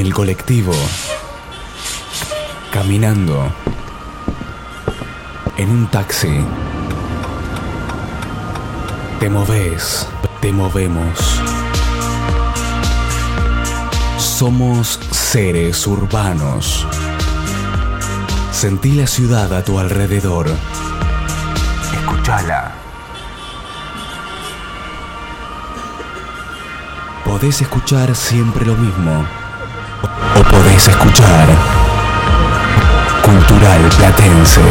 el colectivo, caminando, en un taxi. Te movés, te movemos. Somos seres urbanos. Sentí la ciudad a tu alrededor. Escuchala. Podés escuchar siempre lo mismo. O podés escuchar Cultural Platense.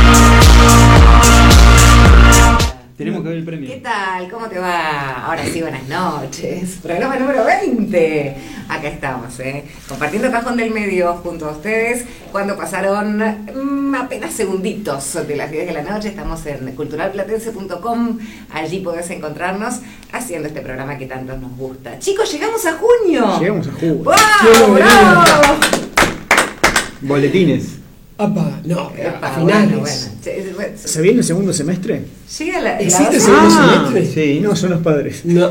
Tenemos que ver el premio. ¿Qué tal? ¿Cómo te va? Ahora sí, buenas noches. Programa número 20. Acá estamos, compartiendo Cajón del Medio junto a ustedes. Cuando pasaron apenas segunditos de las 10 de la noche, estamos en culturalplatense.com. Allí podés encontrarnos haciendo este programa que tanto nos gusta. Chicos, llegamos a junio. Llegamos a junio. ¡Wow! ¡Bravo! Boletines. Apa, no, Epa, a finales. bueno. ¿Se viene el segundo semestre? Llega la ¿Existe el docencia- segundo Ah, semestre? sí. No, son los padres. No,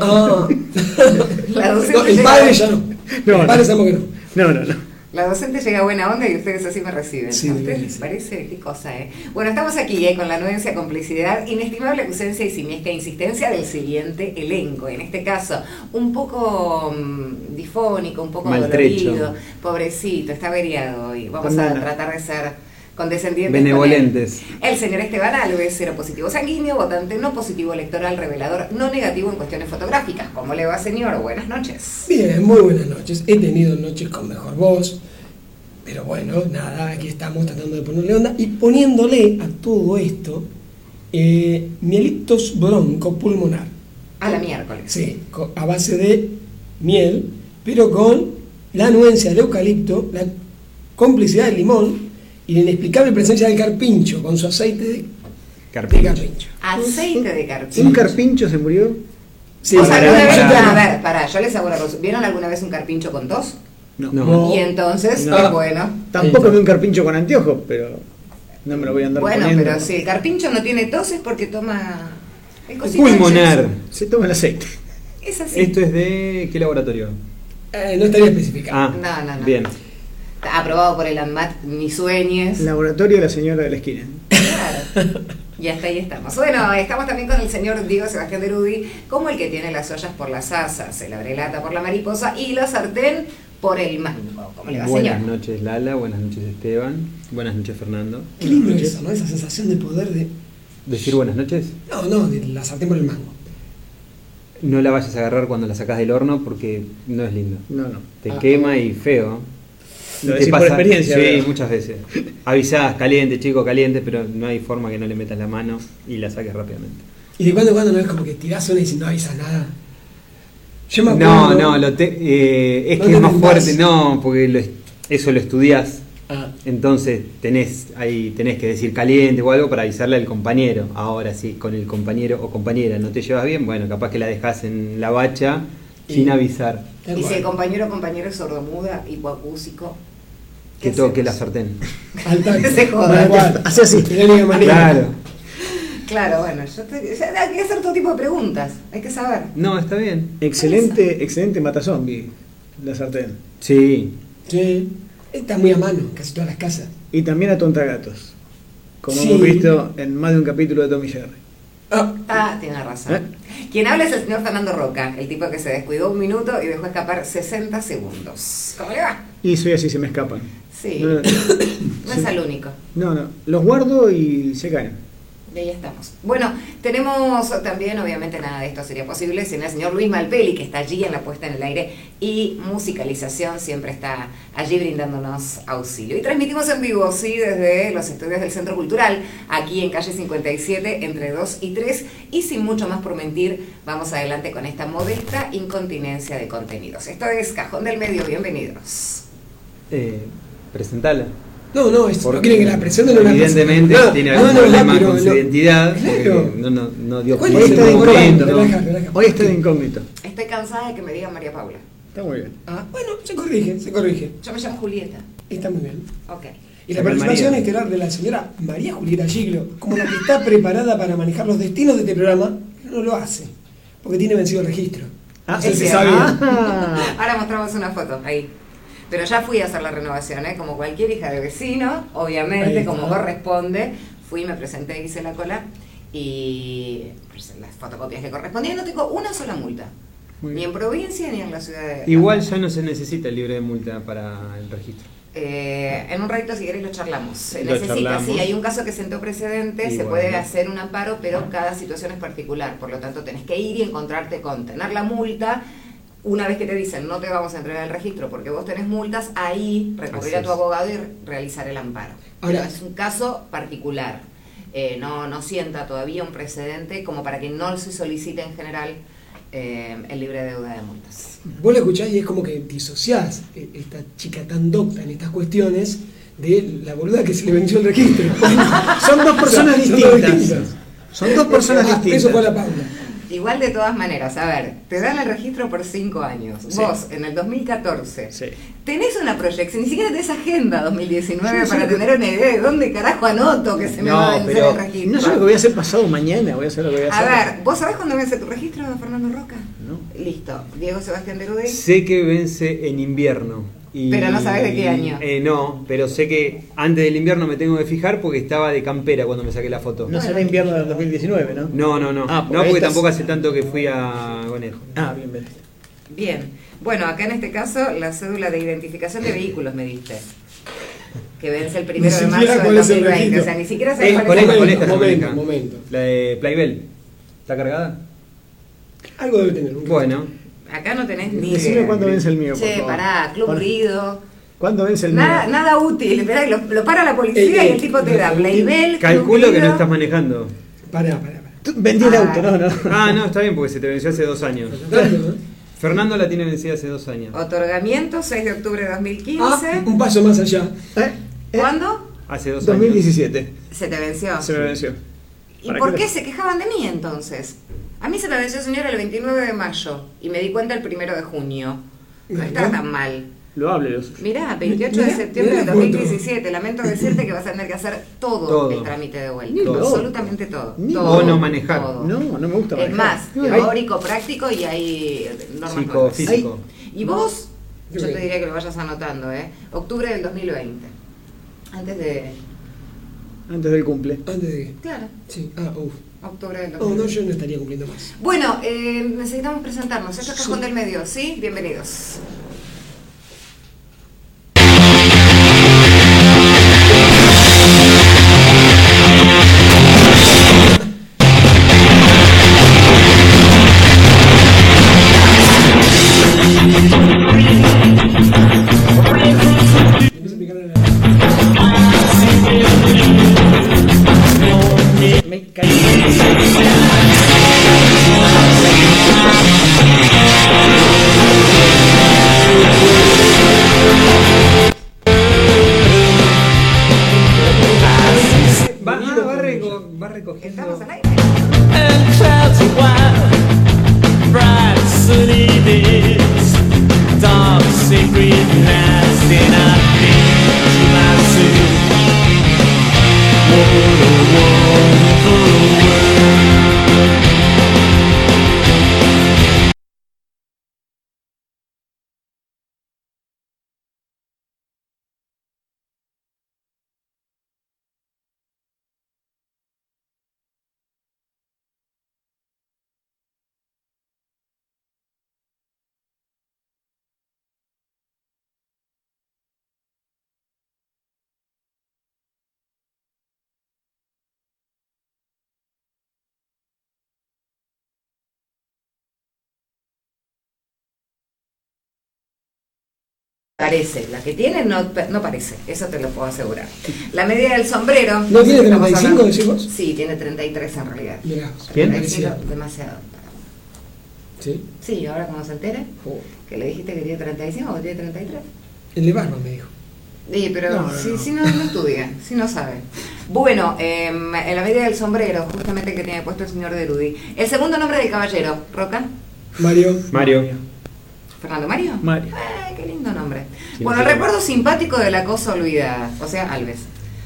la docente no, el llega- padre ya no. No, El padre sabemos que no. No. La docente llega a buena onda y ustedes así me reciben. Sí, ¿A ustedes sí. les parece? ¿Qué cosa, Bueno, estamos aquí, con la anuencia, complicidad, inestimable ausencia y simiesca insistencia del siguiente elenco. En este caso, un poco difónico, un poco Maltrecho. dolorido. Pobrecito, está averiado hoy. Vamos a Bandana. tratar de ser condescendientes. Benevolentes. con él. El señor Esteban Alves, cero positivo sanguíneo, votante no positivo electoral, revelador no negativo en cuestiones fotográficas. ¿Cómo le va, señor? Buenas noches. Bien, muy buenas noches. He tenido noches con mejor voz, pero bueno, nada, aquí estamos tratando de ponerle onda y poniéndole a todo esto mielictos broncopulmonar. A la miércoles. Sí, a base de miel, pero con la anuencia del eucalipto, la complicidad del limón y la inexplicable presencia del carpincho con su aceite de carpincho. Aceite de carpincho. ¿Un carpincho se murió? Sí, O sea, Pará, alguna vez, pará. a ver, pará, yo les hago una cosa. ¿Vieron alguna vez un carpincho con tos? No. Y entonces, No. pues bueno. Tampoco vi un carpincho con anteojos, pero no me lo voy a andar Bueno, poniendo. pero si el carpincho no tiene tos es porque toma el cosito Pulmonar. del Se toma el aceite. sexo. Es así. ¿Esto es de qué laboratorio? no estaría especificado. Ah, No. bien. Está aprobado por el ANMAT Misueñez. Laboratorio de la señora de la esquina. Claro. Y hasta ahí estamos. Bueno, estamos también con el señor Diego Sebastián de Rudi, como el que tiene las ollas por las asas, el abrelata por la mariposa y la sartén por el mango. ¿Cómo le va, Buenas señor? noches Lala, buenas noches Esteban, buenas noches Fernando. Qué lindo eso, ¿no? Esa sensación de poder de... ¿Decir buenas noches? No, de la sartén por el mango. No la vayas a agarrar cuando la sacas del horno porque no es lindo. No. Te Ah. quema y feo. Lo Te decís por experiencia, Sí, ¿verdad? muchas veces. Avisás, caliente, chico, caliente, pero no hay forma que no le metas la mano y la saques rápidamente. Y de cuando en cuando no es como que tirás una y si no avisas nada. Yo me acuerdo... No, es ¿No que te es más tentás? fuerte, no, porque eso lo estudiás. Ah, Entonces tenés que decir caliente o algo para avisarle al compañero. Ahora sí, con el compañero o compañera no te llevas bien, bueno, capaz que la dejas en la bacha sin avisar. tal Y si cual. el compañero o compañera es sordomuda, hipoacúsico, Que ¿qué toque la hacemos? sartén. Al taco. Se joda. Tal cual. Así, así. De la única manera. Claro. Claro, bueno, hay que hacer todo tipo de preguntas, hay que saber. No, está bien. Excelente matazombie, la sartén. Sí. Sí. Está muy a mano, casi todas las casas. Y también a Tontagatos, como Sí. hemos visto en más de un capítulo de Tommy Jerry. Tiene razón. Quien habla es el señor Fernando Roca, el tipo que se descuidó un minuto y dejó escapar 60 segundos. ¿Cómo le va? Y soy así, se me escapan. Sí, No, no es al único. no, los guardo y se caen. Y ahí estamos. Bueno, tenemos también, obviamente nada de esto sería posible sin el señor Luis Malpeli, que está allí en la puesta en el aire y musicalización, siempre está allí brindándonos auxilio. Y transmitimos en vivo, sí, desde los estudios del Centro Cultural, aquí en calle 57, entre 2 y 3, y sin mucho más por mentir, vamos adelante con esta modesta incontinencia de contenidos. Esto es Cajón del Medio, bienvenidos. Presentala. No, esto no quieren que la presión de no la Evidentemente presenten. tiene algún problema con su identidad. Claro. Porque no dio ¿Cuál pie es en el un incógnito? momento. Relaja. Hoy está de incógnito. Estoy cansada de que me digan María Paula. Está muy bien. Ah, bueno, se corrige. Yo me llamo Julieta. Está muy bien. Ok. Y la María. participación estelar de la señora María Julieta Giglio, como la que está preparada para manejar los destinos de este programa, no lo hace, porque tiene vencido el registro. Ah, No sé es si cierto. sabía. Ah. Ahora mostramos una foto, ahí. Pero ya fui a hacer la renovación, ¿eh? Como cualquier hija de vecino, obviamente, Ahí como está. corresponde. Fui, me presenté, hice la cola y las fotocopias que correspondían. No tengo una sola multa. Muy Ni bien. en provincia ni en la ciudad de... Igual ya no se necesita el libre de multa para el registro. En un ratito, si querés, lo charlamos. Se Lo necesita, charlamos. sí, hay un caso que sentó precedente, Y se bueno. puede hacer un amparo, pero cada situación es particular. Por lo tanto, tenés que ir y encontrarte con tener la multa. Una vez que te dicen no te vamos a entregar el registro porque vos tenés multas, ahí recurrir a tu Así es. abogado y realizar el amparo. Ahora- Pero es un caso particular. No sienta todavía un precedente como para que no se solicite en general el libre de deuda de multas. Vos lo escuchás y es como que disociás esta chica tan docta en estas cuestiones de la boluda que se le venció el registro. Son dos personas Son dos distintas. Son dos personas Eso distintas. fue la Paula. Igual de todas maneras, a ver, te dan el registro por 5 años. Sí. Vos, en el 2014, Sí. tenés una proyección, ni siquiera tenés agenda 2019 para tener una idea de dónde carajo anoto que se me va a vencer el registro. no sé lo que voy a hacer pasado mañana, voy a hacer lo que voy a hacer. A ver, ¿vos sabés cuándo vence tu registro, Fernando Roca? No. Listo. Diego Sebastián Derudí. Sé que vence en invierno. Pero no sabes de qué año. No, pero sé que antes del invierno me tengo que fijar porque estaba de campera cuando me saqué la foto. No será invierno del 2019, ¿no? No. Ah, No, porque estas- tampoco hace tanto que fui a Conejo. Ah, bien, bien. Bien. Bueno, acá en este caso, la cédula de identificación de vehículos me diste. Que vence el 1 Ni de marzo siquiera del cuál es el 2020. registro. O sea, ni siquiera sabés Con cuál es esta, el con registro. esta se Momento, maneja. momento. La de Playbell. ¿Está cargada? Algo debe tener. Bueno. Acá no tenés ni Decime idea. cuándo vence el mío, por Che, favor. pará, Club ¿Cuándo- Rido. ¿Cuándo vence el Nada, mío? nada útil. Esperá, lo para la policía y el tipo te da Playbell. Calculo Club que no Rido. estás manejando. Pará. Vendí el auto, no. Ah, no, está bien porque se te venció hace 2 años. Fernando la tiene vencida hace 2 años. Otorgamiento 6 de octubre de 2015. Ah, un paso más allá. ¿Cuándo? Hace 2 años. 2017. Se te venció. Se me venció. ¿Y ¿Para por qué qué lo- se quejaban de mí entonces? A mí se me venció, señora, el 29 de mayo y me di cuenta el 1 de junio. No está tan mal. Lo hable lo suyo. Mirá, 28 de Mirá, septiembre de mirá la foto. 2017. Lamento decirte que vas a tener que hacer todo el trámite de vuelta. Ni lo Absolutamente todo. Ni todo, o no manejar. todo. No me gusta Es manejar. más, Ay, teórico, práctico y hay normas nuevas. Psicofísico. Y vos, Yo yo te creo. diría que lo vayas anotando, octubre del 2020. Antes de... Antes del cumple. Antes de. Claro, Sí. octubre del No, 2020. yo no estaría cumpliendo más. Bueno, necesitamos presentarnos. Esto es Cajón del Medio, ¿sí? Bienvenidos. Empieza a picarle la. Me caí. Va recogiendo. ¿Estamos al aire? And clouds are white, bright sunny days, dark secret nights, and I think to myself, what a wonderful world. Parece, la que tiene no parece, eso te lo puedo asegurar. La medida del sombrero. ¿No tiene sé si estamos 35, hablando- decís vos? Sí, tiene 33 en realidad. Mirá, ¿Quién? 35, demasiado. ¿Sí? Sí, ahora como se entere, Oh. que le dijiste que tiene 35 o tiene 33. El de Barba me dijo. Sí, pero No, si no estudia, si no sabe. Bueno, en la medida del sombrero, justamente que tiene puesto el señor Derudí. El segundo nombre del caballero, Roca. Mario. ¿Fernando Mario? Mario. Ay, qué lindo nombre. Sí, Bueno, el sí. recuerdo simpático de la cosa olvidada, o sea, Alves.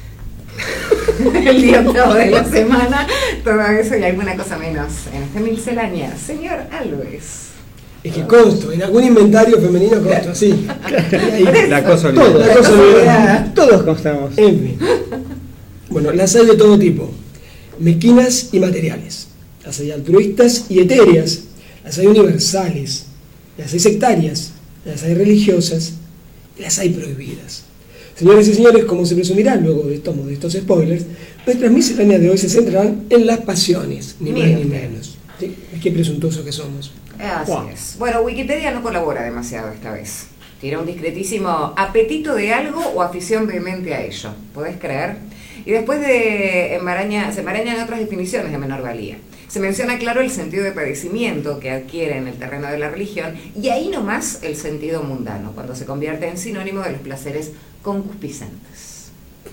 El día octavo de la semana, todo eso y alguna cosa menos en esta miscelánea. Señor Alves. Es que consto, en algún inventario femenino consto, así. La cosa Todos, olvidada. La cosa olvidada. todos constamos. En fin. Bueno, las hay de todo tipo, mezquinas y materiales. Las hay altruistas y etéreas. Las hay universales. Las hay sectarias. Las hay religiosas. Y las hay prohibidas. Señores y señores, como se presumirá luego de estos modestos spoilers, nuestras misceláneas de hoy se centrarán en las pasiones, ni más ni menos. ¿Sí? Qué presuntuosos que somos. Así es. Bueno, Wikipedia no colabora demasiado esta vez. Tira un discretísimo apetito de algo o afición vehemente a ello. ¿Podés creer? Y después se enmarañan otras definiciones de menor valía. Se menciona claro el sentido de padecimiento que adquiere en el terreno de la religión y ahí nomás el sentido mundano, cuando se convierte en sinónimo de los placeres concupiscentes.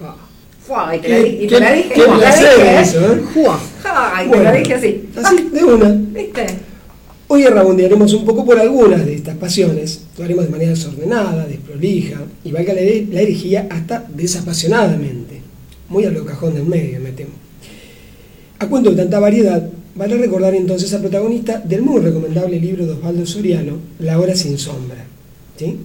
Y te la dije. Qué placer eso, ¿eh? Ay, te la dije así. Así, de una. ¿Viste? Hoy arrabondearemos un poco por algunas de estas pasiones. Lo haremos de manera desordenada, desprolija y valga la herejía hasta desapasionadamente. Muy a lo cajón del medio, me temo. A cuento de tanta variedad, vale recordar entonces al protagonista del muy recomendable libro de Osvaldo Soriano, La hora sin sombra. ¿Sí?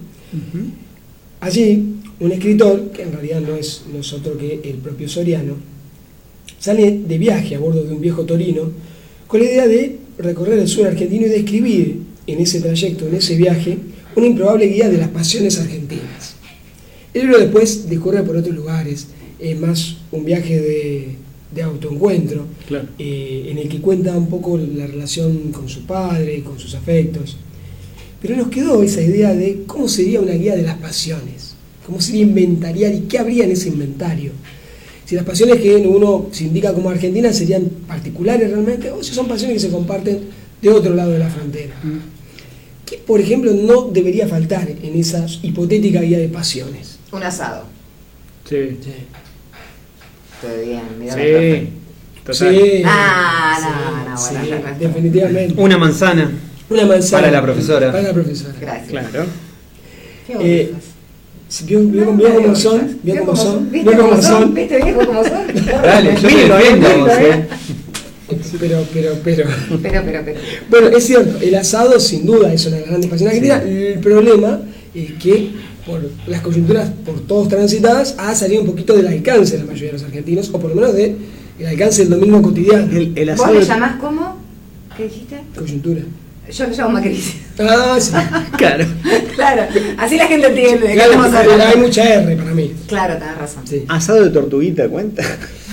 Allí, un escritor, que en realidad no es otro que el propio Soriano, sale de viaje a bordo de un viejo Torino con la idea de recorrer el sur argentino y de escribir en ese trayecto, en ese viaje, una improbable guía de las pasiones argentinas. El libro después discurre por otros lugares, más un viaje de autoencuentro, Claro. en el que cuenta un poco la relación con su padre, con sus afectos. Pero nos quedó esa idea de cómo sería una guía de las pasiones, cómo sería inventariar y qué habría en ese inventario. Si las pasiones que uno se indica como argentinas serían particulares realmente, o si son pasiones que se comparten de otro lado de la frontera. ¿Qué, por ejemplo, no debería faltar en esa hipotética guía de pasiones? Un asado. Sí. Estoy bien, mira. Sí. Total. Sí. No, Sí, bueno, ya no. definitivamente. Una manzana. Una manzana. Para la profesora. Para la profesora. Gracias. Claro. Qué Eh, bonitas. ¿Vio cómo son? ¿Vio cómo son? ¿Vio cómo son? ¿Viste viejo cómo son? Dale, yo te defiendo a vos, Pero. Pero. Bueno, es cierto, el asado sin duda es una de las grandes pasiones argentinas. El problema es que por las coyunturas por todos transitadas ha salido un poquito del alcance de la mayoría de los argentinos, o por lo menos del alcance del domingo cotidiano. El ¿Vos asado. le llamás cómo? ¿Qué dijiste? Coyuntura. Yo le llamo Macri. Ah, sí. Claro. Claro, así la gente entiende de qué Claro, estamos hay hablando. mucha R para mí. Claro, tenés razón. Sí. Asado de tortuguita, ¿cuenta?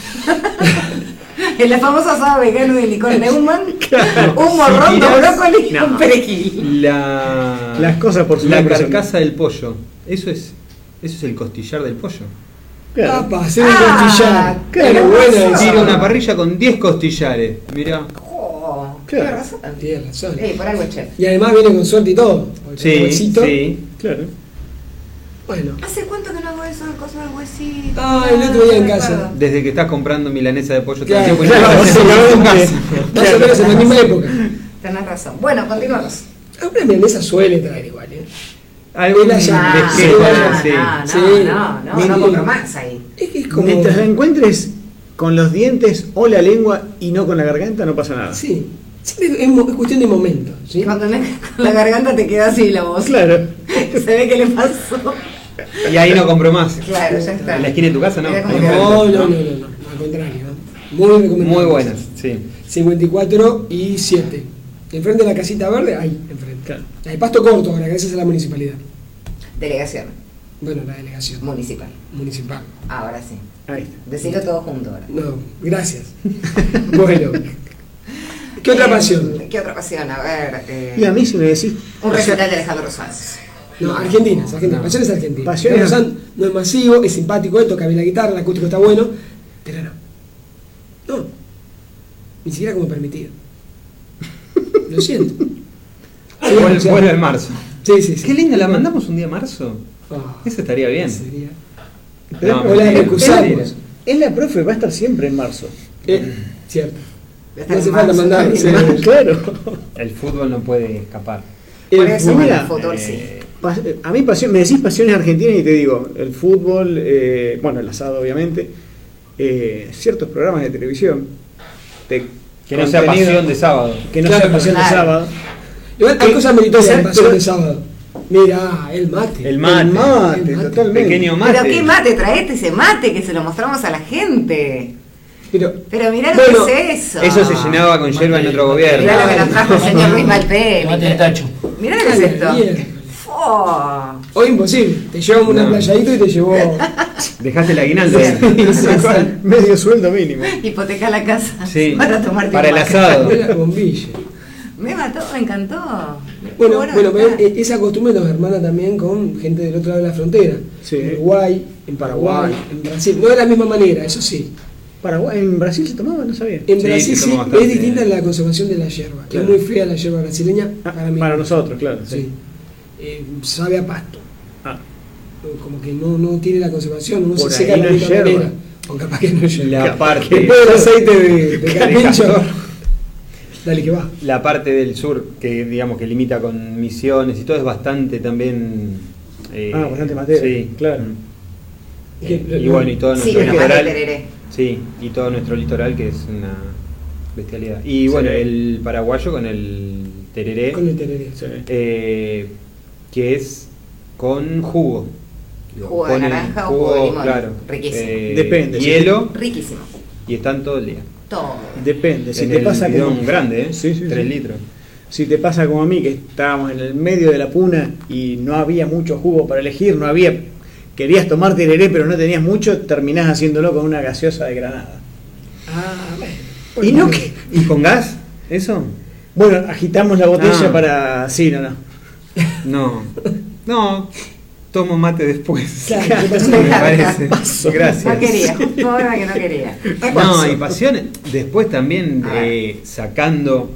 En la famosa asado vegano de Nicole Neumann, un morrón Si de tirás- brócoli y No. un perejil. Las cosas por su La nombre son. carcasa del pollo. Eso es el costillar del pollo. Claro. Papa, hacer un Ah, costillar. claro, Qué buena razón. esa. Tira una parrilla con 10 costillares. Mirá. Oh, Claro. tienes razón. Tienes razón. Por algo es chef. Y además viene con suerte y todo. Porque Sí, el huesito, sí. Claro. Bueno. ¿Hace cuánto que no hago eso de cosas del huesito? Ah, el otro día en No casa. recuerdo. Desde que estás comprando milanesa de pollo Claro, todo el claro, tiempo. básicamente. Más o menos en la misma época. Tenés razón. Bueno, continuamos. Ahora milanesa suele traer igual, ¿eh? Algún Era ya- de Ah, qué, sí, sí. Sí. no compro más ahí. Es que es como. Mientras la encuentres con los dientes o la lengua y no con la garganta, no pasa nada. Sí. Siempre es cuestión de momento, ¿sí? Cuando con la garganta te queda así la voz. Claro. Se ve que le pasó. Y ahí no compro más. Claro, ya está. En la esquina de tu casa no. Era como Ahí que- me No, venden, no, al contrario. ¿no? Muy recomendable. Muy buenas, sí. 54 y 7. Enfrente de la casita verde, ahí, enfrente. Claro. La de Pasto Corto, ahora, gracias a la municipalidad. Delegación Bueno, la delegación municipal. municipal. Ahora sí. Ahí está. Decirlo todo junto ahora. No, gracias. Bueno. ¿Qué otra pasión? ¿Qué otra pasión? A ver. Y a mí si me decís. Un o sea, recital de Alejandro Sanz. No, argentinas. No. Pasiones argentinas. Pasiones- Alejandro Sanz no es masivo, es simpático, él toca bien la guitarra, el acústico está bueno, pero no. No. Ni siquiera como permitido. Lo siento. Sí, o sea, Vuelve en marzo. sí. Qué linda, ¿la mandamos un día a marzo? Ah, Eso estaría bien. sería- pero- No, o la mentira. recusamos. Es la profe, va a estar siempre en marzo. Cierto. Está No hace en falta marzo, mandar. está bien. Sí. Claro. El fútbol no puede escapar. Por El eso, fútbol- bueno, mira, el fútbol sí. A mí me decís pasiones argentinas y te digo, el fútbol, bueno, el asado obviamente, ciertos programas de televisión, Que no sea pasión de sábado. que no Claro, sea pasión de claro. sábado. Igual hay cosas meritorias en Pasión pero- de Sábado. Mira, el mate. El mate. El mate, El mate. totalmente. Pequeño mate. Pero qué mate, traete ese mate que se lo mostramos a la gente. Pero, Pero mirá Bueno, lo que es eso. Eso se llenaba con yerba en otro gobierno. Mirá lo que nos trajo el señor Luis Malpeli. Mate de tacho. Mirá lo que es esto. Bien. Oh. hoy imposible. Te llevamos una No. playadito y te llevó. Dejaste el aguinaldo. Tal cual, medio sueldo mínimo. Hipoteca la casa Sí. para tomarte Para un el mate. asado. Era bombilla. Me mató, me encantó. Bueno, Qué bueno, que está. esa costumbre nos hermana también con gente del otro lado de la frontera. Sí. En Uruguay, En Paraguay. en Brasil. No de la misma manera, eso sí. Paraguay, en Brasil se tomaba, no sabía. En Sí, Brasil se sí, toma bastante. es distinta la conservación de la yerba. Claro. Es muy fea la yerba brasileña para mí. Para nosotros, claro. Sí. Sabe a pasto. Ah, Como que no tiene la conservación, no Por se seca ahí de no la es misma yerba. manera. O capaz que no es yerba. La parte, Después del aceite de carpincho. Dale que va. la parte del sur que digamos que limita con Misiones y todo es bastante también. bastante materia, Sí, claro. Y bueno, y todo Sí, nuestro pero más de litoral. tereré. Sí, y todo nuestro litoral que es una bestialidad. Y bueno, Sí. el paraguayo con el tereré, Con el tereré. Sí. que es con jugo. Jugo de Ponen naranja o jugo de limón. Claro. Riquísimo. Depende, Hielo Riquísimo. y están todo el día. Todo. Depende, si En te el pasa bidón como grande, ¿eh? Sí, sí, 3 sí. litros. Si te pasa como a mí, que estábamos en el medio de la puna y no había mucho jugo para elegir, querías tomar tereré pero no tenías mucho, terminás haciéndolo con una gaseosa de Granada. Ah, bueno. Y no que, ¿Y con gas? ¿Eso? bueno, agitamos la botella Ah. para, sí, no. No. No. Tomo mate después. Claro, ¿qué pasó? Me parece. Gracias. No quería. Pobre que no quería. No, y pasiones. Después también A ver. sacando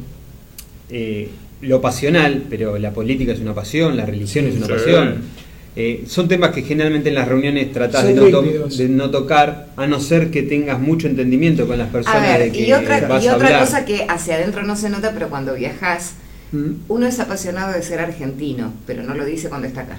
lo pasional, pero la política es una pasión, la religión es una Sí. pasión. Son temas que generalmente en las reuniones tratás Son líquidos. de no tocar, a no ser que tengas mucho entendimiento con las A personas ver, de que y otra vas a hablar. cosa que hacia adentro no se nota, pero cuando viajas, uno es apasionado de ser argentino, pero no lo dice cuando está acá.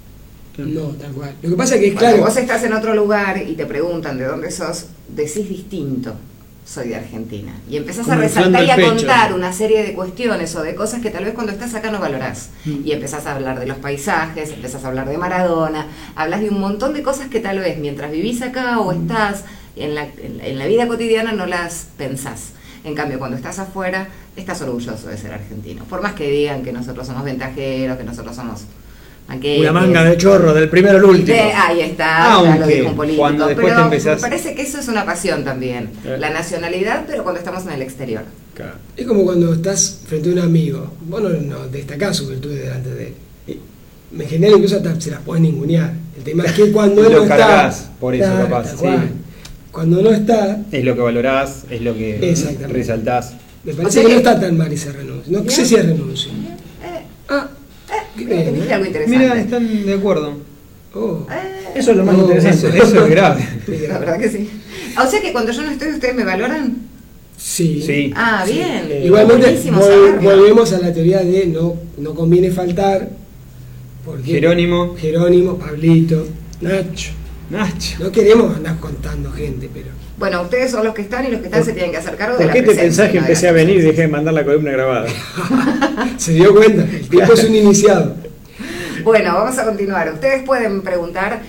No, tal cual. Lo que pasa es que, Cuando claro, vos estás en otro lugar y te preguntan de dónde sos, decís distinto, soy de Argentina. Y empezás Como a inflando resaltar y a el pecho. contar una serie de cuestiones o de cosas que tal vez cuando estás acá no valorás. Mm. Y empezás a hablar de los paisajes, empezás a hablar de Maradona, hablas de un montón de cosas que tal vez mientras vivís acá o estás en la vida cotidiana no las pensás. En cambio, cuando estás afuera, estás orgulloso de ser argentino. Por más que digan que nosotros somos ventajeros, que nosotros somos manqueques. Una manga de chorro, del primero al último. Ahí está, Aunque, ya lo dijo un político. cuando después pero te empezás- me parece que eso es una pasión también. La nacionalidad, pero cuando estamos en el exterior. Claro. es como cuando estás frente a un amigo. Vos no destacás su virtud delante de él. Me genera incluso hasta se las puedes ningunear. El tema es que cuando él Lo no está. cargas, por eso Claro, capaz, tal sí. cual. Cuando no está, Es lo que valorás, es lo que Exactamente. resaltás. me O parece sea que que- no está tan mal ese renuncio. No sé si es renuncio. Ah, qué bien, Dijiste ¿eh? algo interesante. Mira, están de acuerdo. Oh. Eso es lo más No, interesante. Eso es grave. La verdad que sí. O sea que cuando yo no estoy, ¿ustedes me valoran? Sí. Sí. Ah, bien. Igualmente Buenísimo saberlo. volvemos a la teoría de no conviene faltar. Porque Jerónimo, Pablito, Nacho. Nacho. No queremos andar contando gente, pero. Bueno, ustedes son los que están y los que están se tienen que hacer cargo de ¿Por la qué te presencia, pensás que no de empecé la a venir y presencia? dejé de mandar la columna grabada? Se dio cuenta, el tipo es un iniciado. Bueno, vamos a continuar. Ustedes pueden preguntar,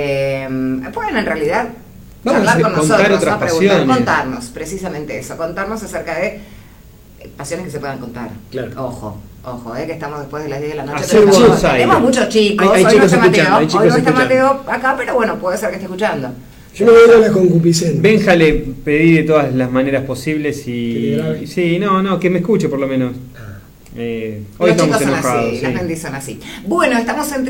pueden en realidad Vamos charlar a con contar nosotros, otras no preguntar, pasiones. contarnos, precisamente eso, contarnos acerca de pasiones que se puedan contar. Claro. Ojo, que estamos después de las 10 de la noche. Hacer pero Buenos tenemos Aires. muchos chicos, Hay hoy chicos no está escuchando, Mateo, hay chicos hoy no está escuchando. Mateo acá, pero bueno, puede ser que esté escuchando. Yo me voy a la concupiscencia. Benja le pedí de todas las maneras posibles Que le y. grabe. Sí, no, que me escuche por lo menos. Hoy Los estamos chicos son enojados. así, sí. las bendis son así. Bueno, estamos en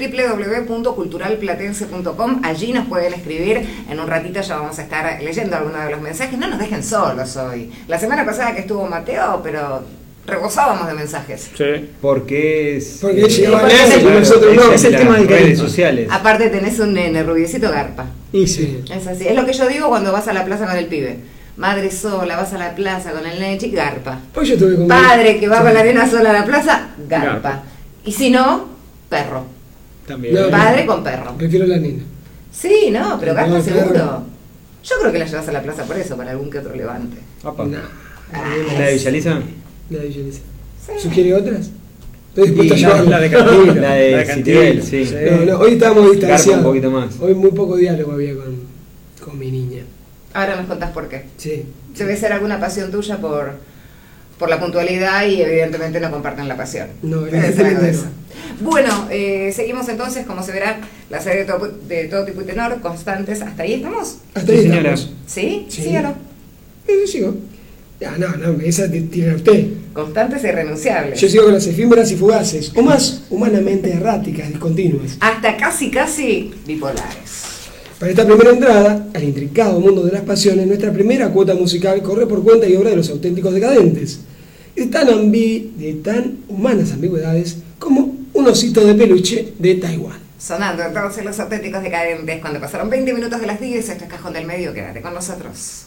www.culturalplatense.com, allí nos pueden escribir, en un ratito ya vamos a estar leyendo algunos de los mensajes, no nos dejen solos hoy. La semana pasada que estuvo Mateo, pero rebosábamos de mensajes. Sí. Porque es. Porque él llegaba a leer y nosotros no. Es el las tema del redes carisma. sociales. Aparte tenés un nene, rubiecito garpa. Y sí. Es así, es lo que yo digo cuando vas a la plaza con el pibe. Madre sola, vas a la plaza con el nene chico, garpa. Hoy yo estuve con Padre que va Sí. con la nena sola a la plaza, garpa. Garpa. Y si no, perro. También. No, Padre con perro. Prefiero la nena. Sí, no, pero garpa No, seguro. claro. Yo creo que la llevas a la plaza por eso, para algún que otro levante. Apa. No. ¿La de Villaliza? La de Villaliza. Sí. ¿Sugiere otras? Estoy dispuesto a Y llevarlo. la de Cantilo. La de Cantilo, Citibel, sí. No, hoy estábamos distanciados. un poquito más. Hoy muy poco diálogo había con mi niña. Ahora nos contás por qué. Sí. Debe ser alguna pasión tuya por la puntualidad y evidentemente no comparten la pasión. No, Debe ser algo de evidentemente eso. Bueno, seguimos entonces, como se verá, la serie de todo tipo y tenor, constantes. ¿Hasta ahí estamos? Hasta ahí Sí, señora. estamos. ¿Sí? Sí. ¿Sí o no? Sigo. No, esa tiene usted. Constantes e irrenunciables. Yo sigo con las efímeras y fugaces, o más humanamente erráticas, discontinuas. Hasta casi bipolares. Para esta primera entrada al intrincado mundo de las pasiones, nuestra primera cuota musical corre por cuenta y obra de los auténticos decadentes, de tan humanas ambigüedades como un osito de peluche de Taiwán. Sonando entonces los auténticos decadentes. Cuando pasaron 20 minutos de las 10, esto es Cajón del Medio, quédate con nosotros.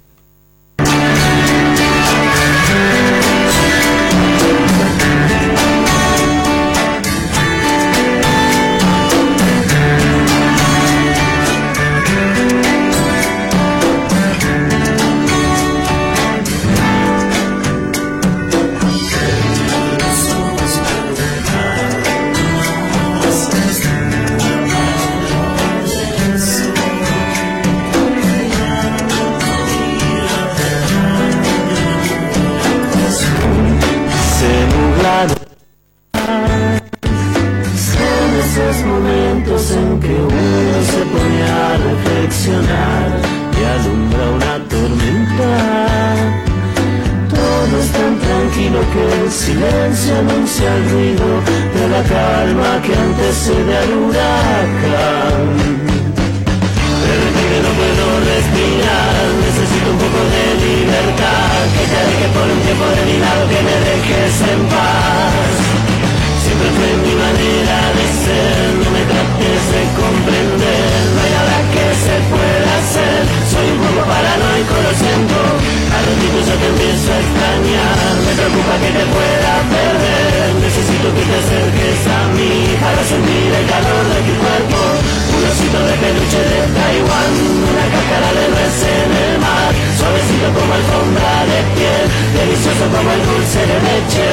Son esos momentos en que uno se pone a reflexionar y alumbra una tormenta. Todo es tan tranquilo que el silencio anuncia el ruido de la calma que antecede al huracán. De repente no puedo respirar, necesito un poco de libertad, que te aleje por un tiempo de mi lado, que me dejes en paz. Siempre fue mi manera de ser, no me trates de comprender, no hay nada que se pueda hacer, soy un poco paranoico, lo siento, a ratito ya te empiezo a extrañar, me preocupa que te pueda perder, necesito que te acerques a mí, para sentir el calor de tu cuerpo, un osito de peluche de Taiwán, una cáscara de nuez en el mar, suavecito como alfombra de piel, delicioso como el dulce de leche.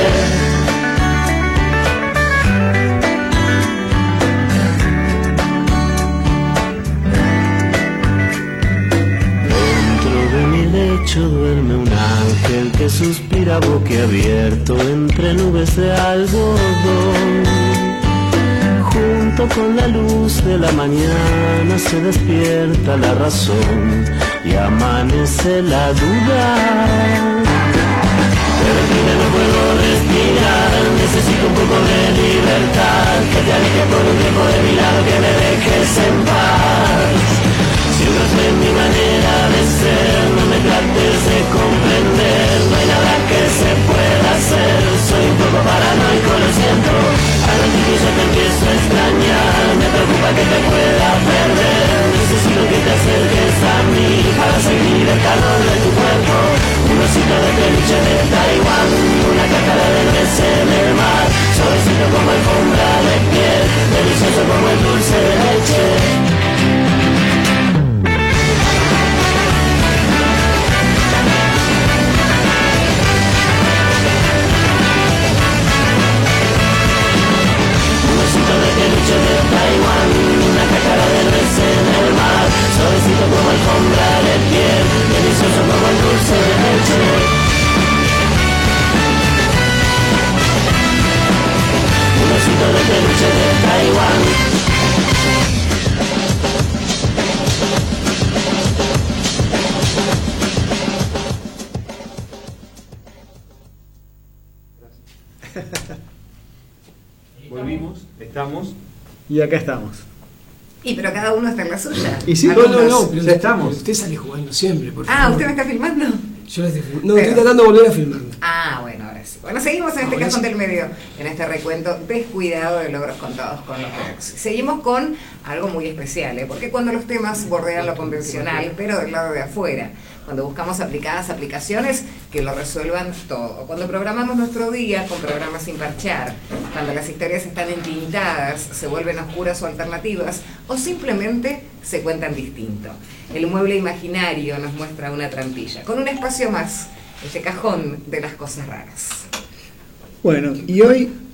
Duerme un ángel que suspira boquiabierto entre nubes de algodón. Junto con la luz de la mañana se despierta la razón y amanece la duda. De repente no puedo respirar, necesito un poco de libertad, que te alejes por un tiempo de mi lado, que me dejes en paz. Siempre fue mi manera de ser, no me trates de comprender, no hay nada que se pueda hacer, soy un poco paranoico, lo siento, a ratito ya te empiezo a extrañar, me preocupa que te pueda perder, necesito que te acerques a mí, para sentir el calor de tu cuerpo, un osito de peluche de Taiwán, una cáscara de nuez en el mar, suavecito como alfombra de piel, delicioso como el dulce de leche. Peluche de Taiwán, una cáscara de nuez en el mar, suavecito como alfombra de piel, delicioso como el dulce de leche. Un osito de peluche de Taiwán. Volvimos, estamos. Y acá estamos. Y pero cada uno está en la suya. Y sí, Algunos- pero ya estamos. Usted sale jugando siempre, por Ah, favor. ¿usted me está filmando? Yo la estoy, no, estoy tratando de volver a filmarla. Ah, bueno, ahora sí. Bueno, seguimos en este Ahora Cajón sí. del Medio, en este recuento descuidado de logros contados con los cracks. Seguimos con algo muy especial, ¿eh? Porque cuando los temas bordean lo convencional, pero del lado de afuera, cuando buscamos aplicaciones que lo resuelvan todo, cuando programamos nuestro día con programas sin parchar, cuando las historias están entintadas, se vuelven oscuras o alternativas, o simplemente se cuentan distinto. El mueble imaginario nos muestra una trampilla, con un espacio más, ese cajón de las cosas raras. Bueno, y hoy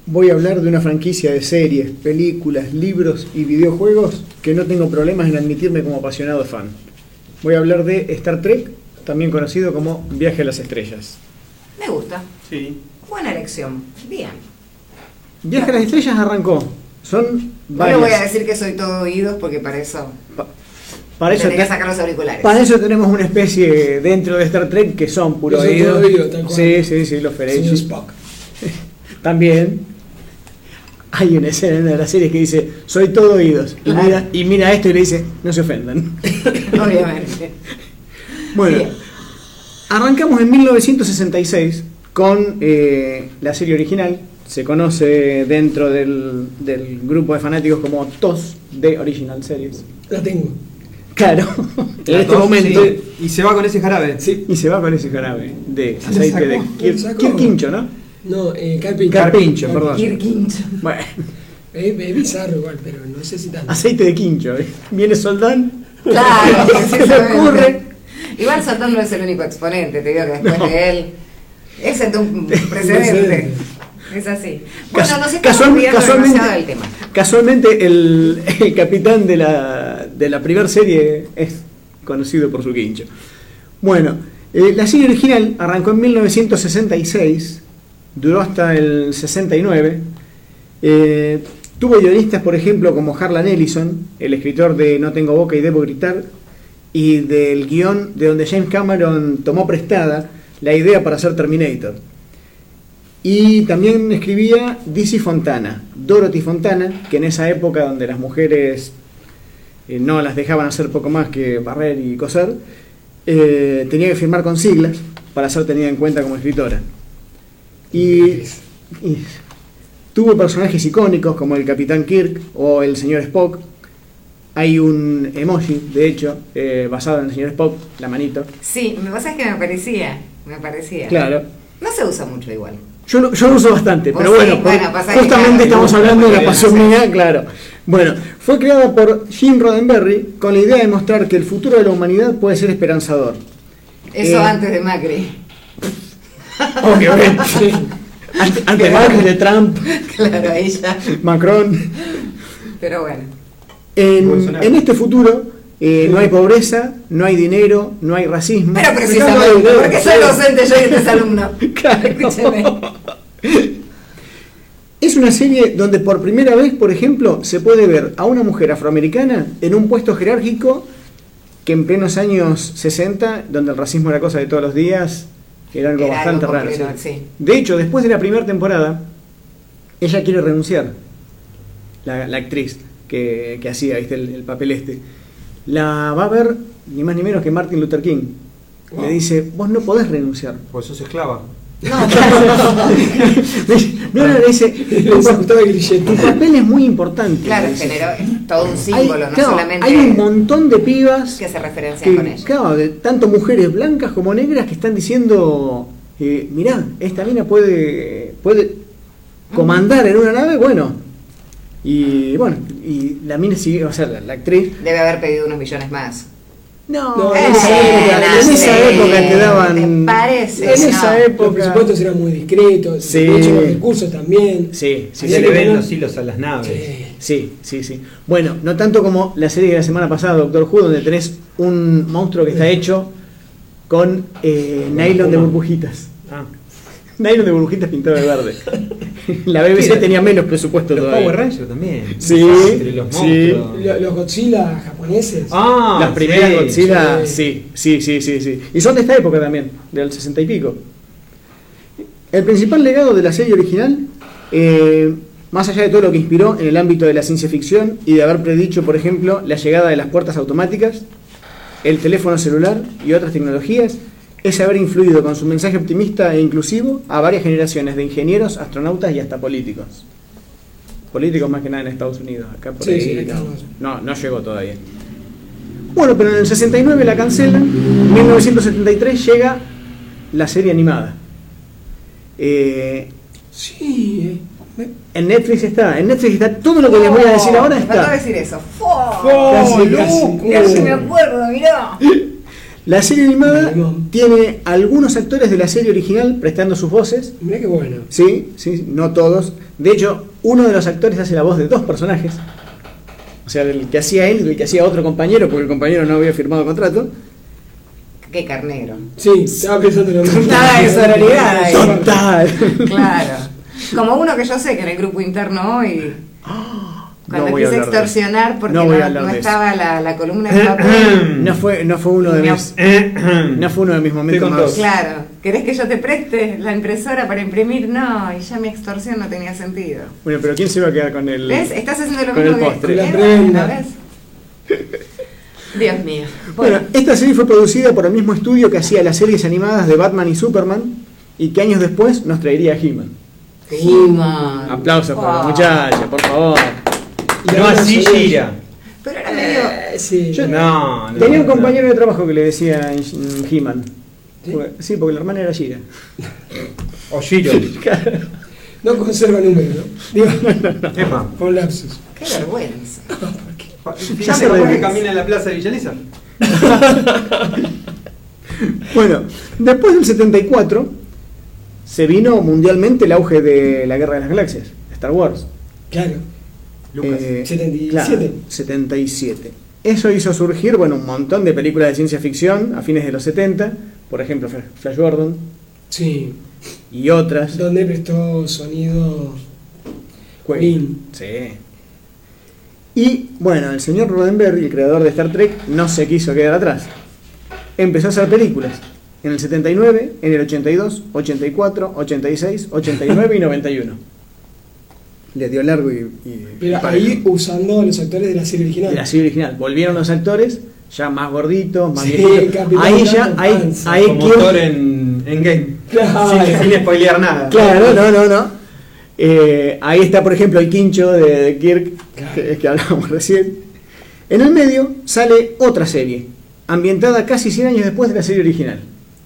voy a hablar de una franquicia de series, películas, libros y videojuegos que no tengo problemas en admitirme como apasionado fan. Voy a hablar de Star Trek, también conocido como Viaje a las Estrellas. Me gusta. Sí. Buena elección. Bien. Viaje a las Estrellas arrancó. Son No varias. le voy a decir que soy todo oídos porque para eso Para eso, tendría que sacar los auriculares. para eso tenemos una especie dentro de Star Trek que son puro Son oído. todo oído, tal cual. Sí, los Señor Federation. Spock. También hay una escena en una de las series que dice, soy todo oídos. Claro. Y mira esto y le dice, no se ofendan. Obviamente. Bueno, Bien. arrancamos en 1966 con la serie original. Se conoce dentro del grupo de fanáticos como TOS, de Original Series. La tengo. Claro, en este momento. Sí, y se va con ese jarabe. Sí. Y se va con ese jarabe de Se aceite sacó, de se sacó. Quirquincho, ¿no? No, Carpincho. Carpincho, perdón. Kirkincho. Bueno, Es bizarro igual, pero no sé si tanto. aceite de quincho. Viene Soldán. Claro, Se le ocurre. Igual Santón no es el único exponente, te digo que después No. de él. Es un precedente. precedente. Es así. Bueno, nos estamos Casual- olvidando casualmente, demasiado del tema. casualmente el capitán de la primera serie es conocido por su quincho. Bueno, la serie original arrancó en 1966, duró hasta el 69. Tuvo guionistas, por ejemplo, como Harlan Ellison, el escritor de No tengo boca y debo gritar, y del guión de donde James Cameron tomó prestada la idea para hacer Terminator. Y también escribía Dizzy Fontana, Dorothy Fontana, que en esa época donde las mujeres no las dejaban hacer poco más que barrer y coser, tenía que firmar con siglas para ser tenida en cuenta como escritora. Y tuvo personajes icónicos como el Capitán Kirk o el señor Spock. Hay un emoji, de hecho, basado en el señor Spock, la manito. Sí, me pasa que me parecía. Claro. No se usa mucho igual. Yo lo uso bastante, Vos pero sí, bueno, bueno, pasa que justamente claro, estamos hablando de la pasión no sé. mía, claro. Bueno, fue creada por Gene Roddenberry con la idea de mostrar que el futuro de la humanidad puede ser esperanzador. Eso antes de Macri. Obviamente. Antes Macri, de Trump, Claro, ahí ya. Macron. Pero bueno. En este futuro no hay pobreza, no hay dinero, no hay racismo. Pero precisamente, porque soy docente yo y este es alumno. Claro. Escúcheme. Es una serie donde por primera vez, por ejemplo, se puede ver a una mujer afroamericana en un puesto jerárquico que en plenos años 60, donde el racismo era cosa de todos los días, era algo Era bastante algo raro. completo, Sí. sí. De hecho, después de la primera temporada, ella quiere renunciar, la actriz que hacía, ¿viste? El papel este. La va a ver ni más ni menos que Martin Luther King. Wow. Le dice, vos no podés renunciar. Pues sos esclava. No, le dice, Le se ajustaba el grillete. tu papel es muy importante. Claro, le dice. generó todo un símbolo, no claro, solamente hay un montón de pibas que se referencian con ella. claro, de tanto mujeres blancas como negras que están diciendo, mirá, esta mina puede comandar en una nave, bueno. Y bueno, y la mina sigue, o sea, la actriz. Debe haber pedido unos millones más. No, en en esa época te daban. ¿Te parece? En esa No. Los época. presupuestos eran muy discretos, Sí. de hecho los recursos también. Sí, Si sí, se Había le que ven tener- los hilos a las naves. Sí. sí. Bueno, no tanto como la serie de la semana pasada, Doctor Who, donde tenés un monstruo que está hecho con nylon de burbujitas. Ah. Nylon de burbujitas pintado de verde. La BBC Mira, tenía menos presupuesto Los todavía. Power Rangers también. Sí, Entre los sí. monstruos. Los Godzilla japoneses. Ah, Las primeras sí. Godzilla, sí. sí. Y son de esta época también, del 60 y pico. El principal legado de la serie original, más allá de todo lo que inspiró en el ámbito de la ciencia ficción y de haber predicho, por ejemplo, la llegada de las puertas automáticas, el teléfono celular y otras tecnologías, es haber influido con su mensaje optimista e inclusivo a varias generaciones de ingenieros, astronautas y hasta políticos. Políticos más que nada en Estados Unidos, acá por Sí, ahí sí, no, acá no llegó todavía. Bueno, pero en el 69 la cancelan, en 1973 llega la serie animada. Sí. En Netflix está todo lo que les voy a decir ahora Me faltaba está. decir eso. Casi, Casi me acuerdo, mirá. La serie animada Limón. tiene algunos actores de la serie original prestando sus voces. Mirá qué bueno. Sí, sí, no todos. De hecho, uno de los actores hace la voz de dos personajes. O sea, el que hacía él y el que hacía otro compañero, porque el compañero no había firmado contrato. Qué carnero. Sí, estaba pensando lo mismo. Nada de sororidad ahí. Total. Claro. Como uno que yo sé que en el grupo interno hoy, cuando No voy a quise hablar de extorsionar porque No voy a hablar no de eso. estaba la columna de papel. No fue uno de mis no fue uno de mis momentos Estoy con más. tos. Claro, ¿querés que yo te preste la impresora para imprimir? No, y ya mi extorsión no tenía sentido. Bueno, pero ¿quién se va a quedar con el ¿Ves? Estás haciendo lo con mismo el que postre? La ¿Eh? prenda. ¿Ves? Dios mío. Bueno, esta serie fue producida por el mismo estudio que hacía las series animadas de Batman y Superman y que años después nos traería a He-Man. He-Man. Aplausos para la Oh. muchacha, por favor. Y No ahora así soy- gira. Pero era medio... Sí. No, Tenía un compañero de trabajo que le decía He-Man. ¿Sí? Sí, porque la hermana era Shira. O Giro. No conserva número, ¿no? Digo, Epa. por lapsus. Qué vergüenza. Fíjate cómo que camina en la plaza de Villaliza. Bueno, después del 74 se vino mundialmente el auge de la Guerra de las Galaxias, Star Wars. Claro. Lucas. 77. Claro, 77. Eso hizo surgir, bueno, un montón de películas de ciencia ficción a fines de los 70, por ejemplo Flash Gordon Sí. y otras. Donde prestó sonido Queen. Sí. Y bueno, el señor Roddenberry, el creador de Star Trek, no se quiso quedar atrás. Empezó a hacer películas en el 79, en el 82, 84, 86, 89 y 91. Le dio largo y Pero parejo. ahí usando a los actores de la serie original. De la serie original. Volvieron los actores, ya más gorditos, más Sí, viejitos. Capitán Ahí ya, Blanco ahí, Panza. ahí Como quiero- Thor en Game. Claro. Sin spoilear nada. Claro, no. Ahí está, por ejemplo, el quincho de Kirk, Claro. que hablábamos recién. En el medio sale otra serie, ambientada casi 100 años después de la serie original.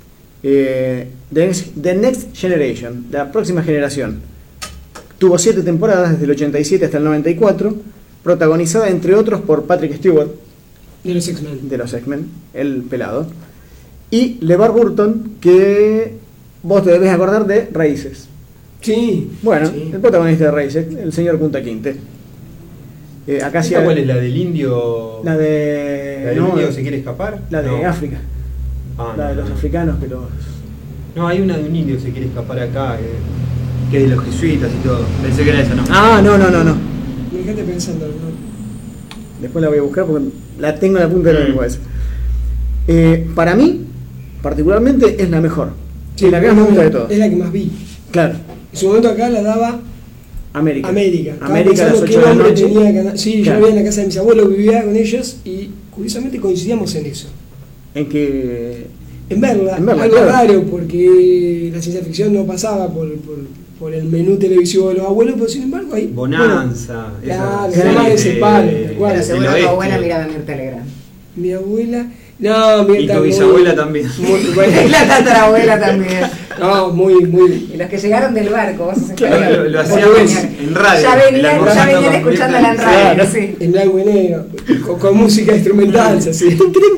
The Next Generation, la próxima generación. Tuvo 7 temporadas, desde el 87 hasta el 94, protagonizada entre otros por Patrick Stewart, De los X-Men. de los X-Men, el pelado, y LeVar Burton, que vos te debes acordar de Raíces. Sí. Bueno, Sí. el protagonista de Raíces, el señor Punta Quinte. Acá ¿Esta hacía cuál es? ¿La del indio? la ¿La de del no, indio se quiere escapar? la de No. África, Ah, la de no, los no. africanos que los No, hay una de un indio que se quiere escapar acá, que es de los jesuitas y todo. Pensé que era esa, ¿no? no. Me dejaste pensando, ¿no? Después la voy a buscar porque la tengo en la punta de la lengua esa. Para mí, particularmente, es la mejor. Sí, es la que más me gusta de todas. Es la que más vi. Claro, En su momento acá la daba América. América. Estaba América a las pensando 8 qué de la nombre noche. tenía el canal. Sí, yo Claro. la vi en la casa de mis abuelos, vivía con ellos y curiosamente coincidíamos en eso. En que En verla, En verla, algo claro. raro porque la ciencia ficción no pasaba por el menú televisivo de los abuelos, pero sin embargo ahí. Bonanza. Bueno, claro, esa era más de ese palo, tal cual. Pero del seguro tu oeste. abuela miraba mi Telegram. Mi abuela. No, mi Y tu muy- bisabuela también. Muy, Y bueno, la tatarabuela también. no, muy. Y los que llegaron del barco, vos sos Claro, español. lo hacíamos en radio. Ya el venían almorzando con escuchándola en Mirta. radio, Claro. sí. En blanco y negro, con música instrumental, así.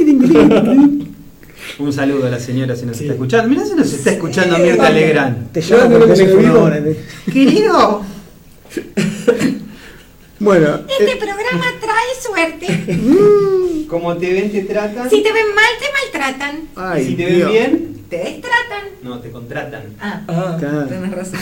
Un saludo a la señora si nos está escuchando. Mirá si nos está escuchando Mirta vamos. Legrand. te llama Yo por no lo teléfono sabía. ahora. Querido, Bueno, Este programa trae suerte. Como te ven, te tratan. Si te ven mal, te maltratan. ay, Y si te ven Dios. bien, Te destratan. no, te contratan. ah, Ah, Claro. tenés razón.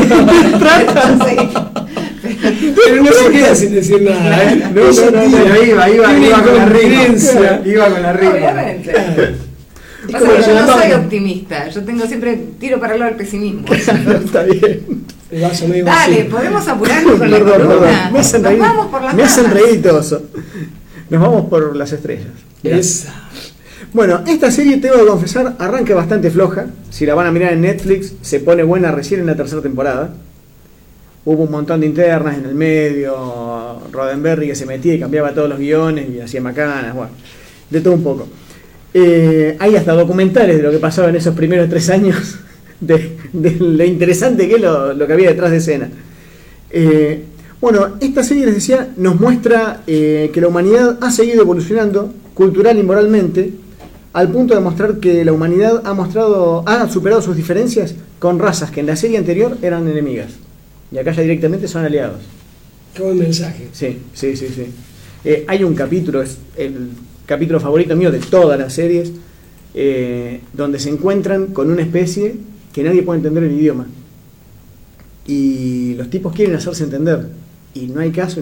pero no se queda sin decir nada, ¿eh? No, Pero iba Tiene con la rima. incoherencia. Iba con la rima. Obviamente. Es Pasa como que yo la no soy mano. optimista, yo tengo siempre tiro para el lado del pesimismo. Está bien. El vaso medio Dale, vacío. podemos apurarnos con la Perdón, columna. me hacen Nos reír. vamos por las Me hacen ramas. reír y todo eso. Nos vamos por las estrellas. Mirá. Esa. Bueno, esta serie, tengo que confesar, arranca bastante floja. Si la van a mirar en Netflix, se pone buena recién en la tercera temporada. Hubo un montón de internas en el medio, Roddenberry que se metía y cambiaba todos los guiones y hacía macanas, bueno, de todo un poco. Hay hasta documentales de lo que pasaba en esos primeros 3 años, de lo interesante que es lo que había detrás de escena. Bueno, esta serie, les decía, nos muestra que la humanidad ha seguido evolucionando cultural y moralmente al punto de mostrar que la humanidad ha superado sus diferencias con razas que en la serie anterior eran enemigas. Y acá ya directamente son aliados. Qué buen mensaje. Sí. Hay un capítulo, es el capítulo favorito mío de todas las series, donde se encuentran con una especie que nadie puede entender el idioma. Y los tipos quieren hacerse entender. Y no hay caso.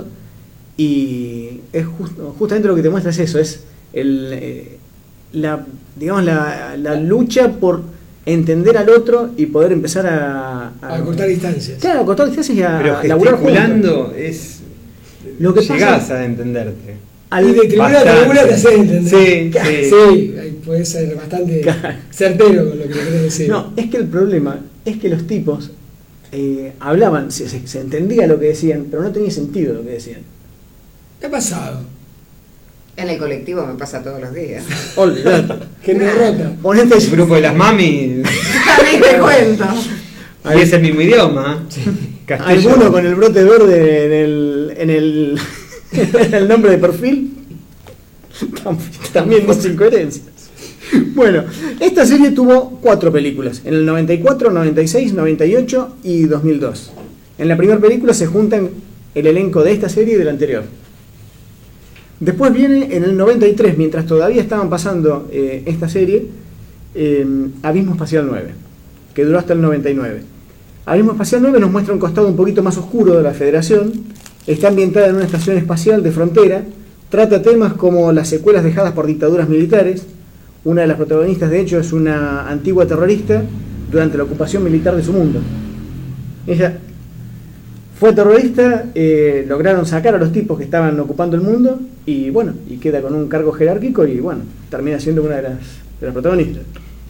Y es justamente lo que te muestra es eso, es la lucha por entender al otro y poder empezar a cortar distancias. Claro, a cortar distancias y a Pero laburar gesticulando juntos. es... Lo que llegás pasa a entenderte. Y de tribuna a tribuna te haces entender. Sí. Puede ser bastante certero con lo que querés decir. No, es que el problema es que los tipos hablaban, se entendía lo que decían, pero no tenía sentido lo que decían. ¿Qué ha pasado? En el colectivo me pasa todos los días. Olvidate. Gente rota. Ponete El grupo de las mamis Ni te cuento. y es el mismo idioma. Castellano. alguno con el brote verde en el nombre de perfil. También dos incoherencias. Bueno, esta serie tuvo 4 películas, en el 94, 96, 98 y 2002. En la primera película se juntan el elenco de esta serie y de la anterior. Después viene en el 93, mientras todavía estaban pasando esta serie, Abismo Espacial 9, que duró hasta el 99. Abismo Espacial 9 nos muestra un costado un poquito más oscuro de la Federación, está ambientada en una estación espacial de frontera, trata temas como las secuelas dejadas por dictaduras militares. Una de las protagonistas, de hecho, es una antigua terrorista durante la ocupación militar de su mundo. Ella fue terrorista, lograron sacar a los tipos que estaban ocupando el mundo y bueno, y queda con un cargo jerárquico y bueno, termina siendo una de las protagonistas.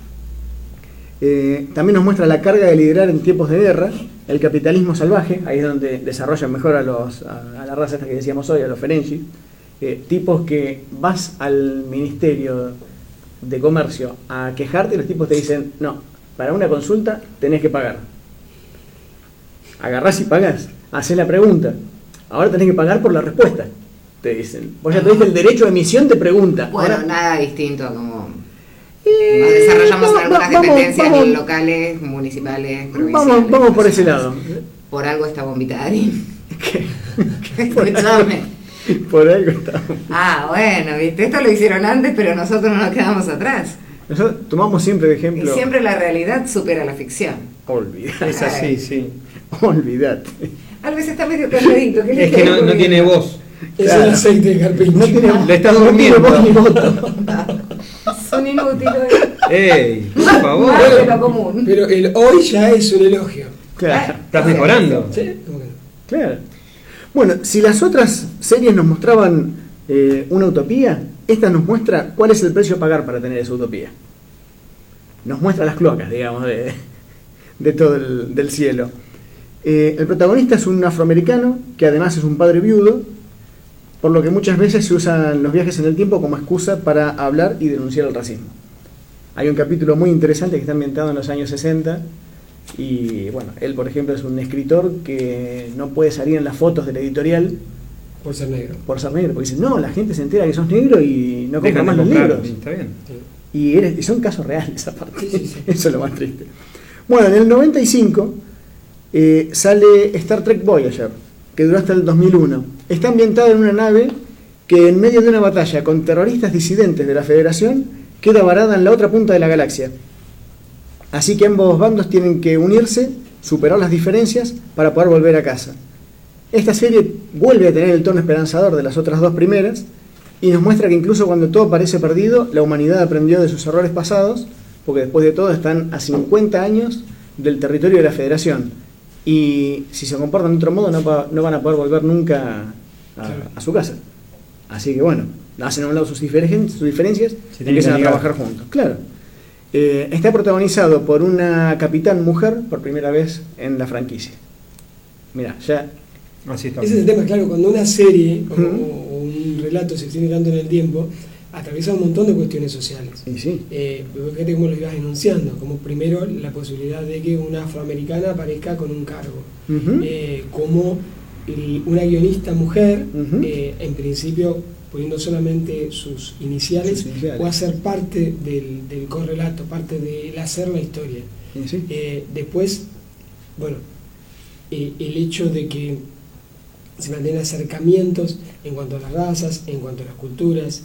También nos muestra la carga de liderar en tiempos de guerra, el capitalismo salvaje, ahí es donde desarrollan mejor a la raza esta que decíamos hoy, a los Ferengi, tipos que vas al Ministerio de Comercio a quejarte y los tipos te dicen, no, para una consulta tenés que pagar. Agarrás y pagás, hacés la pregunta, ahora tenés que pagar por la respuesta, te dicen. Vos ya tuviste el derecho de emisión de pregunta. Bueno, ahora, nada distinto a como nos desarrollamos en algunas dependencias locales, municipales, provinciales. Vamos por ese lado. Por algo está bombita Darín. Por Escuchame. Por algo estamos. Ah, bueno, viste, esto lo hicieron antes, pero nosotros no nos quedamos atrás. Nosotros tomamos siempre de Y ejemplo. siempre la realidad supera la ficción. Olvidate. Es así, sí. Olvidate. A veces está medio calladito. ¿Qué le Es que queda? no tiene voz. Es Claro. el aceite de carpincho. No tiene, Le estás no tiene durmiendo. voz ni voto. Son inútiles. ¡Ey! Por favor. Más de lo común. Pero el hoy ya es un elogio. Claro, Estás mejorando. ¿Sí? ¿Cómo que no? claro. Bueno, si las otras series nos mostraban una utopía, esta nos muestra cuál es el precio a pagar para tener esa utopía. Nos muestra las cloacas, digamos, de todo del cielo. El protagonista es un afroamericano que además es un padre viudo, por lo que muchas veces se usan los viajes en el tiempo como excusa para hablar y denunciar el racismo. Hay un capítulo muy interesante que está ambientado en los años 60 y bueno, él por ejemplo es un escritor que no puede salir en las fotos del editorial Por ser negro. por ser negro, porque dice, no, la gente se entera que sos negro y no compra Dejan más de los comprar. libros. Está bien. Y son casos reales aparte. Sí, sí, sí. Eso es lo más triste. Bueno, en el 95 sale Star Trek Voyager, que duró hasta el 2001. Está ambientada en una nave que en medio de una batalla con terroristas disidentes de la Federación queda varada en la otra punta de la galaxia. Así que ambos bandos tienen que unirse, superar las diferencias para poder volver a casa. Esta serie vuelve a tener el tono esperanzador de las otras dos primeras y nos muestra que incluso cuando todo parece perdido, la humanidad aprendió de sus errores pasados, porque después de todo están a 50 años del territorio de la Federación. Y si se comportan de otro modo, no van a poder volver nunca a su casa. Así que bueno, hacen a un lado sus diferencias y tienen empiezan que a ligar. trabajar juntos. Claro. Está protagonizado por una capitán mujer por primera vez en la franquicia. Mirá, ya. Así está. Ese es el tema, claro, cuando una serie o Ujú. un relato se extiende tanto en el tiempo, atraviesa un montón de cuestiones sociales. Y sí. Fíjate cómo lo ibas enunciando, como primero la posibilidad de que una afroamericana aparezca con un cargo, Ujú. como una guionista mujer, Ujú. en principio poniendo solamente sus iniciales, Sus iniciales. o hacer parte del correlato, parte del hacer la historia. Sí. Después, bueno, el hecho de que se mantienen acercamientos en cuanto a las razas, en cuanto a las culturas,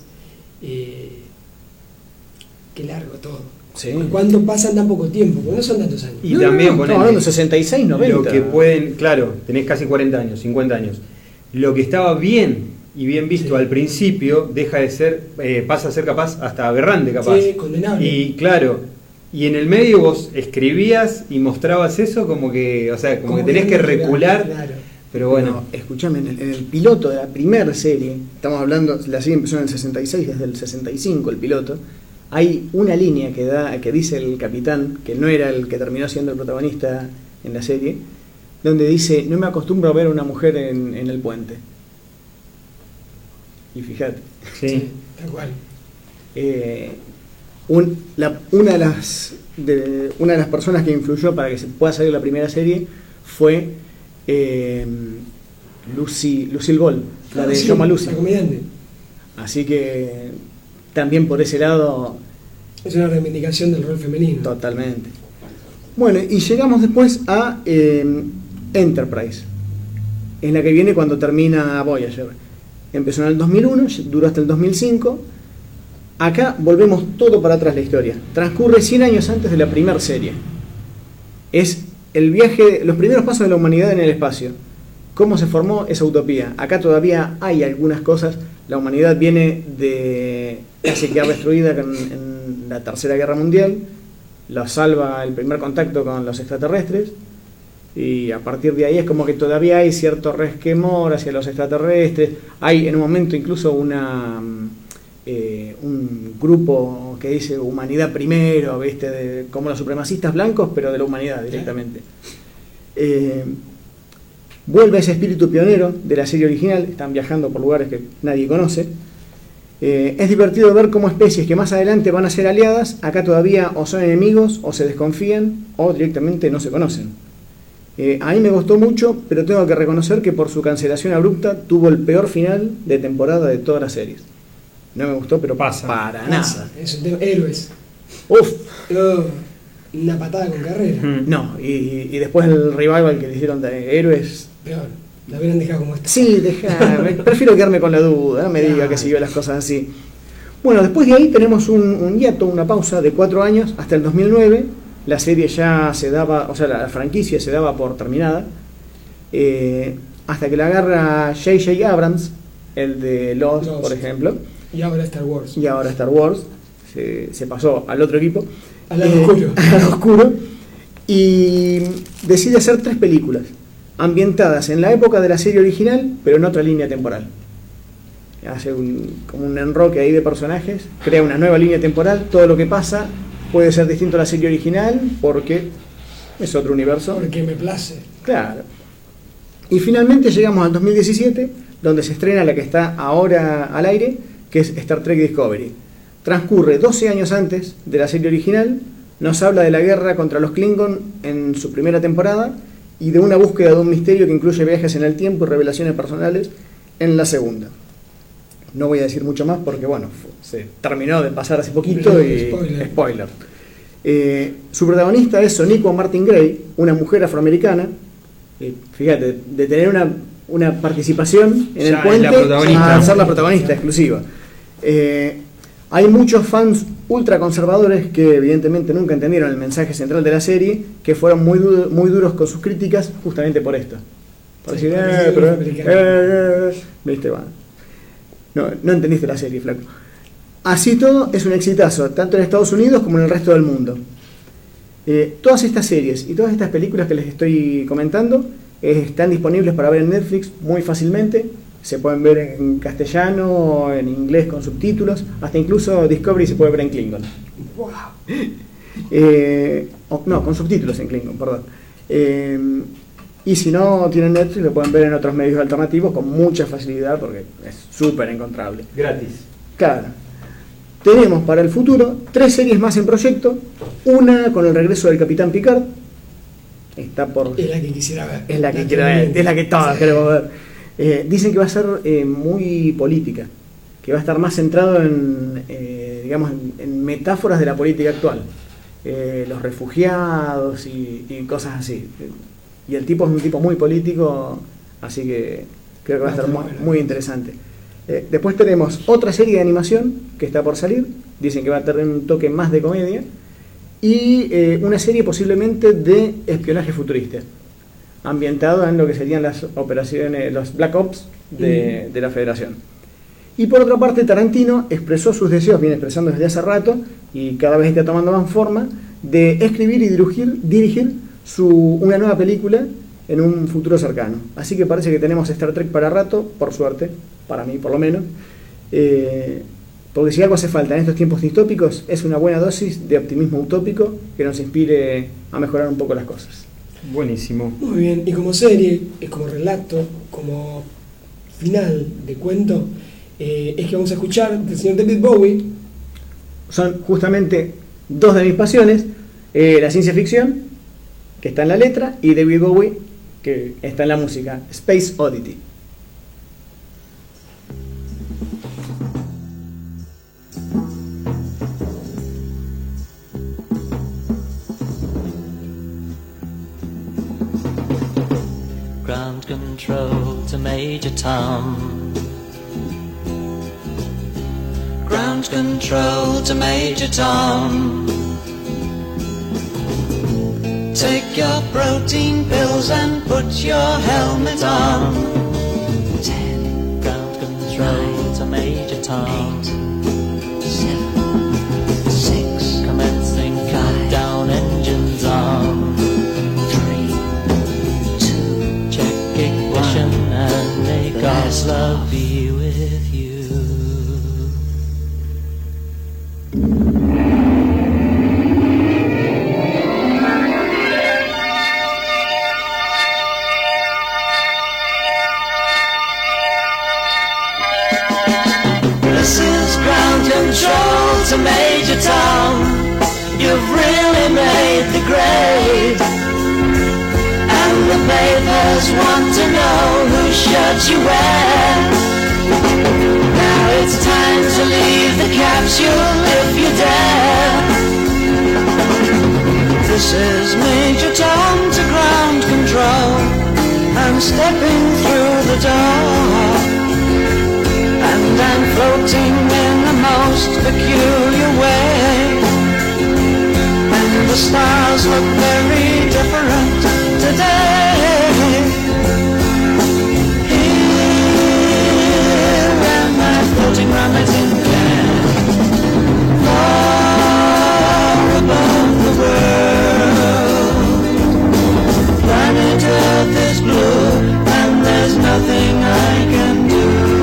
qué largo todo. Sí. ¿Cuándo pasan tan poco tiempo? Porque no son tantos años. Y también estamos ponele, hablando de 66, 90. lo que pueden, claro, tenés casi 40 años, 50 años. Lo que estaba bien y bien visto Sí. al principio deja de ser, pasa a ser capaz hasta aberrante capaz. Sí, condenable. Y claro, y en el medio vos escribías y mostrabas eso como que, o sea, como que tenés que recular, Claro. pero bueno. No, escúchame, en el piloto de la primera serie, estamos hablando, la serie empezó en el 66, desde el 65 el piloto, hay una línea que dice el capitán, que no era el que terminó siendo el protagonista en la serie, donde dice, no me acostumbro a ver a una mujer en el puente. Y fíjate, Sí. Tal cual. una de las personas que influyó para que se pueda salir la primera serie fue Lucille Ball, la de Sí, Yo Lucy. la comediante. Así que también por ese lado, Es una reivindicación del rol femenino. totalmente. Bueno, y llegamos después a Enterprise, en la que viene cuando termina Voyager. Empezó en el 2001, duró hasta el 2005. Acá volvemos todo para atrás la historia. Transcurre 100 años antes de la primera serie. Es el viaje, los primeros pasos de la humanidad en el espacio. ¿Cómo se formó esa utopía? Acá todavía hay algunas cosas. La humanidad viene de casi quedar destruida en la Tercera Guerra Mundial. La salva el primer contacto con los extraterrestres. Y a partir de ahí es como que todavía hay cierto resquemor hacia los extraterrestres. Hay en un momento incluso un grupo que dice humanidad primero, ¿viste? Como los supremacistas blancos, pero de la humanidad directamente. Vuelve ese espíritu pionero de la serie original, están viajando por lugares que nadie conoce. Es divertido ver cómo especies que más adelante van a ser aliadas, acá todavía o son enemigos, o se desconfían, o directamente no se conocen. A mí me gustó mucho, pero tengo que reconocer que por su cancelación abrupta tuvo el peor final de temporada de todas las series. No me gustó, pero Pasa. para Pasa. nada. Es un tema. Héroes. Uf, Oh, una patada con carrera. Mm. no, y después el revival que le hicieron de Héroes. Peor. La hubieran dejado como está. Sí, prefiero quedarme con la duda, no me diga que siguió las cosas así. Bueno, después de ahí tenemos un hiato, una pausa de 4 años hasta el 2009. La serie ya se daba, o sea, la franquicia se daba por terminada. Hasta que la agarra J.J. Abrams, el de Lost, por ejemplo, Y ahora Star Wars. y ahora Star Wars. Se pasó al otro equipo. Al lado oscuro. Al lado oscuro. Y decide hacer 3 películas ambientadas en la época de la serie original, pero en otra línea temporal. Hace como un enroque ahí de personajes, crea una nueva línea temporal, todo lo que pasa puede ser distinto a la serie original porque es otro universo. Porque me place. Claro. Y finalmente llegamos al 2017, donde se estrena la que está ahora al aire, que es Star Trek Discovery. Transcurre 12 años antes de la serie original, nos habla de la guerra contra los Klingon en su primera temporada y de una búsqueda de un misterio que incluye viajes en el tiempo y revelaciones personales en la segunda. No voy a decir mucho más porque, bueno, se terminó de pasar hace poquito y... Spoiler. Su protagonista es Sonequa Martin Grey, una mujer afroamericana. Fíjate, de tener una participación en Ya el puente es la protagonista. a ser la protagonista exclusiva. Hay muchos fans ultraconservadores que evidentemente nunca entendieron el mensaje central de la serie, que fueron muy duros con sus críticas justamente por esto. Por Sí, decir, porque viste, bueno. No entendiste la serie, flaco. Así todo, es un exitazo, tanto en Estados Unidos como en el resto del mundo. Todas estas series y todas estas películas que les estoy comentando están disponibles para ver en Netflix muy fácilmente. Se pueden ver en castellano, en inglés con subtítulos, hasta incluso Discovery se puede ver en Klingon. Wow. No, con subtítulos en Klingon, perdón. Y si no tienen Netflix, lo pueden ver en otros medios alternativos con mucha facilidad porque es súper encontrable. Gratis. Claro. Tenemos para el futuro 3 series más en proyecto. Una con el regreso del Capitán Picard, está por... Es la que quisiera ver. Es la que quiero ver, es la que todos queremos ver. Dicen que va a ser muy política, que va a estar más centrado en, digamos, en metáforas de la política actual. Los refugiados y cosas así. Y el tipo es un tipo muy político, así que creo que va a estar muy interesante. Después tenemos otra serie de animación que está por salir, dicen que va a tener un toque más de comedia, y una serie posiblemente de espionaje futurista, ambientado en lo que serían las operaciones, los Black Ops de la Federación. Y por otra parte, Tarantino expresó sus deseos, viene expresando desde hace rato, y cada vez está tomando más forma, de escribir y dirigir una nueva película en un futuro cercano. Así que parece que tenemos Star Trek para rato, por suerte, para mí por lo menos, porque si algo hace falta en estos tiempos distópicos es una buena dosis de optimismo utópico que nos inspire a mejorar un poco las cosas. Buenísimo. Muy bien, y como serie, como relato, como final de cuento, es que vamos a escuchar del señor David Bowie. Son justamente dos de mis pasiones, la ciencia ficción, que está en la letra, y David Bowie, que está en la música, Space Oddity. Ground control to Major Tom. Ground control to Major Tom. Take your protein pills and put your helmet on. 10. Ground control to Major Tom. 8, 7, 6. Commencing countdown, engines on. 3, 2. Check ignition and may God's love be with you. Control to Major Tom. You've really made the grade, and the papers want to know whose shirt you wear. Now it's time to leave the capsule if you dare. This is Major Tom to ground control. I'm stepping through the door, and I'm floating in the most peculiar way, and the stars look very different today. Here am I floating round my tin can, far above the world. Planet Earth is blue, and there's nothing I can do.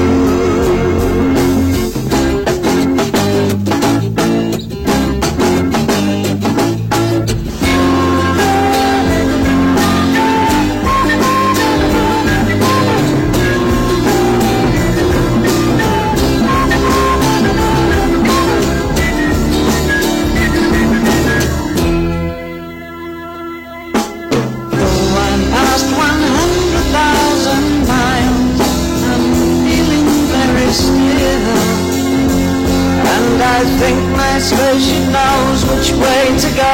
I think my spaceship knows which way to go.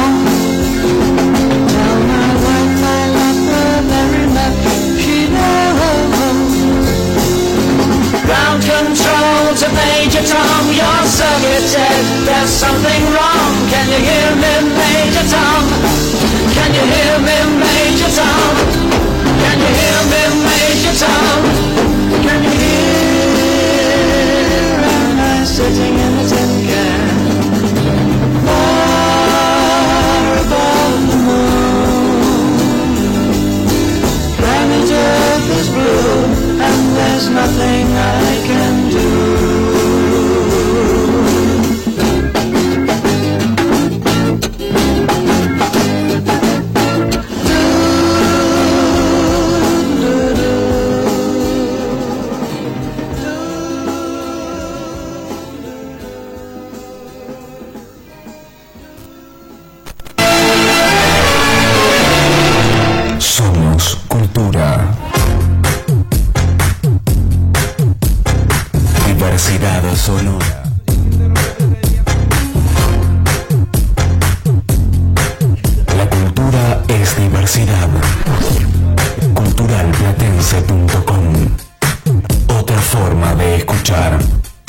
Tell my wife I love her very much, she knows. Ground control to Major Tom, your circuit said there's something wrong. Can you hear me, Major Tom? Can you hear me, Major Tom? Can you hear me, Major Tom? Can you hear? Sitting in the tin can, far above the moon. Planet Earth is blue, and there's nothing I can do. diversidad sonora. La cultura es diversidad. Culturalplatense.com. Otra forma de escuchar.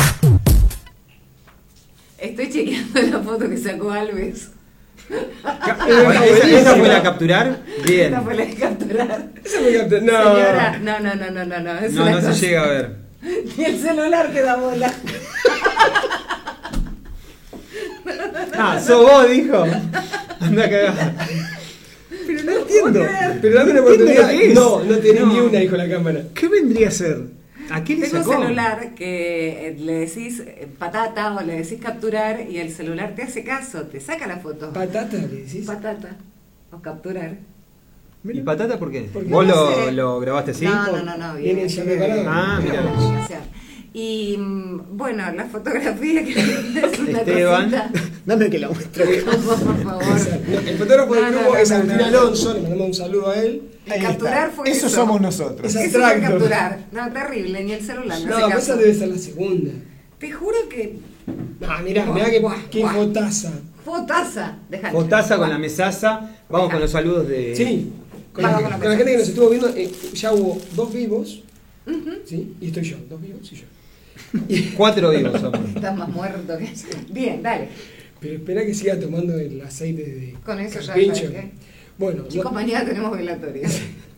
Estoy chequeando la foto que sacó Alves. ¿Esa fue la capturar? Bien. Esa fue la de capturar. Esa me captó. No. Señora, no. Es No, una no cosa. se llega a ver. Ni el celular te da bola. Ah, sos vos, dijo. Anda a cagar. Pero no entiendo. Pero dame una No entiendo oportunidad. lo que es. No tenés No. ni una, dijo la cámara. ¿Qué vendría a ser? ¿A qué le Tengo un sacó? celular que le decís patata o le decís capturar y el celular te hace caso, te saca la foto. Patata, le decís. Patata o capturar. ¿Y patata por qué? Porque ¿Vos no lo, sé. lo grabaste así? No. Viene ya preparado. Ah, mira. Y bueno, la fotografía que es una Esteban. cosita. Dame que la muestro. Por favor. No, el fotógrafo del grupo es Agustín Alonso, le mandamos un saludo a él. El capturar fue Eso somos nosotros. Es Eso fue abstracto. capturar. No, terrible, ni el celular. No, hace pero caso. esa debe ser la segunda. Te juro que. Mirá qué Buah. fotaza. Fotaza. Dejate. Fotaza con la mesaza. Vamos con los saludos de. Sí, con Vamos la, con la con la mesa. gente que nos estuvo viendo, ya hubo 2 vivos, ¿sí? Y estoy yo, 2 vivos y yo. 4 vivos somos. Estás más muerto que. Bien, dale. Pero espera que siga tomando el aceite de Con eso ya carpincho. sabes qué. Bueno, Chicos, mañana tenemos velatorio.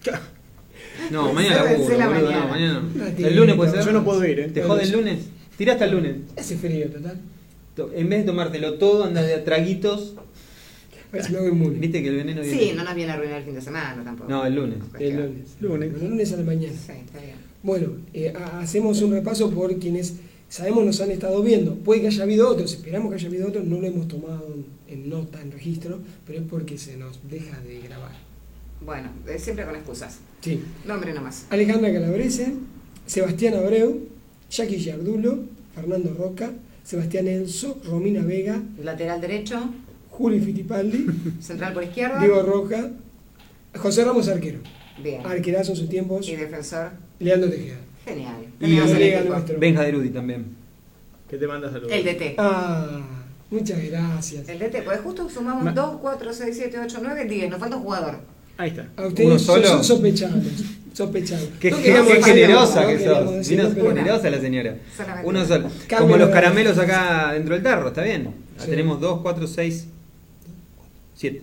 No, mañana laburo, Sábense la boludo. mañana. No, mañana no. Ratito. El lunes puede ser. Yo no puedo ir, ¿Te jode el lunes? Tirá hasta el lunes. hace frío, total. En vez de tomártelo todo, andás de a traguitos. A ver si me hago inmune. Viste que el veneno viene. Sí, no nos viene a arruinar el fin de semana tampoco. No, el lunes. El lunes. Lunes. Bueno, el lunes a la mañana. Sí, está bien. Bueno, hacemos un repaso por quienes sabemos nos han estado viendo. Puede que haya habido otros, esperamos que haya habido otros, no lo hemos tomado en nota, en registro, pero es porque se nos deja de grabar. Bueno, siempre con excusas. Sí. Nombre nomás. Alejandra Calabrese, Sebastián Abreu, Jackie Giardulo, Fernando Roca, Sebastián Enzo, Romina Vega, Lateral derecho, Juli Fittipaldi, central por izquierda. Diego Roja, José Ramos Arquero. Bien. Arquerazo en sus tiempos, Y defensor. Leandro Tejeda. Genial. Y Tenemos el Colega equipo. nuestro. Benja de Rudi también. Que te manda saludos. El DT. Ah, muchas gracias. El DT, pues justo sumamos 2, 4, 6, 7, 8, 9, 10. Nos falta un jugador. Ahí está. A ustedes ¿Uno solo? son sospechables. Sospechables. Qué, No qué queríamos decirlo, generosa no que queríamos sos. decirlo, Vino pero- generosa la señora. Solamente Uno uno. solo. Cambio Como los de- caramelos acá dentro del tarro, está bien. Sí. Tenemos 2, 4, 6, 7.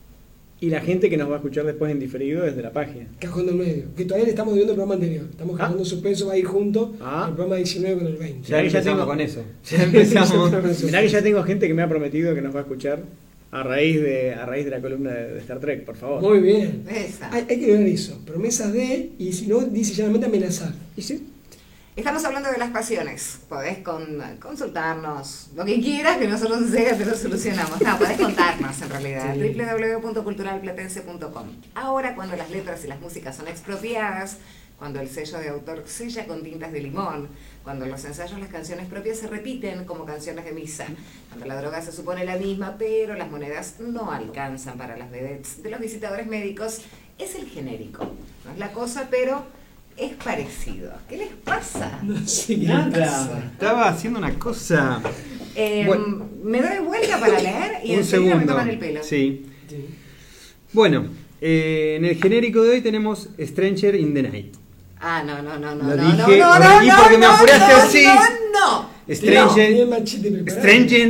Y la gente que nos va a escuchar después en diferido desde la página. Cajón del Medio. Que todavía le estamos viendo el programa anterior. Estamos Ah. grabando suspenso, va a ir junto Ah. el programa 19 con el 20. Ya, que ya empezamos tengo- con eso. Ya empezamos. Mirá que ya tengo gente que me ha prometido que nos va a escuchar a raíz de la columna de Star Trek, por favor. Muy bien. Esa. Hay que ver eso. Promesas de, y si no, dice llanamente amenazar. ¿Y sí? Estamos hablando de las pasiones. Podés consultarnos lo que quieras, que nosotros enseguida te lo solucionamos. No, podés contarnos en realidad. Sí. www.culturalplatense.com. Ahora, cuando las letras y las músicas son expropiadas, cuando el sello de autor sella con tintas de limón, cuando en los ensayos las canciones propias se repiten como canciones de misa, cuando la droga se supone la misma, pero las monedas no alcanzan para las vedettes de los visitadores médicos, es el genérico. No es la cosa, pero es parecido. ¿Qué les pasa? No sé qué le pasa. Nada. Estaba haciendo una cosa. Bueno. Me doy vuelta para leer y Un enseguida segundo. me toman el pelo. Sí. Sí. Bueno, en el genérico de hoy tenemos Stranger in the Night. Ah, no, Lo dije, corregí porque me apuraste así. No. Stranger, Tiene el machete preparado.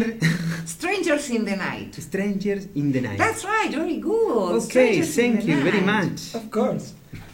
Strangers in the Night. Strangers in the Night. That's right, very good. Okay, Strangers in thank the you very Night. much. Of course.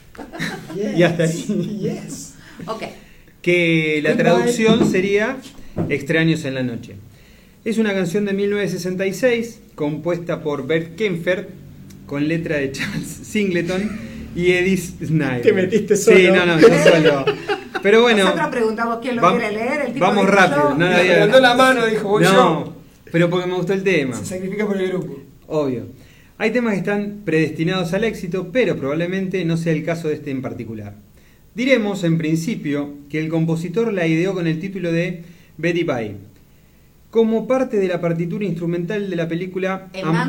Yes. Y hasta ahí. Yes. Ok. Que la Goodbye. traducción sería Extraños en la Noche. Es una canción de 1966 compuesta por Bert Kaempfert con letra de Charles Singleton y Edith Snyder. Te metiste solo. Sí, no, yo solo. Pero bueno, Nosotros preguntamos quién lo va- quiere leer. El tipo vamos dijo rápido. yo. No, Le levantó la mano, dijo, voy no, yo. pero porque me gustó el tema. Se sacrifica por el grupo. Obvio. Hay temas que están predestinados al éxito, pero probablemente no sea el caso de este en particular. Diremos, en principio, que el compositor la ideó con el título de Betty Bye, como parte de la partitura instrumental de la película A man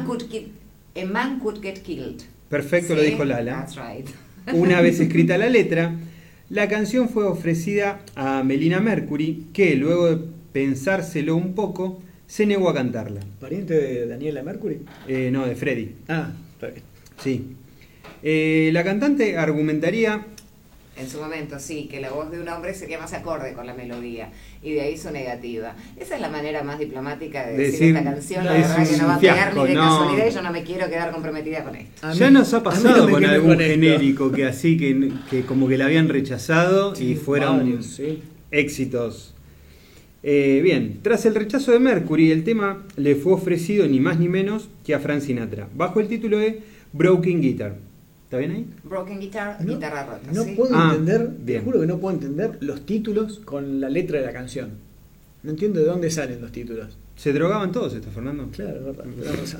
could get killed. Perfecto, lo Sí, dijo Lala. That's right. Una vez escrita la letra, La canción fue ofrecida a Melina Mercury, que luego de pensárselo un poco, se negó a cantarla. ¿Pariente de Daniela Mercury? No, de Freddie. Ah, está bien. Sí. La cantante argumentaría... En su momento, sí, que la voz de un hombre sería más acorde con la melodía, y de ahí su negativa. Esa es la manera más diplomática de decir esta canción, la es verdad que no va a un pegar fiasco, ni de no. casualidad, y yo no me quiero quedar comprometida con esto. Ya nos ha pasado me con quedé algún con esto. genérico que así, que como que la habían rechazado y fueron varios, sí. éxitos. Bien, tras el rechazo de Mercury, el tema le fue ofrecido ni más ni menos que a Frank Sinatra, bajo el título de Broken Guitar. ¿Está bien ahí? Broken Guitar, No, guitarra rota, no ¿sí? puedo entender, bien. te juro que no puedo entender los títulos con la letra de la canción. No entiendo de dónde salen los títulos. Se drogaban todos estos, Fernando. Claro, verdad, tenés razón.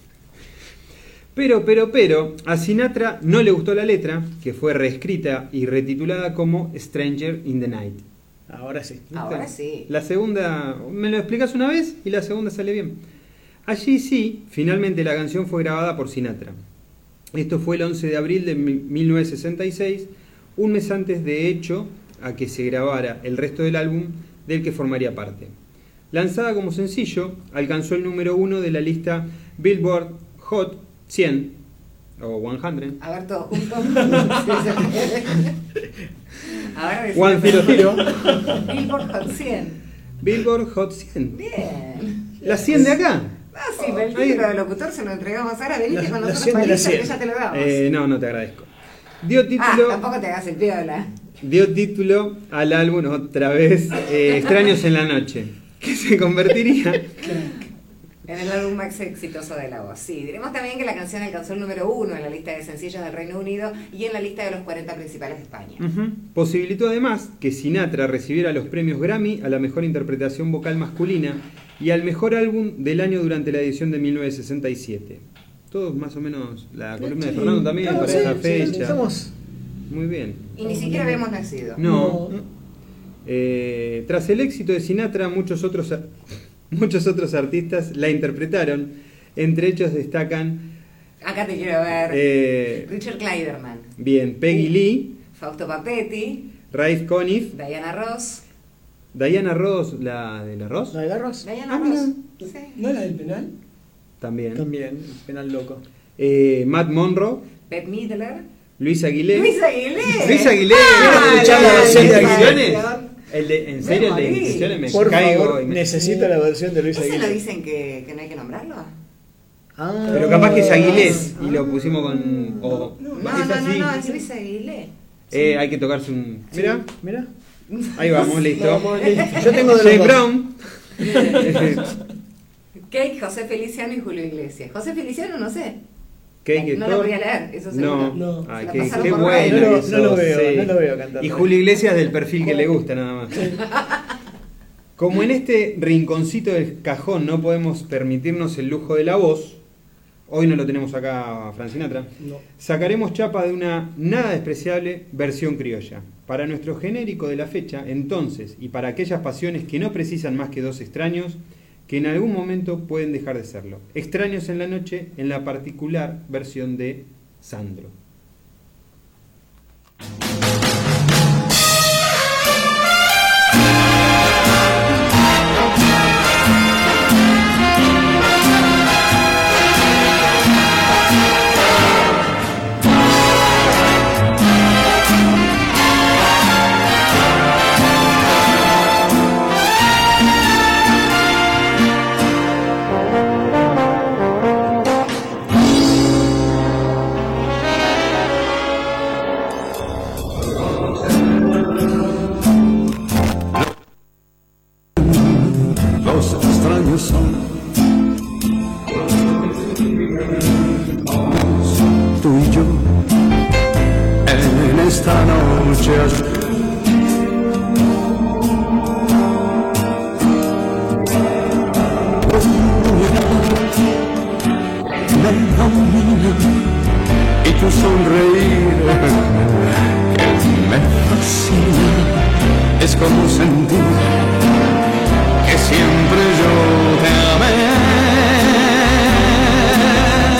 Pero, a Sinatra no le gustó la letra, que fue reescrita y retitulada como Stranger in the Night. Ahora sí. Ahora sí. La segunda, me lo explicas una vez y la segunda sale bien. Allí sí, finalmente la canción fue grabada por Sinatra. Esto fue el 11 de abril de 1966, un mes antes de hecho a que se grabara el resto del álbum del que formaría parte. Lanzada como sencillo, alcanzó el número 1 de la lista Billboard Hot 100 o 100. A ver, todos juntos. Ahora One Zero Zero. Billboard Hot 100. Billboard Hot 100. Bien. ¿La 100 de acá? Ah, sí, pero el título del locutor se lo entregamos ahora. Venite con la nosotros 100 de para la lista que 100. ya te lo damos. No te agradezco. Dio título, Tampoco te hagas el piola. dio título al álbum otra vez, Extraños en la Noche, que se convertiría En el álbum más exitoso de la voz. Sí, diremos también que la canción alcanzó el número 1 en la lista de sencillos del Reino Unido y en la lista de los 40 principales de España. Posibilitó además que Sinatra recibiera los premios Grammy a la mejor interpretación vocal masculina y al mejor álbum del año durante la edición de 1967. Todos más o menos, la columna de Fernando también Claro, para sí, esa sí, fecha. estamos- Muy bien. Y ni siquiera habíamos nacido. No. Tras el éxito de Sinatra, muchos otros artistas la interpretaron. Entre ellos destacan Acá te quiero ver. Richard Clayderman, bien, Peggy Lee, Fausto Papetti, Rafe Conniff, Diana Ross. Diana Ross, la del arroz, ¿La de Garros? Diana mira. Ross. Sí. ¿No es la del penal? también. También, penal loco. Matt Monroe, Bette Midler. Luis Aguilé. Luis Aguilé. Luis Aguilé. Quiero escuchar la versión de Inquisiciones. Aguilé. ¿En serio el de morí. Inquisiciones? Me Por caigo. favor, y me- necesito la versión de Luis ¿Ese lo Aguilé. dicen que no hay que nombrarlo? Ah. Pero capaz que es Aguilés y lo pusimos con. O, No, es así. es Luis Aguilé. Hay que tocarse un. Mira, Mira. ahí vamos, listo. Vamos, listo. Yo tengo de los James dos. Brown. Cake, José Feliciano y Julio Iglesias. José Feliciano no sé. Cake No Store. lo voy a leer, eso seguro. No, No. Ay, Se la qué pasaron qué por bueno. radio. No lo- que no lo sos, veo, sí. no lo veo cantando. Y Julio Iglesias del perfil que le gusta nada más. Como en este rinconcito del cajón no podemos permitirnos el lujo de la voz, hoy no lo tenemos acá a Frank Sinatra, No. sacaremos chapa de una nada despreciable versión criolla. Para nuestro genérico de la fecha, entonces, y para aquellas pasiones que no precisan más que dos extraños, que en algún momento pueden dejar de serlo. Extraños en la noche, en la particular versión de Sandro. Los extraños son tú y yo en esta noche. Me domina y tu sonreír que me fascina, es como sentir que siempre yo te amé.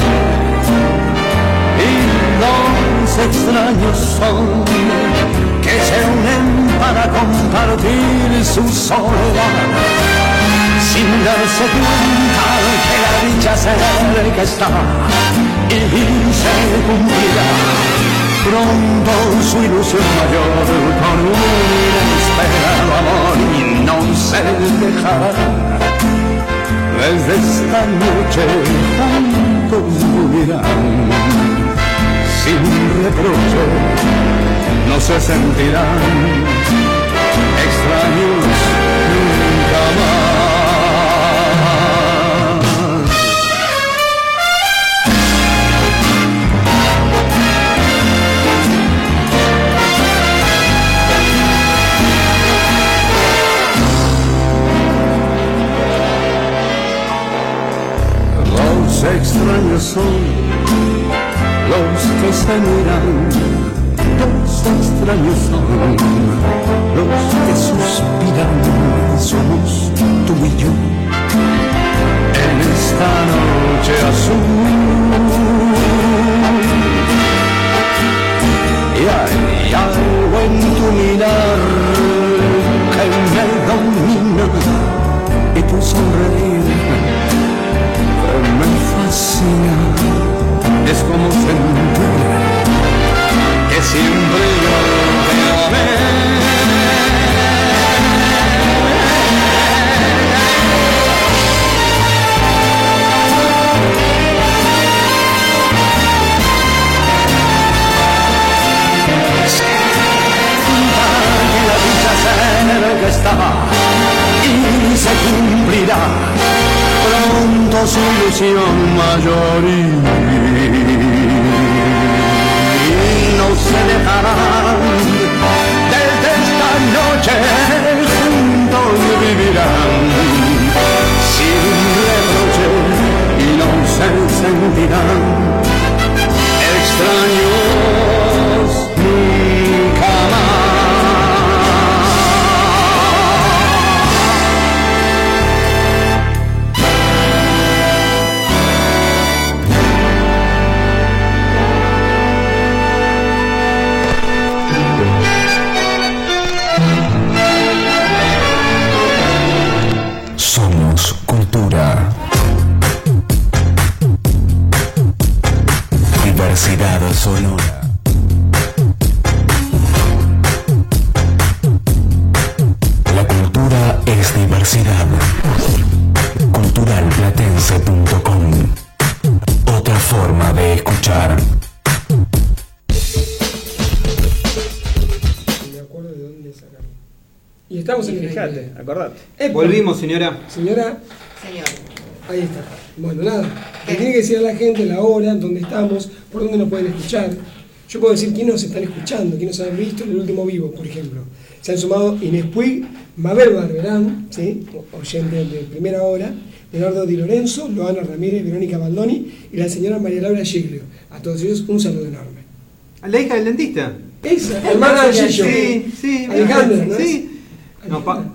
Y los extraños son que que se unen para compartir su soledad, sin darse cuenta que la dicha cerca está y se cumplirá pronto su ilusión mayor con un inesperado amor y no se dejará. Desde esta noche juntos vivirán sin reproche, no se sentirán extraños nunca más. Los extraños son los que se miran, los extraños son los que suspiran, somos tú y yo en esta noche azul. Y hay algo en tu mirar que me domina y tu sonreír me fascina, es como sentir que siempre yo te amé. Que la dicha cerca está y se cumplirá pronto su ilusión mayor y no se dejarán. Desde esta noche juntos vivirán sin reproche y no se sentirán extraños nunca más. Somos cultura. Diversidad sonora. La cultura es diversidad. Culturalplatense.com. Otra forma de escuchar. Me acuerdo de dónde sacarlo. Y estamos en el Fíjate, aire. acordate. Volvimos, señora. Señora, Señor. ahí está. Bueno, nada. Le tiene que decir a la gente la hora, dónde estamos, por dónde nos pueden escuchar. Yo puedo decir quiénes nos están escuchando, quiénes han visto en el último vivo, por ejemplo. Se han sumado Inés Puig, Mabel Barberán, ¿sí? Oyente de primera hora, Leonardo Di Lorenzo, Loana Ramírez, Verónica Baldoni y la señora María Laura Giglio. A todos ellos un saludo enorme. ¿A la hija del dentista? Esa, hermana de Gillo. Sí, sí. Alejandra, ¿no? Sí. No, Paula.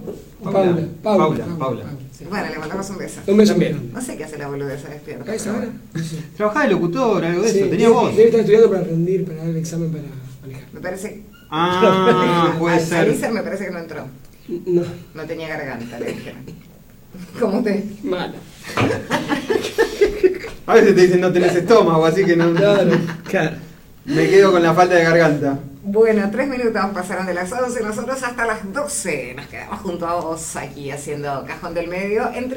Sí. Bueno, le mandamos un beso. Un beso bien. No sé qué hace la boludeza despierta. ¿Acá está ahora? Trabajaba de locutor, algo de Sí, eso. Tenía debe- voz. Debe estar estudiando para rendir, para dar el examen para manejar. Me parece. Ah, puede ser. Alicia me parece que no entró. No. No tenía garganta, le dijeron. ¿Cómo te? Mala. A veces te dicen no tenés estómago, así que no. Claro. Me quedo con la falta de garganta. Bueno, 3 minutos pasaron de las 11, nosotros hasta las 12 nos quedamos junto a vos aquí haciendo Cajón del Medio en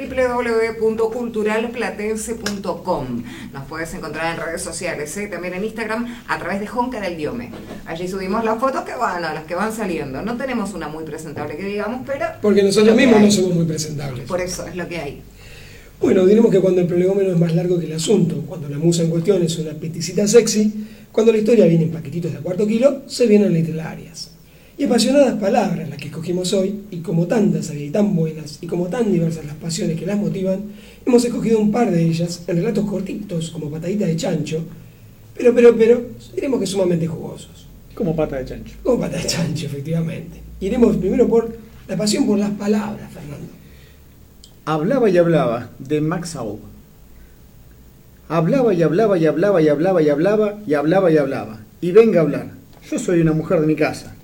www.culturalplatense.com. Nos puedes encontrar en redes sociales, también en Instagram a través de Jonca del Diome. Allí subimos las fotos que van, las que van saliendo. No tenemos una muy presentable que digamos, pero... Porque nosotros mismos no somos muy presentables. Por eso es lo que hay. Bueno, diremos que cuando el prolegómeno es más largo que el asunto, cuando la musa en cuestión es una peticita sexy, cuando la historia viene en paquetitos de a cuarto kilo, se vienen literarias. Y apasionadas palabras las que escogimos hoy, y como tantas había y tan buenas, y como tan diversas las pasiones que las motivan, hemos escogido un par de ellas en relatos cortitos como pataditas de chancho, pero, diremos que sumamente jugosos. Como pata de chancho. Como pata de chancho, efectivamente. Iremos primero por la pasión por las palabras, Fernando. Hablaba y hablaba, de Max Aub. Hablaba y hablaba y hablaba y hablaba y hablaba y hablaba y hablaba. Y venga a hablar. Yo soy una mujer de mi casa.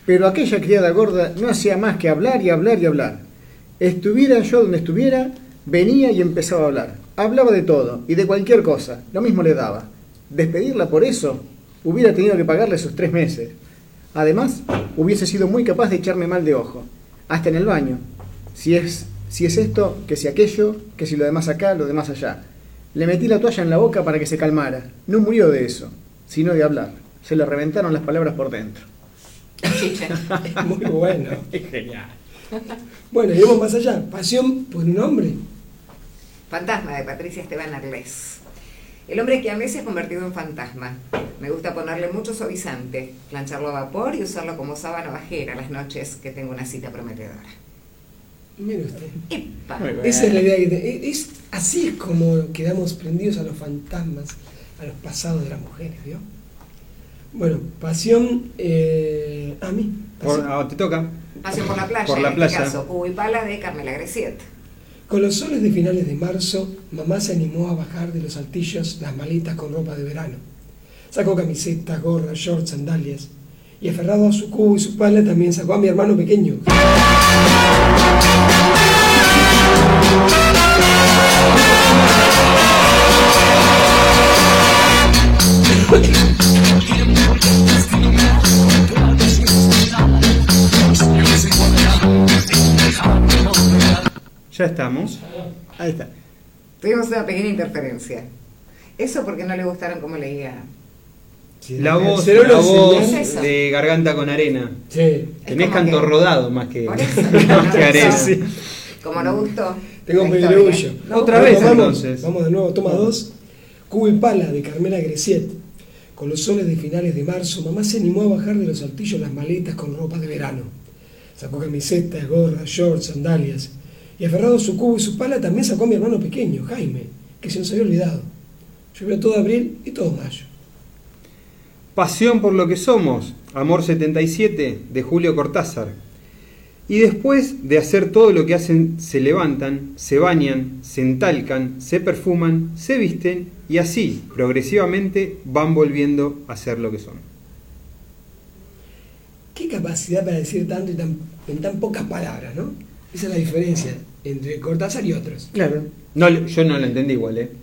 Pero aquella criada gorda no hacía más que hablar y hablar y hablar. Estuviera yo donde estuviera, venía y empezaba a hablar. Hablaba de todo y de cualquier cosa, lo mismo le daba. Despedirla por eso, hubiera tenido que pagarle sus 3 meses. Además, hubiese sido muy capaz de echarme mal de ojo, hasta en el baño. Si es esto, que si aquello, que si lo demás acá, lo demás allá. Le metí la toalla en la boca para que se calmara. No murió de eso, sino de hablar. Se le reventaron las palabras por dentro. Chiche. Muy bueno. Es genial. Bueno, y vamos más allá. Pasión por un hombre. Fantasma, de Patricia Esteban Arlés. El hombre que amé se ha convertido en fantasma. Me gusta ponerle mucho suavizante, plancharlo a vapor y usarlo como sábana bajera las noches que tengo una cita prometedora. Mire usted. ¡Epa! Muy bien. Esa es la idea que así es como quedamos prendidos a los fantasmas, a los pasados de las mujeres, ¿vio? Bueno, pasión a mí. Te toca. Pasión por la playa, Por la en playa. este caso, Cubo y Pala de Carmela Greciet. Con los soles de finales de marzo, mamá se animó a bajar de los altillos las maletas con ropa de verano. Sacó camisetas, gorras, shorts, sandalias. Y aferrado a su cubo y su pala, también sacó a mi hermano pequeño. Ya estamos. Ahí está. Tuvimos una pequeña interferencia. Eso porque no le gustaron cómo leía. La voz, Cero la lo voz enseñó. Es eso. de Garganta con Arena. Sí, Tenés como canto que- rodado más que, Por eso, más que arena. sí. Como no gustó. tengo la un historia. orgullo. Otra vez, vamos, entonces. Vamos de nuevo, toma 2. Cubo y pala de Carmela Greciet. Con los soles de finales de marzo, mamá se animó a bajar de los altillos las maletas con ropa de verano. Sacó camisetas, gorras, shorts, sandalias. Y aferrado a su cubo y su pala, también sacó a mi hermano pequeño, Jaime, que se nos había olvidado. Llovió todo abril y todo mayo. Pasión por lo que somos, Amor 77, de Julio Cortázar. Y después de hacer todo lo que hacen, se levantan, se bañan, se entalcan, se perfuman, se visten y así, progresivamente, van volviendo a ser lo que son. Qué capacidad para decir tanto y en tan pocas palabras, ¿no? Esa es la diferencia entre Cortázar y otros. Claro. No, yo no lo entendí igual, ¿eh?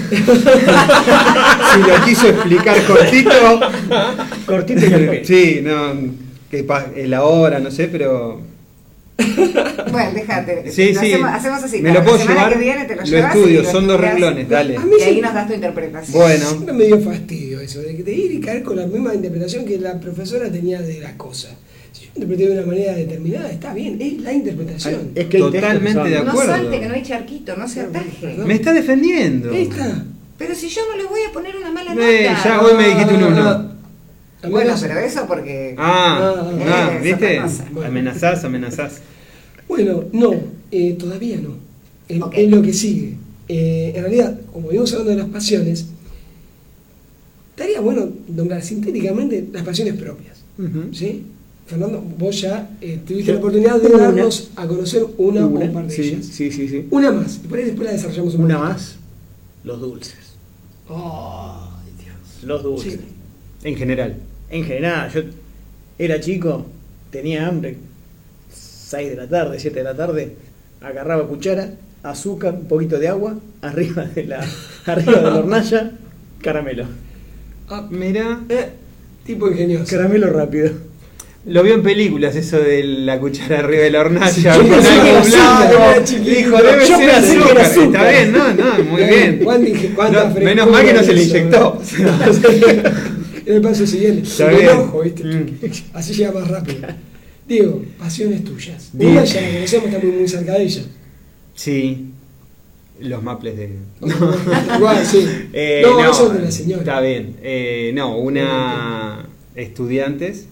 Si lo quiso explicar cortito. Cortito y al pie. Sí, no, es la hora, no sé, pero. Bueno, déjate. Sí, Lo sí. Hacemos así. Me para lo la puedo semana llevar. que viene te lo Lo llevas estudio, y lo son 2 estudias. renglones, dale. A mí Y ahí nos das tu interpretación. Bueno. Siempre me dio fastidio eso, de ir y caer con la misma interpretación que la profesora tenía de la cosa. Si yo interpreté de una manera determinada, está bien, es la interpretación. Es que hay textos Totalmente que son- de No acuerdo. salte, que no hay charquito, no se ataje. No. Me está defendiendo. Ahí está. Pero si yo no le voy a poner una mala nota. Ya hoy me dijiste un 1. Bueno, pero eso porque... Eso ¿viste? pasa. Amenazás. Bueno, no, todavía no. Ok. Es lo que sigue. En realidad, como venimos hablando de las pasiones, estaría bueno nombrar sintéticamente las pasiones propias. Ujú. ¿Sí? Fernando, vos ya tuviste Yo- la oportunidad de una. darnos a conocer una o un par de sí, ellas. sí. Una más, y por ahí después la desarrollamos un Una poquito. más. Los dulces. Ay, Dios. Los dulces. Sí. En general. En general, yo era chico, tenía hambre, 6 de la tarde, 7 de la tarde, agarraba cuchara, azúcar, un poquito de agua, arriba de la hornalla, caramelo. Ah, Mira. tipo ingenioso. Caramelo rápido. Lo vio en películas, eso de la cuchara arriba de la hornalla. Sí, con yo pensé que algo era blanco. azúcar, era chiquito. Dijo, debe Yo ser pensé que era azúcar. azúcar. Está bien, no, muy bien. ¿Cuánta No, menos mal que no se le frescura inyectó. En el paso siguiente. Está Con el bien. ojo, ¿viste? Así llega más rápido. Diego, pasiones tuyas. Bien. Una ya la conocemos, está muy cerca de ella. Sí. Los maples de. Igual, sí. No, eso es de la señora. Está bien. No, una. Estudiantes.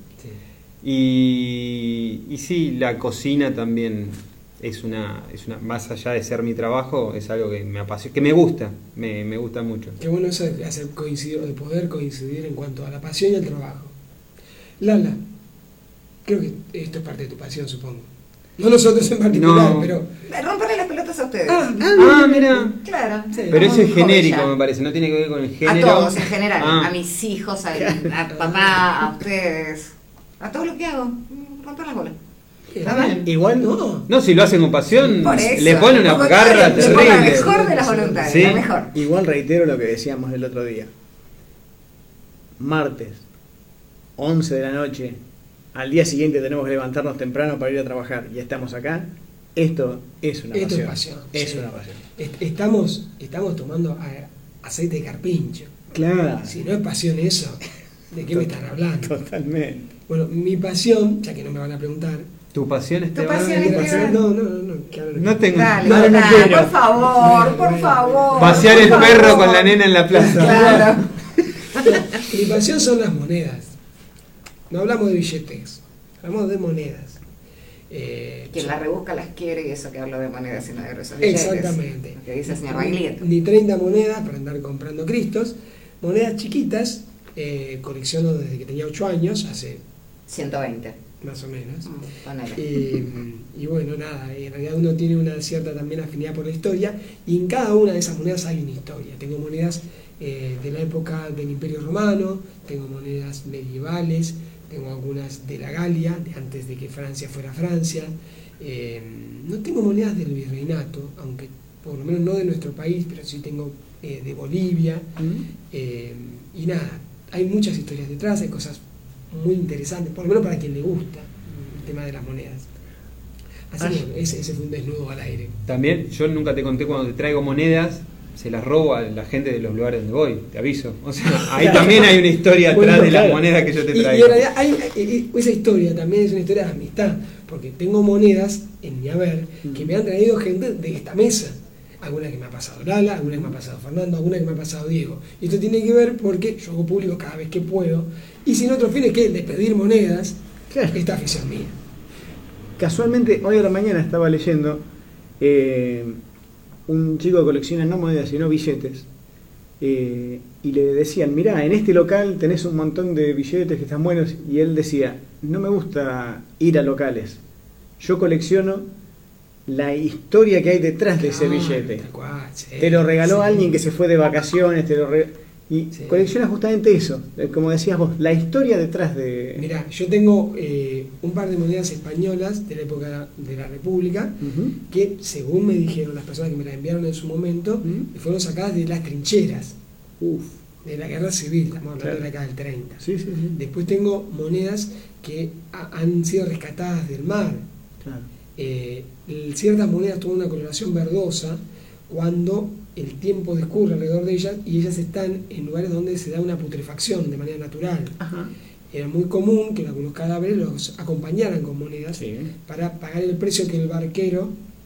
Y sí, la cocina también es una. Más allá de ser mi trabajo, es algo que me apasiona. Que me gusta. Me gusta mucho. Qué bueno eso de hacer coincidir, de poder coincidir en cuanto a la pasión y el trabajo. Lala, creo que esto es parte de tu pasión, supongo. No nosotros en particular, No. pero. Romperle las pelotas a ustedes. Mira. Claro. Pero eso es Como genérico, joven me parece. No tiene que ver con el ya. A género. todos en general. Ah. A mis hijos, a papá, a ustedes. A todo lo que hago, romper las bolas. Igual No. No, si lo hacen con pasión, Por eso, le ponen una como garra le pongo la terrible. mejor de las voluntades, Sí. la mejor. Igual reitero lo que decíamos el otro día. Martes, 11 de la noche, al día siguiente tenemos que levantarnos temprano para ir a trabajar y estamos acá. Esto es una Esto pasión. es pasión. Es sí. una pasión. Estamos tomando aceite de carpincho. Claro. Si no es pasión eso, ¿de qué me están hablando? Totalmente. Bueno, mi pasión, ya que no me van a preguntar. ¿Tu pasión, Esteban? pasión, mi Esteban. No, que ahora No tengo. Dale, No, no dale, quiero. por favor, por favor. Pasear por el favor. perro con la nena en la plaza. Claro. Mi pasión son las monedas. No hablamos de billetes, hablamos de monedas. Quien las rebusca las quiere y eso que hablo de monedas y no de gruesos billetes. Exactamente. Lo que dice el señor Baglietto. Ni 30 monedas para andar comprando cristos. Monedas chiquitas, colecciono desde que tenía 8 años, hace 120. más o menos. Ponele. Y bueno, nada, en realidad uno tiene una cierta también afinidad por la historia y en cada una de esas monedas hay una historia. Tengo monedas de la época del Imperio Romano, tengo monedas medievales, tengo algunas de la Galia, de antes de que Francia fuera Francia. No tengo monedas del virreinato, aunque por lo menos no de nuestro país, pero sí tengo de Bolivia. Y nada, hay muchas historias detrás, hay cosas muy interesantes, por lo menos para quien le gusta el tema de las monedas. Así que bueno, ese fue un desnudo al aire. También, yo nunca te conté cuando te traigo monedas, se las robo a la gente de los lugares donde voy, te aviso. O sea, ahí también hay una historia atrás Bueno, de las claro. monedas que yo te Y traigo. en realidad esa historia también es una historia de amistad, porque tengo monedas en mi haber que me han traído gente de esta mesa. Alguna que me ha pasado Lala, alguna que me ha pasado Fernando, alguna que me ha pasado Diego. Y esto tiene que ver porque yo hago público cada vez que puedo. Y sin otro fin es que el de pedir monedas, Claro. esta afición mía. Casualmente, hoy a la mañana estaba leyendo un chico que colecciona no monedas sino billetes y le decían, mirá, en este local tenés un montón de billetes que están buenos, y él decía, no me gusta ir a locales, yo colecciono la historia que hay detrás de ese billete. Tal cual, sí, Te lo regaló sí. alguien que se fue de vacaciones, y Sí. colecciona justamente eso, como decías vos, la historia detrás de... Mirá, yo tengo un par de monedas españolas de la época de la República Ujú. que, según me dijeron las personas que me las enviaron en su momento, fueron sacadas de las trincheras Uf. de la guerra civil, estamos hablando Claro. de la década del 30. Sí, sí, sí. Después tengo monedas que han sido rescatadas del mar. Claro. Ciertas monedas toman una coloración verdosa cuando el tiempo discurre alrededor de ellas y ellas están en lugares donde se da una putrefacción de manera natural. Ajá. Era muy común que en algunos cadáveres los acompañaran con monedas Sí. para pagar el precio que el barquero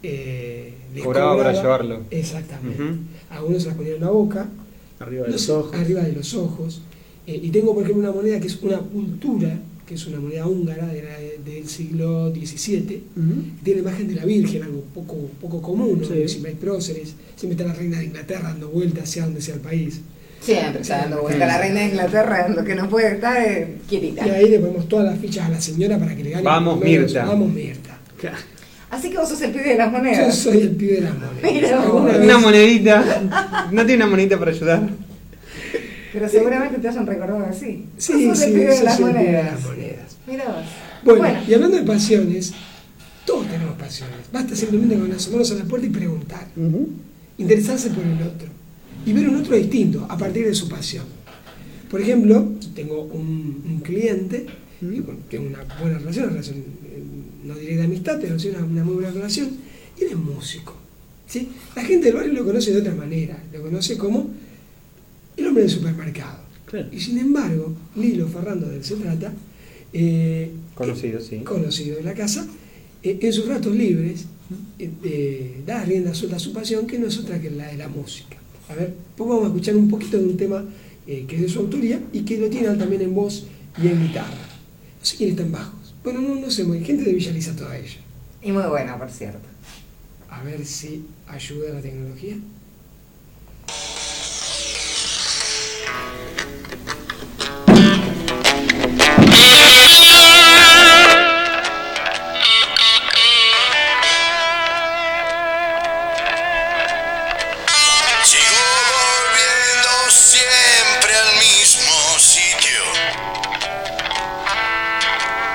les Cobraba para llevarlo. Exactamente. Ujú. Algunos se las ponían en la boca, Arriba de los los ojos. arriba de los ojos. Y tengo, por ejemplo, una moneda que es una cultura, que es una moneda húngara del siglo XVII. Ujú. Tiene la imagen de la Virgen, algo poco común, ¿no? Sí. Siempre hay próceres, siempre está la reina de Inglaterra dando vueltas hacia donde sea el país. Siempre está dando vuelta. La reina de Inglaterra lo que no puede estar es quietita. Y ahí le ponemos todas las fichas a la señora para que le gane. Vamos, por lo menos. Mirta. Vamos, Mirta. Así que vos sos el pibe de las Yo monedas. soy el pibe de las monedas. Mira vos. Alguna Una vez- monedita. ¿No tiene una monedita para ayudar? Pero seguramente te hayan recordado así. Sí, Vos sos sí, el pibe de yo las soy el pibe de monedas. las monedas. Mira vos. Bueno, y hablando de pasiones, todos tenemos pasiones. Basta simplemente con asomarnos a la puerta y preguntar. Ujú. Interesarse por el otro. Y ver un otro distinto a partir de su pasión. Por ejemplo, tengo un cliente que tengo una buena relación, no diré de amistad, pero sí una muy buena relación, y él es músico. ¿Sí? La gente del barrio lo conoce de otra manera, lo conoce como el hombre del supermercado. Claro. Y sin embargo, Lilo Ferrando, del se trata, Conocido, sí. conocido de la casa, en sus ratos libres da rienda suelta a su pasión, que no es otra que la de la música. A ver, pues vamos a escuchar un poquito de un tema que es de su autoría y que lo tienen también en voz y en guitarra. No sé quién está en bajos. Bueno, no sé, gente de Villa Lisa toda ella. Y muy buena, por cierto. A ver si ayuda la tecnología. Sigo volviendo siempre al mismo sitio.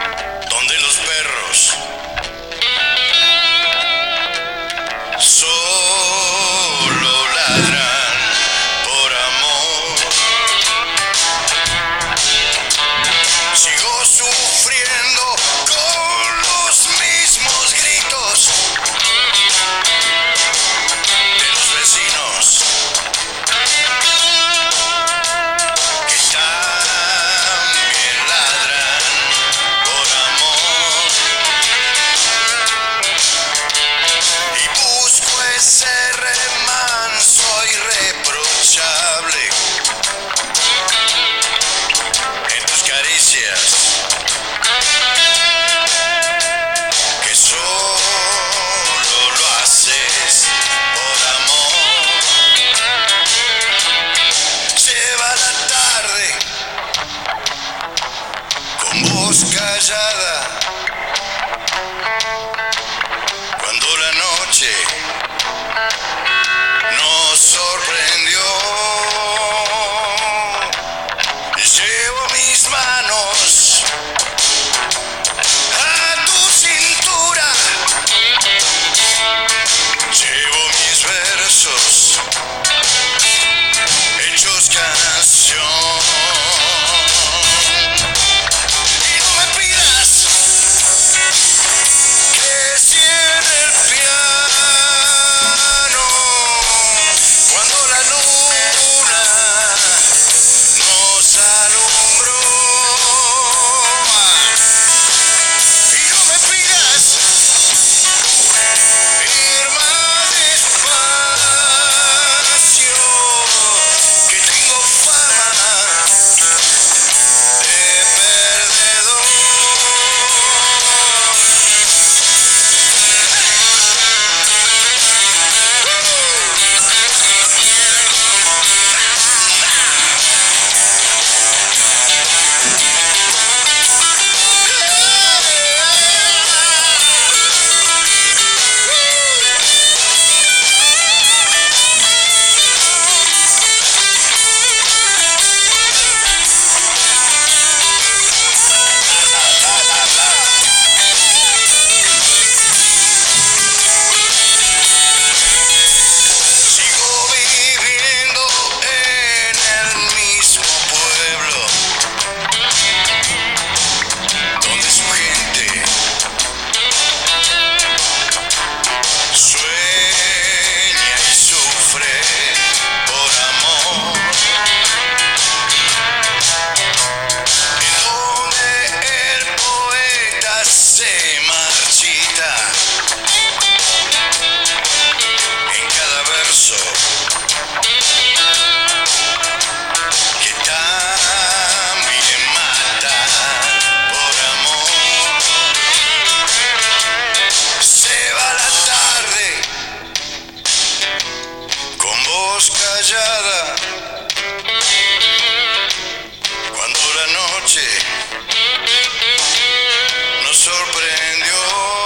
sorprendió.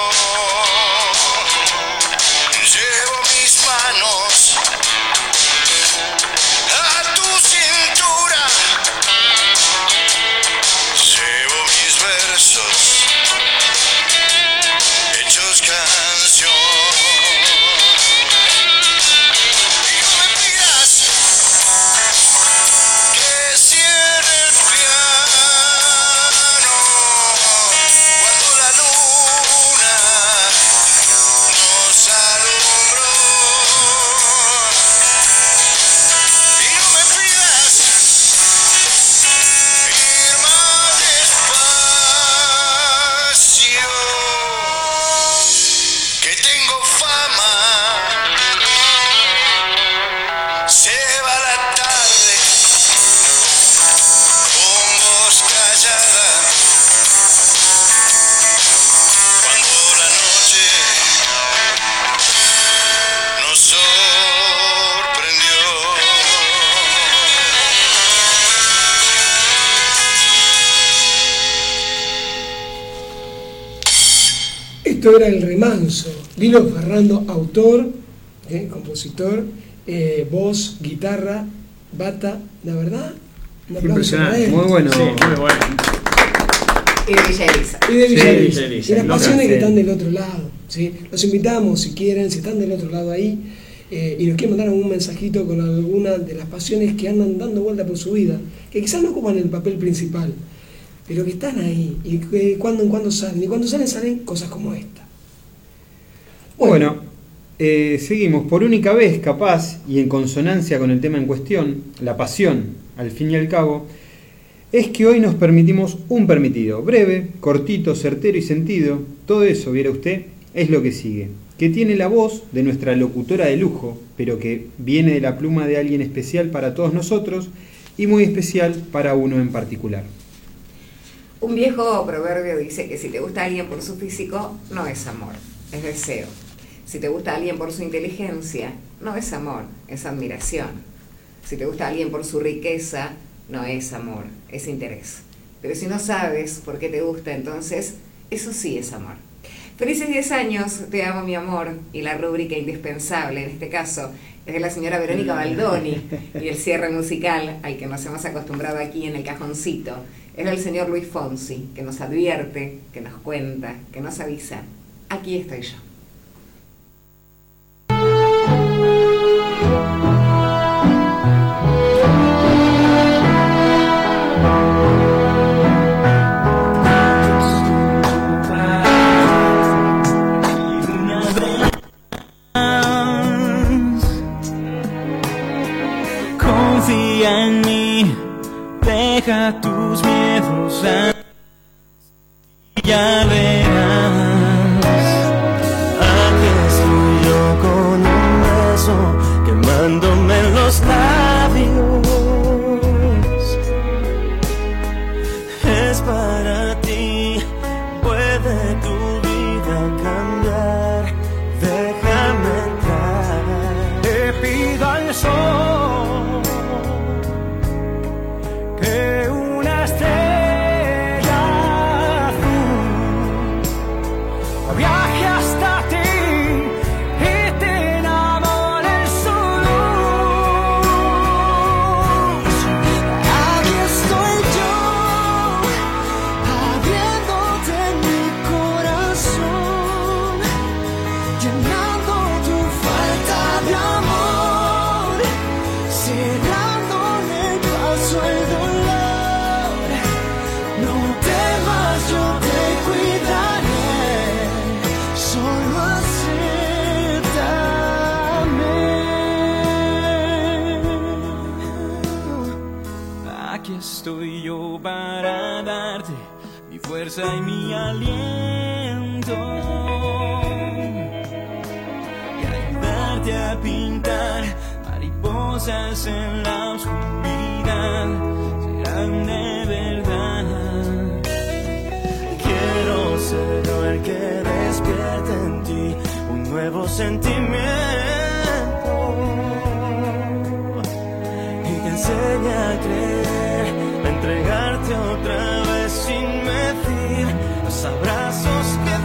Llevo mis manos a tu cintura, llevo mis versos hechos canción. Y no me pidas que cierre el piano cuando la luna nos alumbró. Y no me pidas ir más despacio, que tengo fama. Se va la tarde con voz callada, cuando la noche nos sorprendió. Esto era El Remanso. Lilo Ferrando, autor, compositor, voz, guitarra, bata. La verdad, un aplauso para Impresionante, él. muy bueno. Sí, muy bueno. Y de Villa Elisa. Y de Villa Sí, Elisa. Villa Elisa. Y las Loca, pasiones sí. que están del otro lado. ¿sí? Los invitamos, si quieren, si están del otro lado ahí, y nos quieren mandar un mensajito con alguna de las pasiones que andan dando vuelta por su vida, que quizás no ocupan el papel principal, pero que están ahí, y que cuando en cuando salen. Y cuando salen cosas como esta. Bueno, seguimos. Por única vez, capaz, y en consonancia con el tema en cuestión, la pasión, al fin y al cabo, es que hoy nos permitimos un permitido, breve, cortito, certero y sentido. Todo eso, viera usted, es lo que sigue, que tiene la voz de nuestra locutora de lujo, pero que viene de la pluma de alguien especial para todos nosotros y muy especial para uno en particular. Un viejo proverbio dice que si te gusta alguien por su físico, no es amor, es deseo. Si te gusta alguien por su inteligencia, no es amor, es admiración. Si te gusta alguien por su riqueza, no es amor, es interés. Pero si no sabes por qué te gusta, entonces eso sí es amor. Felices 10 años, te amo mi amor, y la rúbrica indispensable en este caso es de la señora Verónica Baldoni, y el cierre musical al que nos hemos acostumbrado aquí en el cajoncito es del señor Luis Fonsi, que nos advierte, que nos cuenta, que nos avisa. Aquí estoy yo. Confía en mí, deja tus miedos y ya verás. Aquí estoy yo con un beso quemándome en los labios. Es para ti, puede tu vida cambiar. Déjame entrar. Te pido al sol que una estrella azul viaje hasta ti y te enamore en su luz. Aquí estoy yo, abriéndote mi corazón, llenando tu falta de amor, cerrándole el paso al dolor. No temas, yo te cuidaré, solo acéptame. Aquí estoy yo para darte mi fuerza y mi aliento, y ayudarte a pintar mariposas en la oscuridad. Serán de verdad. Quiero ser yo el que despierte en ti un nuevo sentimiento y te enseñe a creer, a entregarte otra vez sin medir los abrazos que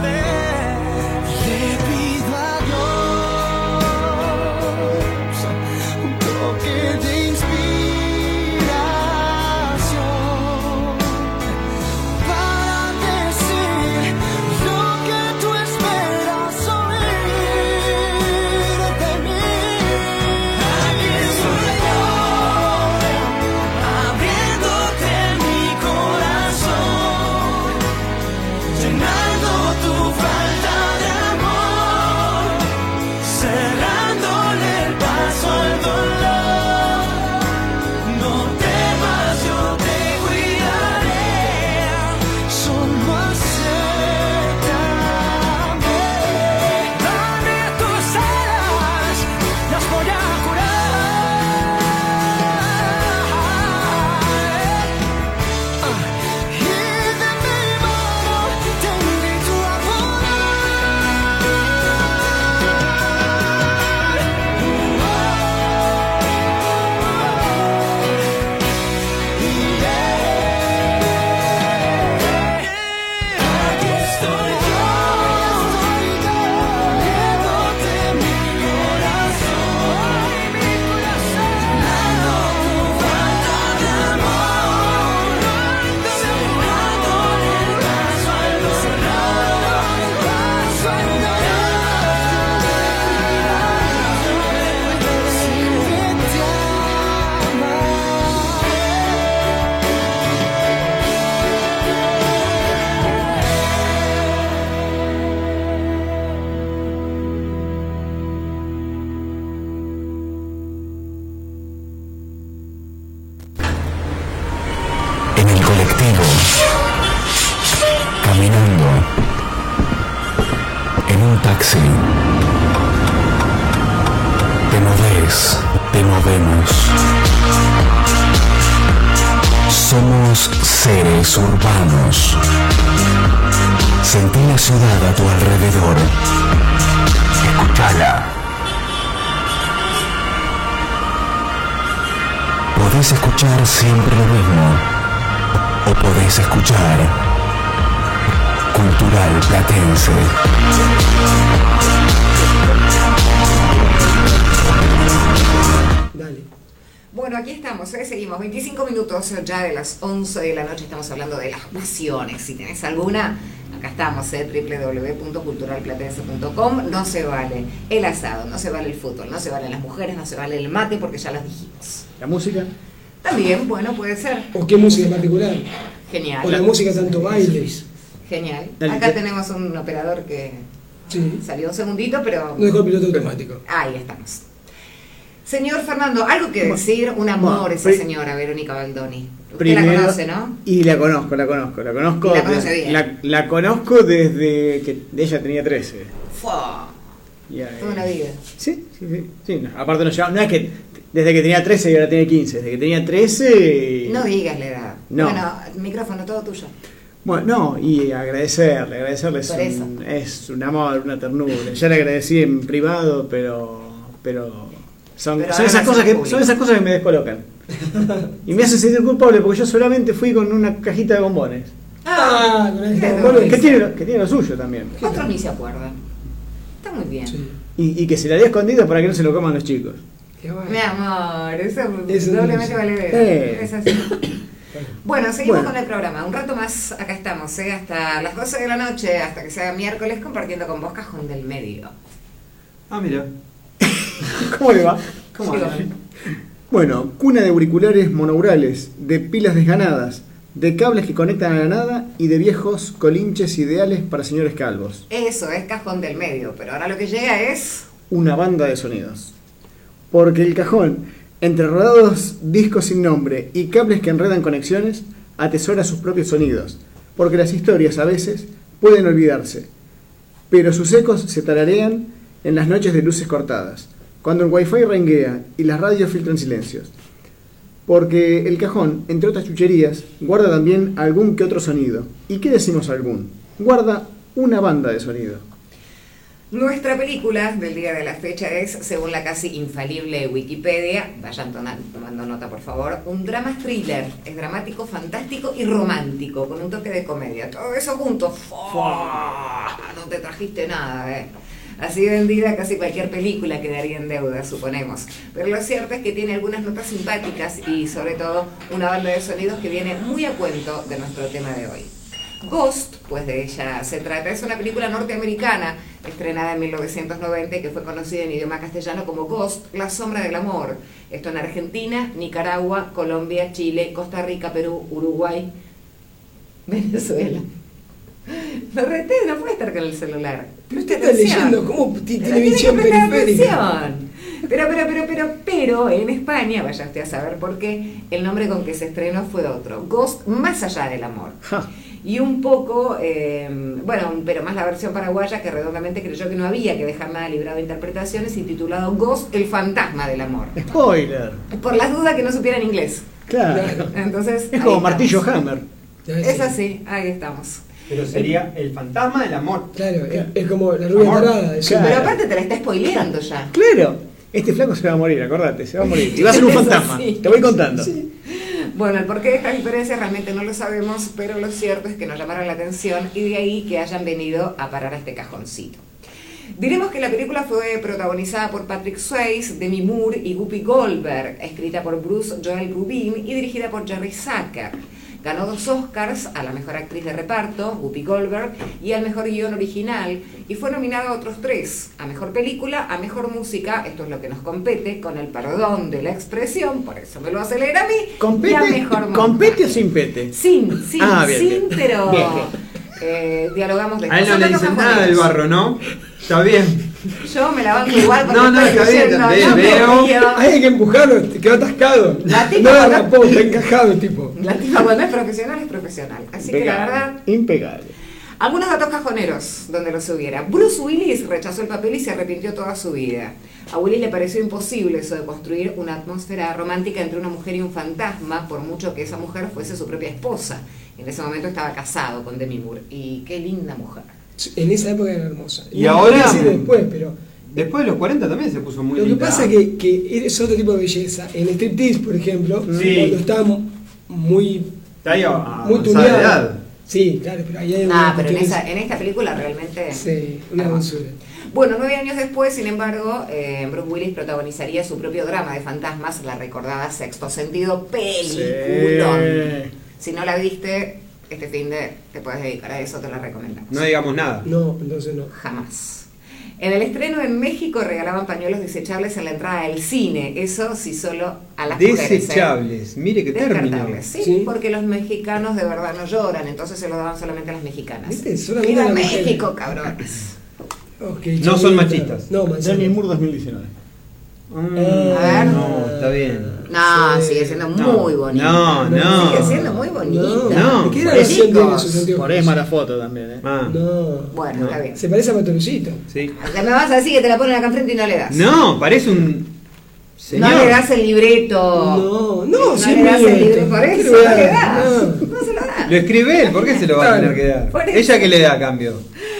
taxi. Te movés, te movemos. Somos seres urbanos. Sentí la ciudad a tu alrededor. Escuchala. Podés escuchar siempre lo mismo. O podés escuchar Cultural Platense. Dale. Bueno, aquí estamos, seguimos, 25 minutos ya de las 11 de la noche, estamos hablando de las pasiones. Si tenés alguna, acá estamos, www.culturalplatense.com. No se vale el asado, no se vale el fútbol, no se valen las mujeres, no se vale el mate, porque ya las dijimos. ¿La música? También, bueno, puede ser. ¿O qué música en particular? Genial. O la música tanto bailes. Genial. Dale, Acá ¿qué? tenemos un operador que Sí. salió un segundito, pero... No dejó el piloto automático. Ahí estamos. Señor Fernando, algo que decir, un amor Bueno, esa señora Verónica Baldoni. Usted la Primero- conoce, ¿no? Y la conozco. Y la conoce bien. La conozco desde que ella tenía 13. Fua, Y, toda una vida. Sí. No, aparte no es que desde que tenía 13 y ahora tiene 15. Desde que tenía 13... No digas la edad. No. Bueno, el micrófono todo tuyo. Bueno, no, y agradecerle es Por eso. un amor, una ternura. Ya le agradecí en privado, pero son Pero esas ahora cosas sí en que público. son esas cosas que me descolocan. Y me hacen sentir culpable porque yo solamente fui con una cajita de bombones. Ah, con el qué bombón. dulce. Que tiene lo suyo también. Otros ni se acuerdan. Está muy bien. Sí. Y que se la dé escondido para que no se lo coman los chicos. Qué bueno. Mi amor, eso Eso doblemente es. valedero. Es así. Bueno, seguimos Bueno. con el programa. Un rato más acá estamos, hasta las 12 de la noche, hasta que sea miércoles, compartiendo con vos Cajón del Medio. Ah, mira. ¿Cómo le va? ¿Cómo Sí, anda? Bueno, cuna de auriculares monourales, de pilas desganadas, de cables que conectan a la nada y de viejos colinches ideales para señores calvos. Eso es Cajón del Medio, pero ahora lo que llega es... Una banda de sonidos. Porque el cajón, entre rodados discos sin nombre y cables que enredan conexiones, atesora sus propios sonidos. Porque las historias a veces pueden olvidarse, pero sus ecos se tararean en las noches de luces cortadas, cuando el wifi renguea y las radios filtran silencios. Porque el cajón, entre otras chucherías, guarda también algún que otro sonido. ¿Y qué decimos algún? Guarda una banda de sonido. Nuestra película del día de la fecha es, según la casi infalible Wikipedia, vayan tomando nota por favor, un drama thriller. Es dramático, fantástico y romántico, con un toque de comedia. Todo eso junto. ¡Fua! No te trajiste nada, Así vendida casi cualquier película quedaría en deuda, suponemos. Pero lo cierto es que tiene algunas notas simpáticas y sobre todo una banda de sonidos que viene muy a cuento de nuestro tema de hoy. Ghost, pues de ella se trata, es una película norteamericana estrenada en 1990 que fue conocida en idioma castellano como Ghost, La Sombra del Amor. Esto en Argentina, Nicaragua, Colombia, Chile, Costa Rica, Perú, Uruguay, Venezuela. No reté, no puede estar con el celular. Pero usted está leyendo, ¿cómo tiene visión que prestar periférica? atención. Pero en España, vaya usted a saber por qué, el nombre con que se estrenó fue otro, Ghost Más Allá del Amor. Ja. Y un poco, pero más la versión paraguaya que redondamente creyó que no había que dejar nada librado de interpretaciones y titulado Ghost, el fantasma del amor. Spoiler. Por las dudas que no supieran inglés. Claro. Entonces, Es como ahí martillo estamos. Hammer. Es así, ahí estamos. Pero sería el fantasma del amor. Claro, es como la rubia Amor. tarada. Es Claro. Pero aparte te la está spoileando ya. Claro. Este flaco se va a morir, acordate, se va a morir. Y va a ser un Eso fantasma. sí. Te voy contando. Bueno, el porqué de estas diferencias realmente no lo sabemos, pero lo cierto es que nos llamaron la atención y de ahí que hayan venido a parar a este cajoncito. Diremos que la película fue protagonizada por Patrick Swayze, Demi Moore y Whoopi Goldberg, escrita por Bruce Joel Rubin y dirigida por Jerry Zucker. Ganó 2 Oscars a la mejor actriz de reparto, Whoopi Goldberg, y al mejor guión original, y fue nominada a otros 3, a mejor película, a mejor música, esto es lo que nos compete, con el perdón de la expresión, por eso me lo acelera a mí, y a mejor música. ¿Con pete o sin pete? Sin, Ah, bien, bien. pero Bien, dialogamos de A él no le Nosotros dicen nos nada del ponemos. barro, ¿no? Está bien. Yo me la banco igual porque No, estoy está bien, leyendo, también, no me veo. río. Hay que empujarlo, te quedó atascado. La tipa No cuando- atrapó, está encajado el tipo. La tipa cuando es profesional, es profesional. Así que la verdad, Impecable. Algunos datos cajoneros donde los hubiera. Bruce Willis rechazó el papel y se arrepintió toda su vida. A Willis le pareció imposible eso de construir una atmósfera romántica entre una mujer y un fantasma, por mucho que esa mujer fuese su propia esposa. En ese momento estaba casado con Demi Moore. Y qué linda mujer. En esa época era hermosa. Y ahora- Sí, después, pero... Después de los 40 también se puso muy Lo que linda. pasa es que es otro tipo de belleza. En el striptease, por ejemplo, Sí. cuando está muy Está ahí muy avanzada de tuneado. edad. Sí, claro, pero ahí hay Ah, algunas pero en cuestiones- esta película realmente... Sí, una hermosura. Bueno, 9 años después, sin embargo, Bruce Willis protagonizaría su propio drama de fantasmas, la recordada Sexto Sentido, peliculón. Sí. Si no la viste, este fin de te puedes dedicar a eso, te la recomendamos. No digamos nada. No, entonces no. Jamás. En el estreno en México regalaban pañuelos desechables en la entrada del cine, eso sí solo a las mujeres. Desechables. Mire qué término. Descartables, sí, Sí. porque los mexicanos de verdad no lloran, entonces se lo daban solamente a las mexicanas. ¿Viste? Solamente ¡Viva a las mujeres. México, cabrones! Ok, No son chavita. machistas. No, Demi machistas. Moore 2019. A ver. No, está bien. No, Sí. sigue siendo No. muy bonita. No. Sigue siendo muy bonita. No. ¿Qué era Por la versión de chicos. sus anteojos? Por ahí es mala foto también, Ah, No. Bueno, No. está bien. Se parece a Patorucito. sí. O sea, me vas a decir que te la ponen acá enfrente y no le das. No, parece un señor. No le das el libreto. No, no, no sí le das el libreto. libreto. Por ¿Qué eso le voy no a le dar? das. No. No se lo das. Lo escribe él, ¿por qué se lo va a Claro. tener que dar? Por eso. ¿Ella qué le da a cambio?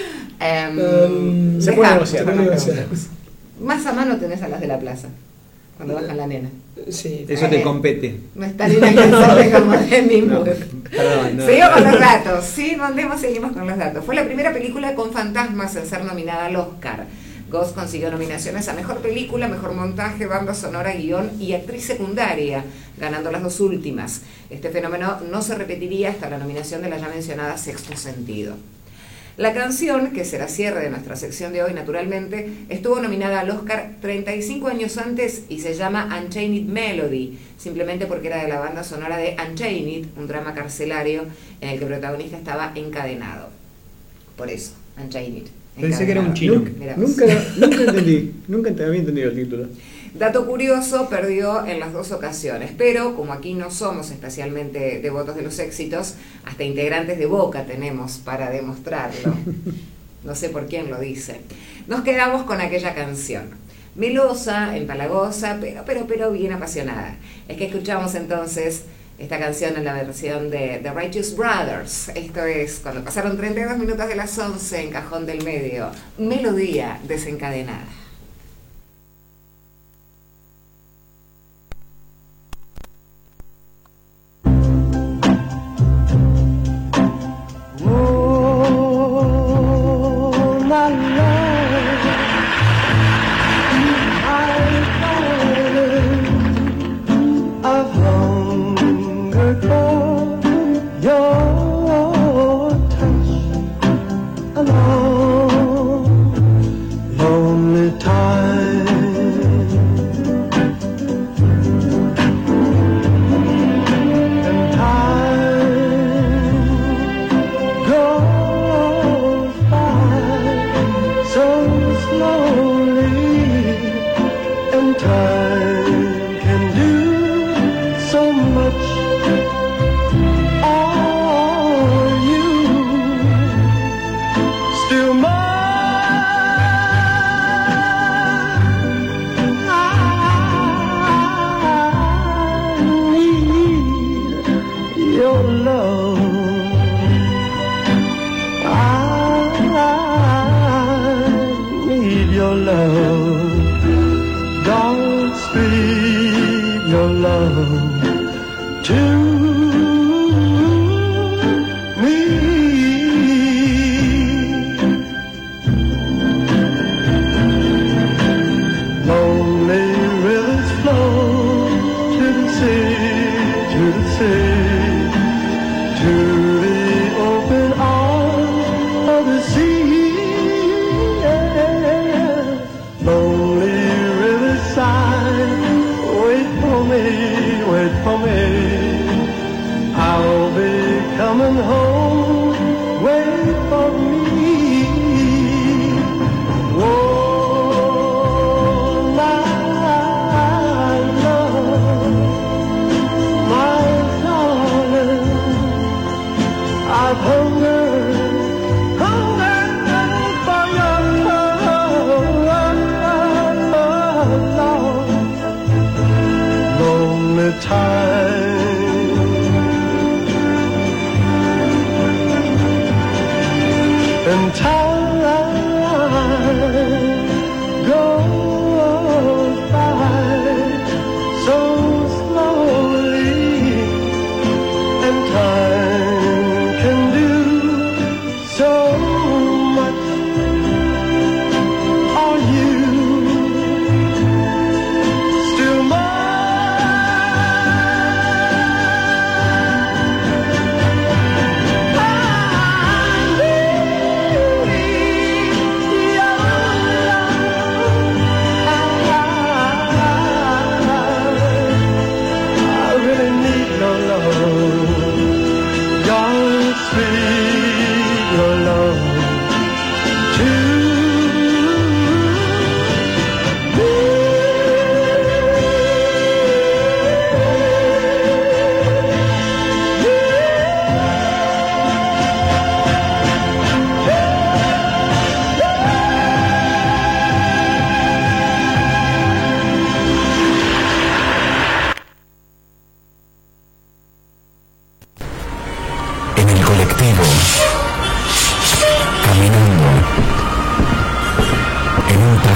Se deja, puede negociar. Se puede negociar. Más a mano tenés a las de la plaza. Cuando bajan la nena. Sí. Eso te compete. No es tan inalcanzable como Demi No, Moore. perdón, no. Seguimos con los datos. Sí, seguimos con los datos. Fue la primera película con fantasmas en ser nominada al Oscar. Ghost consiguió nominaciones a Mejor Película, Mejor Montaje, Banda Sonora, Guión y Actriz Secundaria, ganando las dos últimas. Este fenómeno no se repetiría hasta la nominación de la ya mencionada Sexto Sentido. La canción, que será cierre de nuestra sección de hoy naturalmente, estuvo nominada al Oscar 35 años antes y se llama Unchained Melody, simplemente porque era de la banda sonora de Unchained, un drama carcelario en el que el protagonista estaba encadenado. Por eso, Unchained. Pensé que era un encadenado. chino. Mirá vos. Nunca entendí. Nunca te había entendido el título. Dato curioso, perdió en las dos ocasiones, pero como aquí no somos especialmente devotos de los éxitos, hasta integrantes de Boca tenemos para demostrarlo. No sé por quién lo dice. Nos quedamos con aquella canción. Melosa, empalagosa, pero bien apasionada. Es que escuchamos entonces esta canción en la versión de The Righteous Brothers. Esto es cuando pasaron 32 minutos de las 11 en Cajón del Medio. Melodía desencadenada. Oh, my love, I've hungered for your touch a long, lonely time. And time goes by so slowly, and time can do so much. Are you still mine? I need your love. I need your love. Godspeed your love to me. Lonely rivers flow to the sea, to the sea, to the open arms of the sea. Lonely riverside, wait for me, wait for me.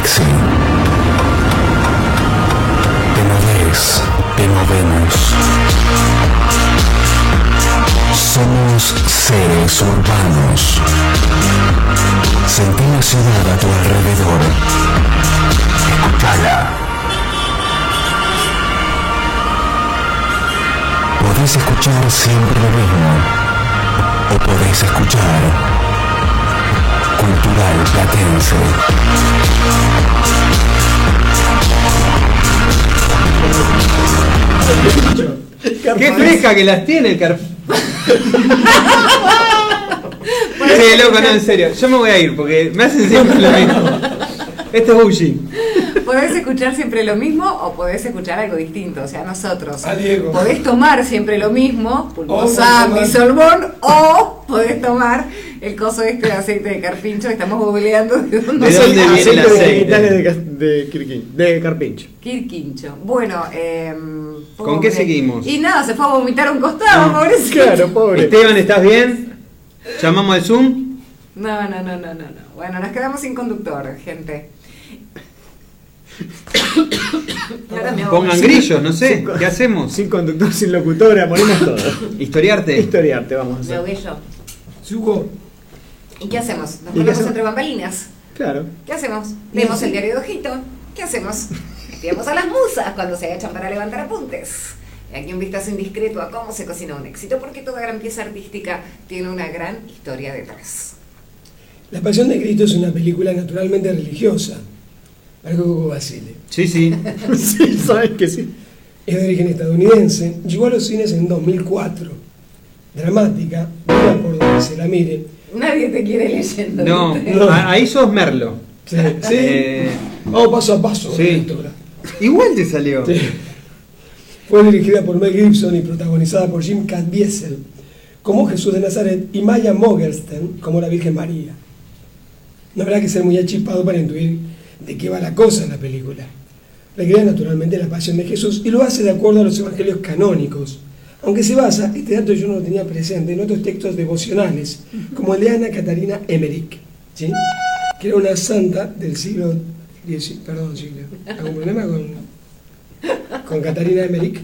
taxi. Te movés, te movemos. Somos seres urbanos. Sentí la ciudad a tu alrededor. Escuchala. Podés escuchar siempre lo mismo. O podés escuchar Cultural Platense. ¡Qué fresca que las tiene el carpincho! Sí, loco, no, en serio. Yo me voy a ir porque me hacen siempre lo mismo. Esto es bullying. Podés escuchar siempre lo mismo o podés escuchar algo distinto, o sea, nosotros. A Diego. Podés tomar siempre lo mismo, pulmosán, tomar- bisolbón, o podés tomar el coso este de aceite de carpincho. Estamos googleando de dónde ¿De dónde viene el aceite? De carpincho. Quirquincho. Bueno, ¿Con qué pobre. seguimos? Y nada, se fue a vomitar a un costado, No. pobrecito. Claro, pobre. Esteban, ¿estás bien? ¿Llamamos al Zoom? No. Bueno, nos quedamos sin conductor, gente. Y ahora me hago Pongan así. grillos, no sé. ¿Qué hacemos? Sin conductor, sin locutora, morimos todos. Historiarte. Historiarte, vamos a Me hacer. ahogué yo. Sugo. ¿Y qué hacemos? Nos ¿Y qué ponemos hacemos? entre bambalinas. Claro. ¿Qué hacemos? Leemos el diario de Ojito. ¿Qué hacemos? Tiramos a las musas cuando se agachan para levantar apuntes. Y aquí un vistazo indiscreto a cómo se cocina un éxito, porque toda gran pieza artística tiene una gran historia detrás. La Pasión de Cristo es una película naturalmente religiosa. Marco Coco Basile. Sí, sí. Sí, sabes que sí. Es de origen estadounidense. Llegó a los cines en 2004. Dramática, mira por donde se la mire. Nadie te quiere leyendo. No, ¿viste? No. ahí sos Merlo. Sí, sí. Vamos paso a paso. Sí. directora. Igual te salió. Sí. Fue dirigida por Mel Gibson y protagonizada por Jim Caviezel como Jesús de Nazaret y Maya Mogersten como la Virgen María. No habrá que ser muy achipado para intuir de qué va la cosa en la película. Recrea naturalmente la pasión de Jesús y lo hace de acuerdo a los evangelios canónicos, aunque se basa, este dato yo no lo tenía presente, en otros textos devocionales, como el de Ana Catarina Emmerich, ¿sí? Que era una santa del siglo X. Perdón, siglo. ¿Algún problema con Catarina Emmerich?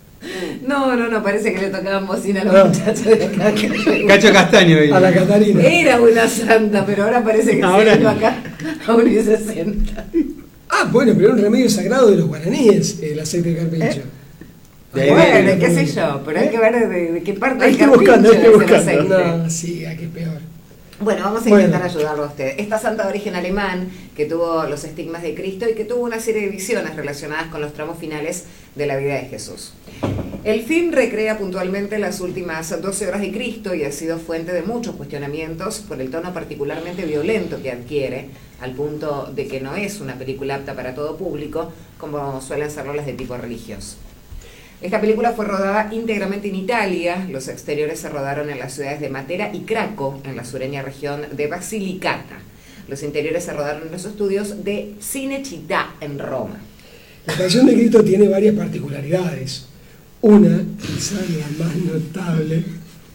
No, parece que le tocaban bocina a los Ah. muchachos de acá. Cacho Castaño. A la Catarina. Era una santa, pero ahora parece que Ahora se vino no. acá a 1,60. Ah, bueno, pero era un remedio sagrado de los guaraníes, el aceite de carpincho. De ahí Bueno, viene. qué sé yo, pero hay que ver de qué parte Hay del que buscando, carpincho hay que es el buscando. aceite. No, sí, aquí es peor. Bueno, vamos a Bueno. intentar ayudarlo a usted. Esta santa de origen alemán que tuvo los estigmas de Cristo y que tuvo una serie de visiones relacionadas con los tramos finales de la vida de Jesús. El film recrea puntualmente las últimas 12 horas de Cristo y ha sido fuente de muchos cuestionamientos por el tono particularmente violento que adquiere, al punto de que no es una película apta para todo público, como suelen serlo las de tipo religioso. Esta película fue rodada íntegramente en Italia. Los exteriores se rodaron en las ciudades de Matera y Craco, en la sureña región de Basilicata. Los interiores se rodaron en los estudios de Cinecittà, en Roma. La Pasión de Cristo tiene varias particularidades. Una, quizá la más notable,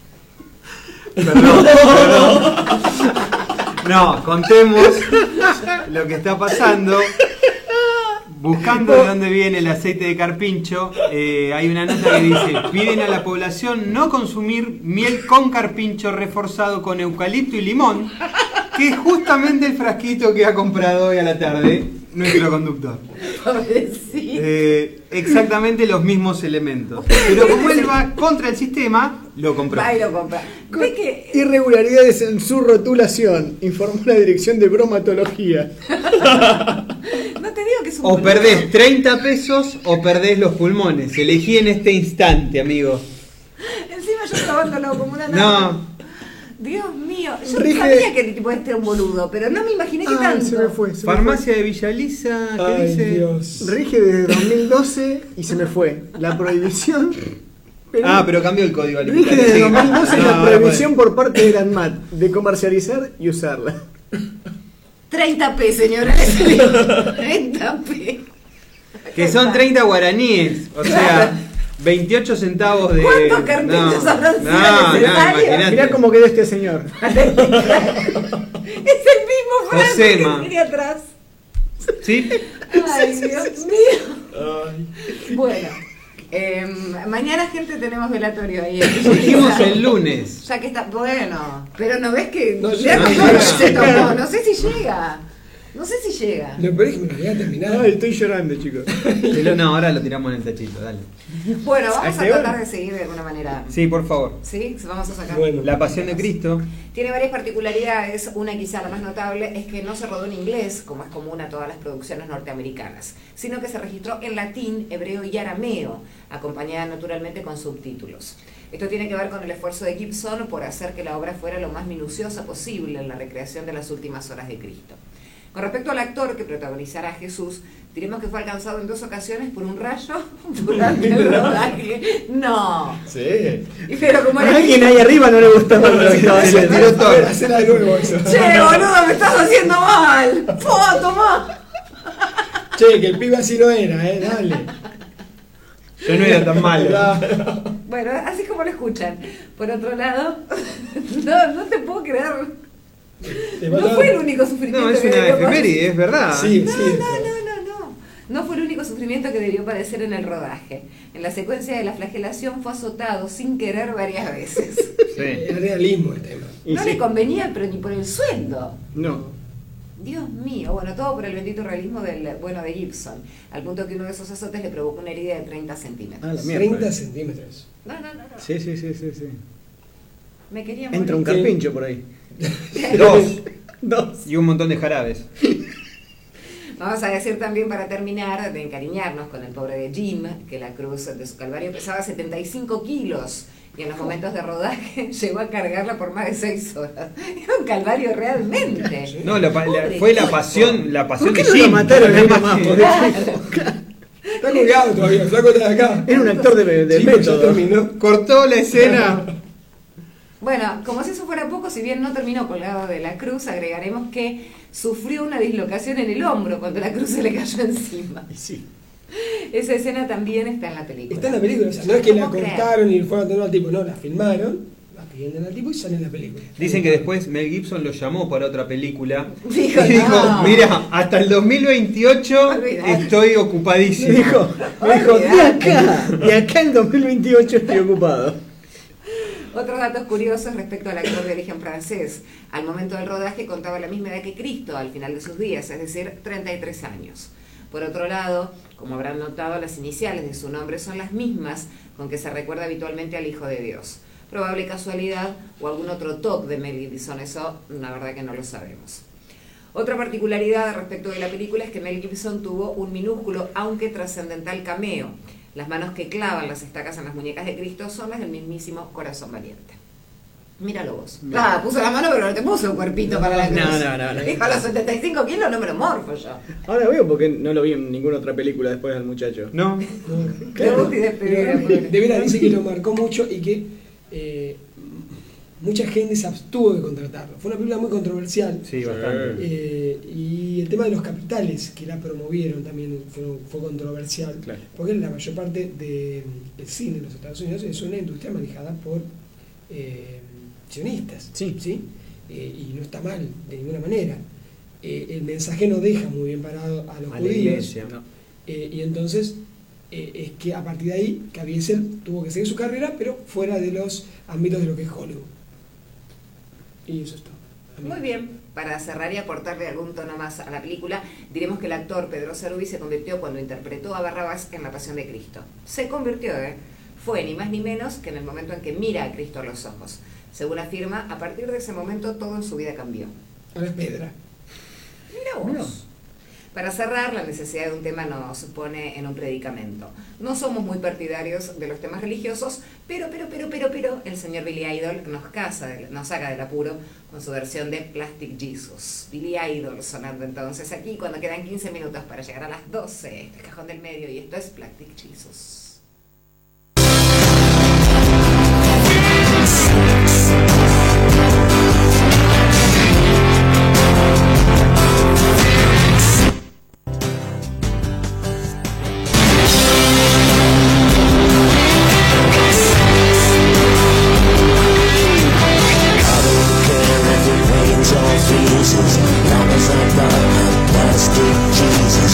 Perdón. No, contemos lo que está pasando. Buscando de dónde viene el aceite de carpincho, hay una nota que dice: piden a la población no consumir miel con carpincho reforzado con eucalipto y limón, que es justamente el frasquito que ha comprado hoy a la tarde nuestro conductor. Pobrecito. Exactamente los mismos elementos. Pero como él va contra el sistema, lo compró. Va y lo compra. ¿Ve que Irregularidades en su rotulación, informó la dirección de bromatología. no te digo que es un O boludo? perdés 30 pesos o perdés los pulmones. Elegí en este instante, amigo. Encima yo probándolo como una No. nana. Dios mío, yo Rige- sabía que el tipo este era un boludo, pero no me imaginé que tanto. Se me fue. Farmacia de Villa Lisa, ¿qué ay dice? Dios. Rige desde 2012 y se me fue. La prohibición. Pero cambió el código Rige alimentario. desde Sí. 2012 No, la ahora prohibición por parte de la ANMAT de comercializar y usarla. 30p, señora, le salió. 30p. Que son 30 guaraníes, o sea, 28 centavos de... ¿Cuántos carpinchos habrán sido necesarios? imagínate. Mirá cómo quedó este señor. Es el mismo Franco Josema. que tenía atrás. ¿Sí? Ay, Dios mío. Bueno, mañana, gente, tenemos velatorio ahí. Dijimos el lunes. Ya que está, bueno, pero no ves que No ya llega. no se tomó, no sé si llega. No sé si llega. Lo peor es que me lo voy a terminar. Ay, estoy llorando, chicos. No, ahora lo tiramos en el tachito, dale. Bueno, vamos a ¿Hasta tratar ahora? de seguir de alguna manera. Sí, por favor. ¿Sí? Vamos a sacar. Bueno. La Pasión de Cristo. Tiene varias particularidades. Una, quizá la más notable, es que no se rodó en inglés, como es común a todas las producciones norteamericanas, sino que se registró en latín, hebreo y arameo, acompañada naturalmente con subtítulos. Esto tiene que ver con el esfuerzo de Gibson por hacer que la obra fuera lo más minuciosa posible en la recreación de las últimas horas de Cristo. Con respecto al actor que protagonizará a Jesús, diremos que fue alcanzado en 2 ocasiones por un rayo durante el rodaje. No. Sí. Pero como A era alguien ahí arriba no le gustaba lo que estaba Se le haciendo. tiró todo. Hacela de nuevo eso. Che, boludo, me estás haciendo mal. ¡Po, tomá! Che, que el pibe así no era, dale. Yo no era tan malo. Bueno, así como lo escuchan. Por otro lado, no te puedo creer. Te No mataba- fue el único sufrimiento No, es que una debió padecer. efeméride, es verdad. Sí, No, sí. no fue el único sufrimiento que debió padecer en el rodaje. En la secuencia de la flagelación fue azotado sin querer varias veces. Sí. Es realismo el tema. Y No sí. le convenía, pero ni por el sueldo. No. Dios mío, bueno, todo por el bendito realismo de Gibson, al punto que uno de esos azotes le provocó una herida de 30 centímetros. Ah, la mierda. 30 centímetros. No. Sí. Me quería Entra un morir. carpincho por ahí. 2. 2. Y un montón de jarabes. Vamos a decir también, para terminar, de encariñarnos con el pobre de Jim, que la cruz de su calvario pesaba 75 kilos y en los momentos de rodaje llegó a cargarla por más de 6 horas. Era un calvario realmente. No, Pobre fue la tipo. pasión ¿Por de qué no lo Jim. mataron Nada nunca más más? que- Pobre Está colgado todavía, el flaco está de acá. Era un actor de Sí, pero ya método. terminó. Cortó la escena. Bueno, como si eso fuera poco, si bien no terminó colgado de la cruz, agregaremos que sufrió una dislocación en el hombro cuando la cruz se le cayó encima. Y sí. Esa escena también está en la película. Está en la película, o sea, no es que la ¿Cómo creer? cortaron y fueron a tener al tipo, no, la filmaron, la pidieron al tipo y sale en la película. Dicen que después Mel Gibson lo llamó para otra película. Dijo, Y dijo, no. mira, hasta el 2028 Olvidate. estoy Me ocupadísimo. dijo, de acá en 2028 estoy ocupado. Otros datos curiosos respecto al actor de origen francés. Al momento del rodaje contaba la misma edad que Cristo al final de sus días, es decir, 33 años. Por otro lado, como habrán notado, las iniciales de su nombre son las mismas con que se recuerda habitualmente al Hijo de Dios. Probable casualidad o algún otro toque de Mel Gibson, eso la verdad que no lo sabemos. Otra particularidad respecto de la película es que Mel Gibson tuvo un minúsculo aunque trascendental cameo. Las manos que clavan las estacas en las muñecas de Cristo son las del mismísimo Corazón Valiente. Míralo vos. Ah, puso la mano, pero no te puso un cuerpito para la cruz. No. Dijo, a los 75 kilos no me lo morfo yo. Ahora veo porque no lo vi en ninguna otra película después del muchacho. No, Debut y despedida, pobre. De veras dice que lo marcó mucho y que mucha gente se abstuvo de contratarlo. Fue una película muy controversial. sí, bastante. Y el tema de los capitales que la promovieron también fue controversial, Claro. porque la mayor parte del cine en los Estados Unidos es una industria manejada por sionistas, Sí. Y no está mal de ninguna manera. El mensaje no deja muy bien parado a los A la judíos, iglesia. No. y entonces es que a partir de ahí Caviezel tuvo que seguir su carrera, pero fuera de los ámbitos de lo que es Hollywood. Y eso es todo. Muy bien, para cerrar y aportarle algún tono más a la película, diremos que el actor Pedro Cerúbi se convirtió cuando interpretó a Barrabás en La Pasión de Cristo. Se convirtió, fue ni más ni menos que en el momento en que mira a Cristo a los ojos. Según afirma, a partir de ese momento todo en su vida cambió. Ahora es Pedra. Mira vos. Para cerrar, la necesidad de un tema nos pone en un predicamento. No somos muy partidarios de los temas religiosos, pero el señor Billy Idol nos saca del apuro con su versión de Plastic Jesus. Billy Idol sonando entonces aquí cuando quedan 15 minutos para llegar a las 12. El cajón del medio, y esto es Plastic Jesus. Plastic Jesus.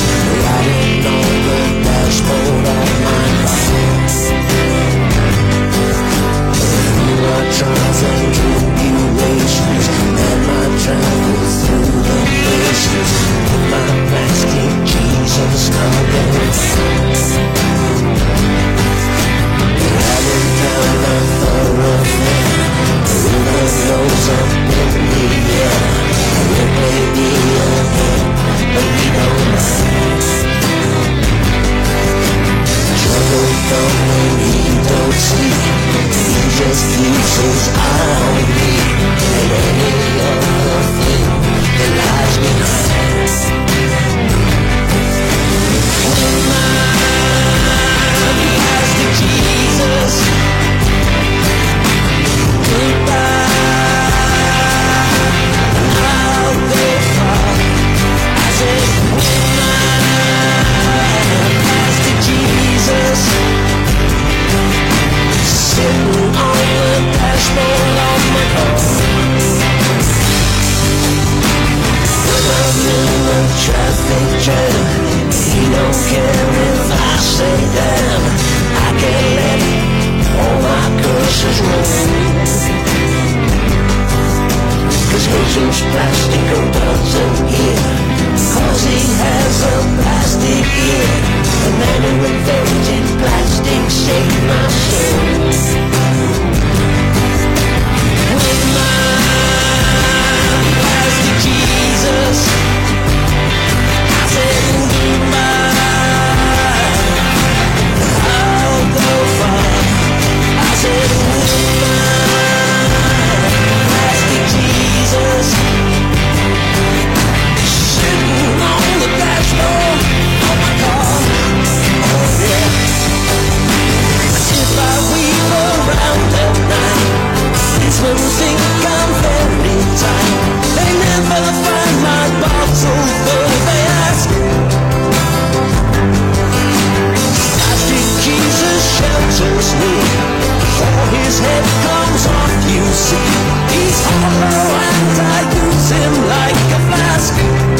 picture. He don't care if I say damn. I can't let all my curses roll. Cause Jesus plastic doesn't hear, cause he has a plastic ear. The man who invented plastic saved my soul. With my plastic Jesus, I said goodbye. I'll go far. I said goodbye. Plastic Jesus, sitting on the dashboard of my car. Oh yeah. If I weave around at night, these ones think I'm very tight. They never find my bottle full if they ask. Plastic Jesus shelters me, for his head comes off, you see. He's hollow and I use him like a flask.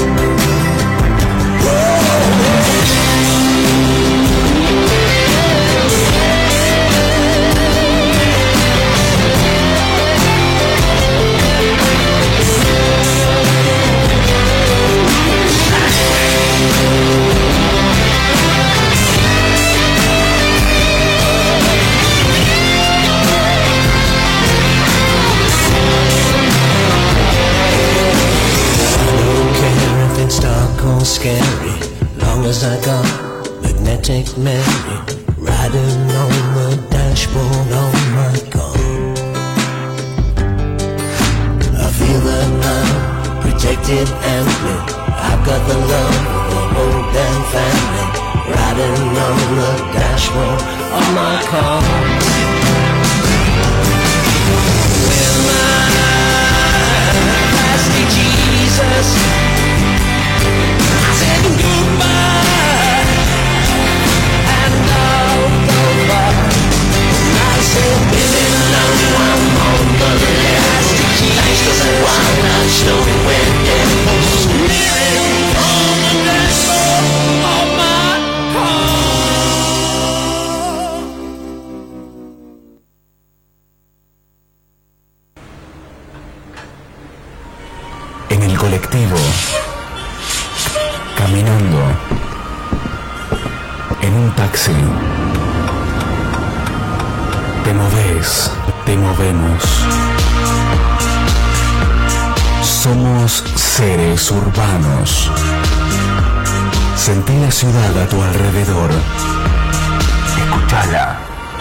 It's dark or scary, long as I got magnetic Mary riding on the dashboard of my car. I feel that I'm protected amply. I've got the love of the whole damn family riding on the dashboard of my car. With my plastic Jesus, I said goodbye, and I'll go far. I said, living long, I'm on the last thanks to the wild snowy wind and living on the dashboard of my En el colectivo, caminando, en un taxi, te moves, te movemos. Somos seres urbanos. Sentí la ciudad a tu alrededor. Escúchala.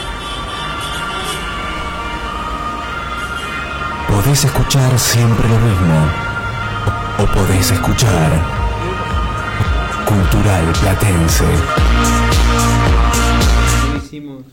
Podés escuchar siempre lo mismo, o podés escuchar Cultural Platense. ¿Qué hicimos?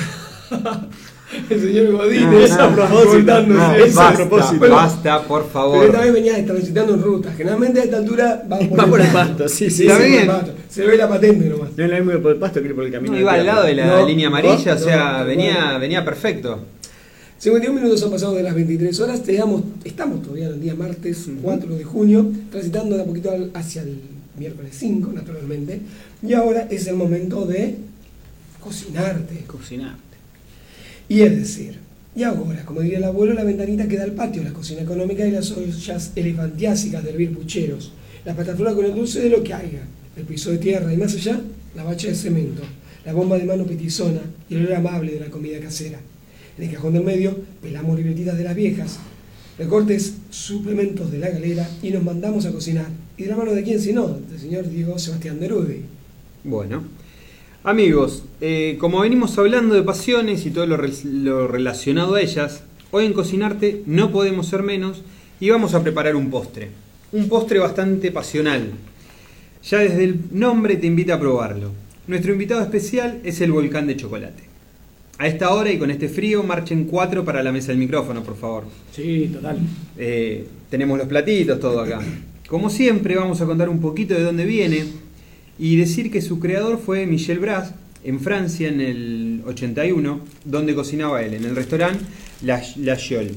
El señor Godín Es a propósito. Es a propósito. Basta, por Pero favor. esta vez venía transitando en ruta. Generalmente a esta altura va por el pasto, sí. Está por el bien. pasto. Se ve la patente nomás. No es lo mismo por el pasto que por el camino. No, iba al lado de la No, línea amarilla, no, o sea, no, venía perfecto. 51 minutos han pasado de las 23 horas. Estamos todavía el día martes 4 de junio, transitando de a poquito hacia el miércoles 5, naturalmente. Y ahora es el momento de cocinarte. Cocinarte. Y es decir, y ahora, como diría el abuelo, la ventanita que da al patio, la cocina económica y las ollas elefantiásicas de hervir pucheros, la plataforma con el dulce de lo que haya, el piso de tierra y más allá, la bacha de cemento, la bomba de mano petizona y el olor amable de la comida casera. En el cajón del medio pelamos libretitas de las viejas, recortes, suplementos de la galera y nos mandamos a cocinar. ¿Y de la mano de quién si no? Del señor Diego Sebastián Derudi. Bueno, amigos, como venimos hablando de pasiones y todo lo relacionado a ellas, hoy en Cocinarte no podemos ser menos y vamos a preparar un postre. Un postre bastante pasional. Ya desde el nombre te invita a probarlo. Nuestro invitado especial es el Volcán de Chocolate. A esta hora y con este frío, marchen 4 para la mesa del micrófono, por favor. Sí, total. Tenemos los platitos, todo acá. Como siempre, vamos a contar un poquito de dónde viene y decir que su creador fue Michel Bras, en Francia en el 81, donde cocinaba él, en el restaurante La Giole.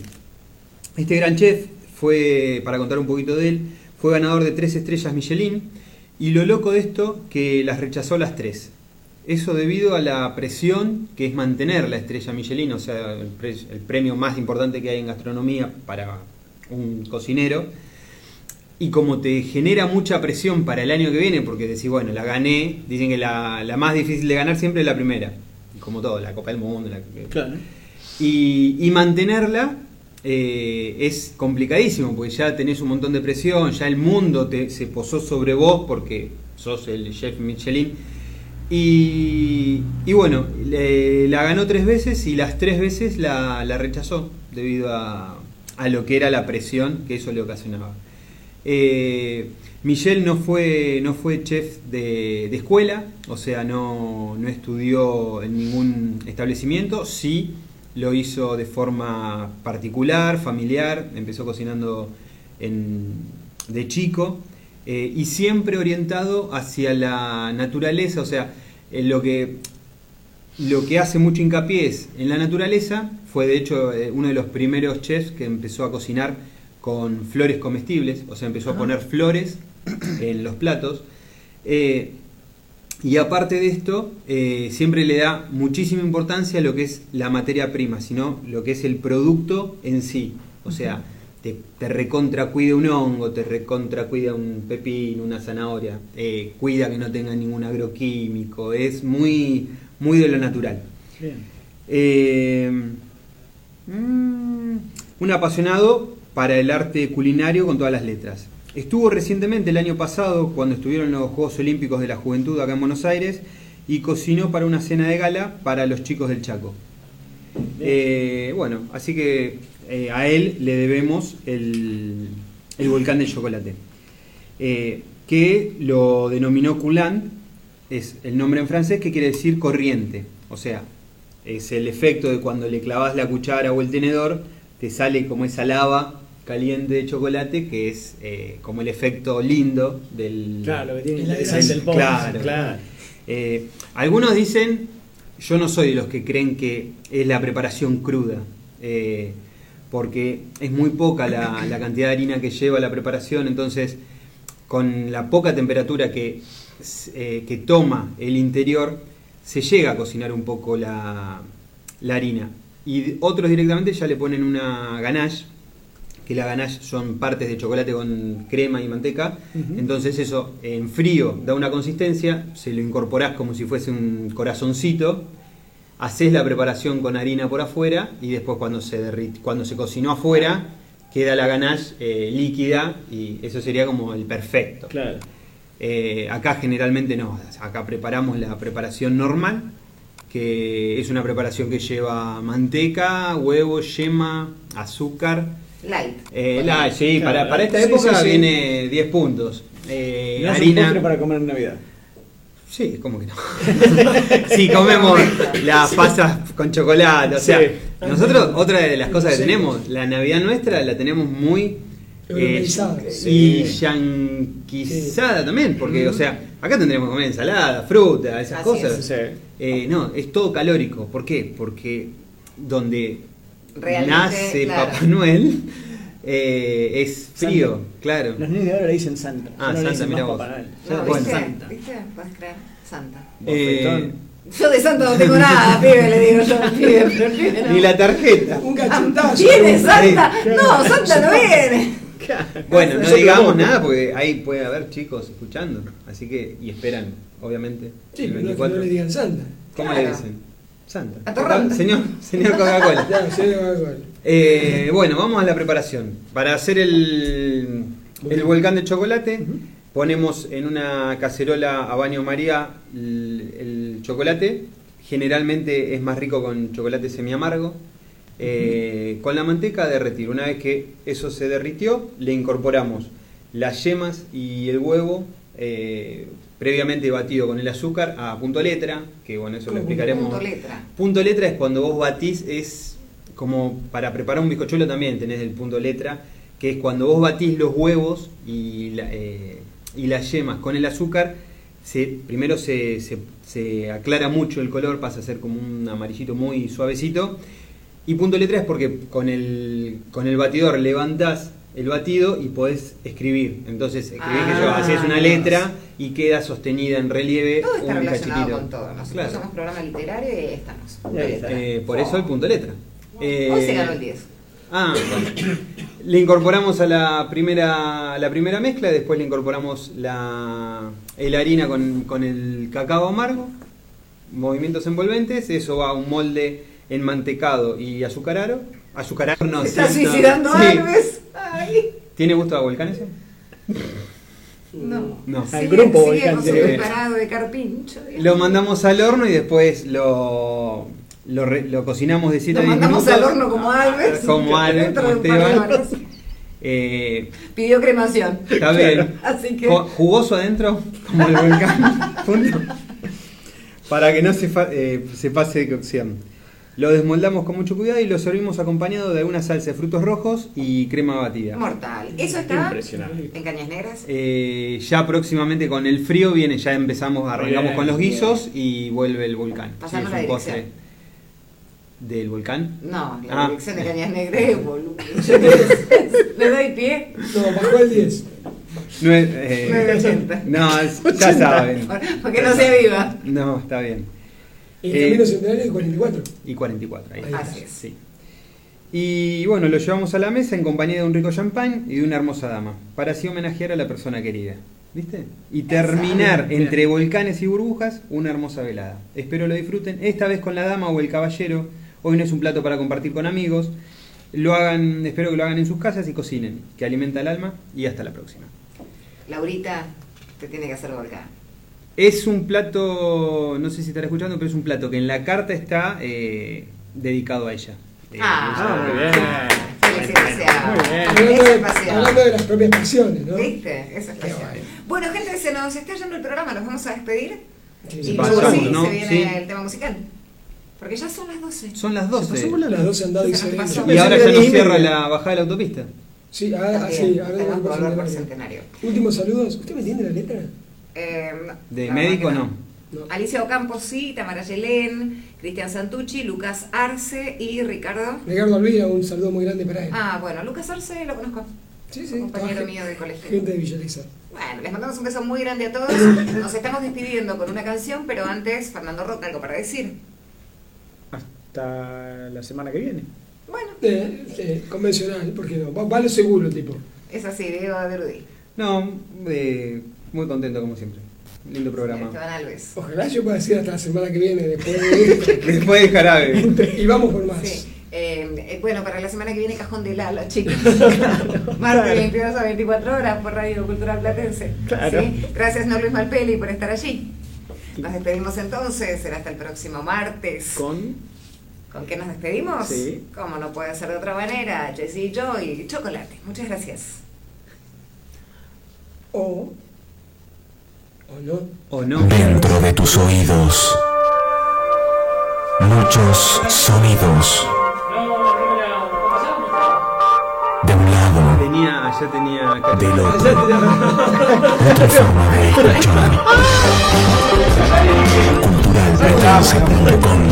Este gran chef fue, para contar un poquito de él, fue ganador de 3 estrellas Michelin Y lo loco de esto, que las rechazó las 3. Eso debido a la presión que es mantener la estrella Michelin, o sea, el premio más importante que hay en gastronomía para un cocinero. Y como te genera mucha presión para el año que viene, porque decís, bueno, la gané, dicen que la más difícil de ganar siempre es la primera, como todo, la Copa del Mundo. Claro. Y mantenerla es complicadísimo, porque ya tenés un montón de presión, ya el mundo se posó sobre vos porque sos el chef Michelin. Y bueno, la ganó 3 veces y las 3 veces la rechazó debido a lo que era la presión que eso le ocasionaba. Michel no fue chef de escuela, o sea, no estudió en ningún establecimiento, sí lo hizo de forma particular, familiar, empezó cocinando de chico. Y siempre orientado hacia la naturaleza, o sea, lo que hace mucho hincapié es en la naturaleza. Fue de hecho uno de los primeros chefs que empezó a cocinar con flores comestibles, o sea, empezó a poner flores en los platos. Y aparte de esto, siempre le da muchísima importancia a lo que es la materia prima, sino lo que es el producto en sí, o sea, te recontra cuida un hongo, te recontra cuida un pepino, una zanahoria, cuida que no tenga ningún agroquímico, es muy, muy de lo natural. Un apasionado para el arte culinario con todas las letras. Estuvo recientemente el año pasado cuando estuvieron los Juegos Olímpicos de la Juventud acá en Buenos Aires y cocinó para una cena de gala para los chicos del Chaco. Bueno, así que a él le debemos el volcán del chocolate, que lo denominó coulant, es el nombre en francés que quiere decir corriente, o sea, es el efecto de cuando le clavas la cuchara o el tenedor, te sale como esa lava caliente de chocolate, que es como el efecto lindo del... Claro, que tiene la el grasa. del post. Claro. Algunos dicen, yo no soy de los que creen que es la preparación cruda, porque es muy poca la cantidad de harina que lleva la preparación, entonces con la poca temperatura que toma el interior, se llega a cocinar un poco la harina. Y otros directamente ya le ponen una ganache, que la ganache son partes de chocolate con crema y manteca, entonces eso en frío da una consistencia, se lo incorporás como si fuese un corazoncito, haces la preparación con harina por afuera y después cuando se cocinó afuera queda la ganache líquida y eso sería como el perfecto. Claro. Acá generalmente no, acá preparamos la preparación normal, que es una preparación que lleva manteca, huevo, yema, azúcar. Light. Sí, Claro, para esta sí, época sí. viene 10 puntos. ¿No es un Harina. postre para comer en Navidad? Sí, ¿cómo que no? Sí, comemos las pasas con chocolate. O sea, Sí. nosotros, otra de las cosas que tenemos, la Navidad nuestra la tenemos muy Europeizada. y yanquizada también, porque, o sea, acá tendremos que comer ensalada, fruta, esas Así cosas. Sí. No, es todo calórico. ¿Por qué? Porque donde Realmente, nace claro. Papá Noel es frío, Santa. claro. Los niños de ahora le dicen Santa. Ah, Ya no le Santa, dicen mirá más vos. Papá Noel. No, Ya le bueno. dicen ¿viste? Santa. ¿Viste? ¿Puedes creer? Santa. Bofetón. Yo de Santa no tengo nada, pibe, le digo yo. Pibe, pero el pibe no. Ni la tarjeta. Un cachetazo. ¿Viene Santa? No, Santa no viene. Bueno, no Nosotros digamos tampoco. nada porque ahí puede haber chicos escuchando. Así que, y esperan, obviamente. Sí, el pero no, que 24. no le digan Santa. ¿Cómo Claro. le dicen? Santa. Atorrante. Señor Coca-Cola. Ya, sí, igual. Bueno, vamos a la preparación. Para hacer el volcán de chocolate, ponemos en una cacerola a baño María el chocolate. Generalmente es más rico con chocolate semiamargo. Con la manteca a derretir. Una vez que eso se derritió, le incorporamos las yemas y el huevo previamente batido con el azúcar a punto letra, que bueno, eso lo explicaremos. Punto letra. Punto letra es cuando vos batís, es como para preparar un bizcochuelo también tenés el punto letra, que es cuando vos batís los huevos y las yemas con el azúcar, primero se aclara mucho el color, pasa a ser como un amarillito muy suavecito. Y punto letra es porque con el batidor levantás el batido y podés escribir. Entonces hacés una letra y queda sostenida en relieve Todo está un relacionado cachitito. con todo. Nosotros Claro. somos programa literario y ahí estamos. Ahí está. Por eso el punto letra. Hoy se ganó el 10. Bueno. Le incorporamos a la primera mezcla, después le incorporamos la harina con el cacao amargo, movimientos envolventes, eso va a un molde enmantecado y azucarado. No, Se está sí, suicidando sí. Alves. Ay. ¿Tiene gusto a volcán ese? No. No. Al grupo Sigue con su volcán. preparado de carpincho. Lo mandamos al horno y después lo cocinamos de 7 a Lo 10 mandamos minutos. al horno como Alves. Como Alves, Dentro como de un par de Esteban. horas. Pidió cremación. Está bien. Así que. Jugoso adentro, como el volcán. Punto. Para que no se pase de cocción. Lo desmoldamos con mucho cuidado y lo servimos acompañado de alguna salsa de frutos rojos y crema batida. Mortal. ¿Eso está Impresionante. en Cañas Negras? Ya próximamente con el frío viene, ya arrancamos Bien, con los bien. guisos y vuelve el volcán. Pasanos es la un postre dirección. del volcán. No, la Ah. dirección de Cañas Negras, boludo. ¿Le doy pie? No, bajó el 10. 980. No, ya saben. Porque no se aviva. No, está bien. El camino centenario de 44. Y 44, ahí está. Así es. Sí. Y bueno, lo llevamos a la mesa en compañía de un rico champán y de una hermosa dama, para así homenajear a la persona querida. ¿Viste? Y terminar entre volcanes y burbujas una hermosa velada. Espero lo disfruten, esta vez con la dama o el caballero. Hoy no es un plato para compartir con amigos. Espero que lo hagan en sus casas y cocinen, que alimenta el alma. Y hasta la próxima. Laurita, te tiene que hacer volcán. Es un plato, no sé si estará escuchando, pero es un plato que en la carta está dedicado a ella. muy bien. Felicitaciones. Muy bien. Eso es pasión. Hablando de las propias pasiones, ¿no? ¿Viste? Eso es pasión. Bueno, gente, se nos está yendo el programa, nos vamos a despedir. Sí, Y sí. luego Vayamos, sí, ¿no? se viene Sí. el tema musical. Porque ya son las 12. Son las 12. Pasó bola a las 12 andado y Se nos sereno. pasó. Y ahora ya Pensé que nos era cierra 10:30. la bajada de la autopista. Sí, También, ahora tenemos que volver por centenario. centenario. Últimos saludos. ¿Usted me entiende la letra? No, ¿De la médico verdad que no? No. Alicia Ocampo sí, Tamara Yelén, Cristian Santucci, Lucas Arce y Ricardo. Ricardo Alvira, un saludo muy grande para él. Ah, bueno, Lucas Arce lo conozco. Sí, sí. Compañero toda mío del colegio. Gente de Villa Elisa. Bueno, les mandamos un beso muy grande a todos. Nos estamos despidiendo con una canción, pero antes, Fernando Roca, algo para decir. Hasta la semana que viene. Bueno, Convencional, porque no. Va lo seguro, tipo. es así, Diego Aderudí. No, muy contento como siempre. Lindo programa. Esteban Alves. Ojalá yo pueda decir hasta la semana que viene, después de esto. Después de jarabe. Y vamos por más. Sí. Bueno, para la semana que viene, Cajón de Lala, chicos. Martes 22 a 24 horas por Radio Cultural Platense. Claro. ¿Sí? Gracias, no Luis Malpeli, por estar allí. Nos despedimos entonces, será hasta el próximo martes. Con ¿Con qué nos despedimos? Sí. Como no puede ser de otra manera, Jessie y Joy, chocolate. Muchas gracias. O no. ¿O no? Dentro de tus oídos, muchos sonidos. De un lado, Ya tenía del otro, otra forma de escuchar. Culturalplatense.com.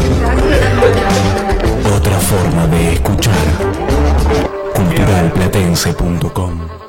Otra forma de escuchar. Culturalplatense.com.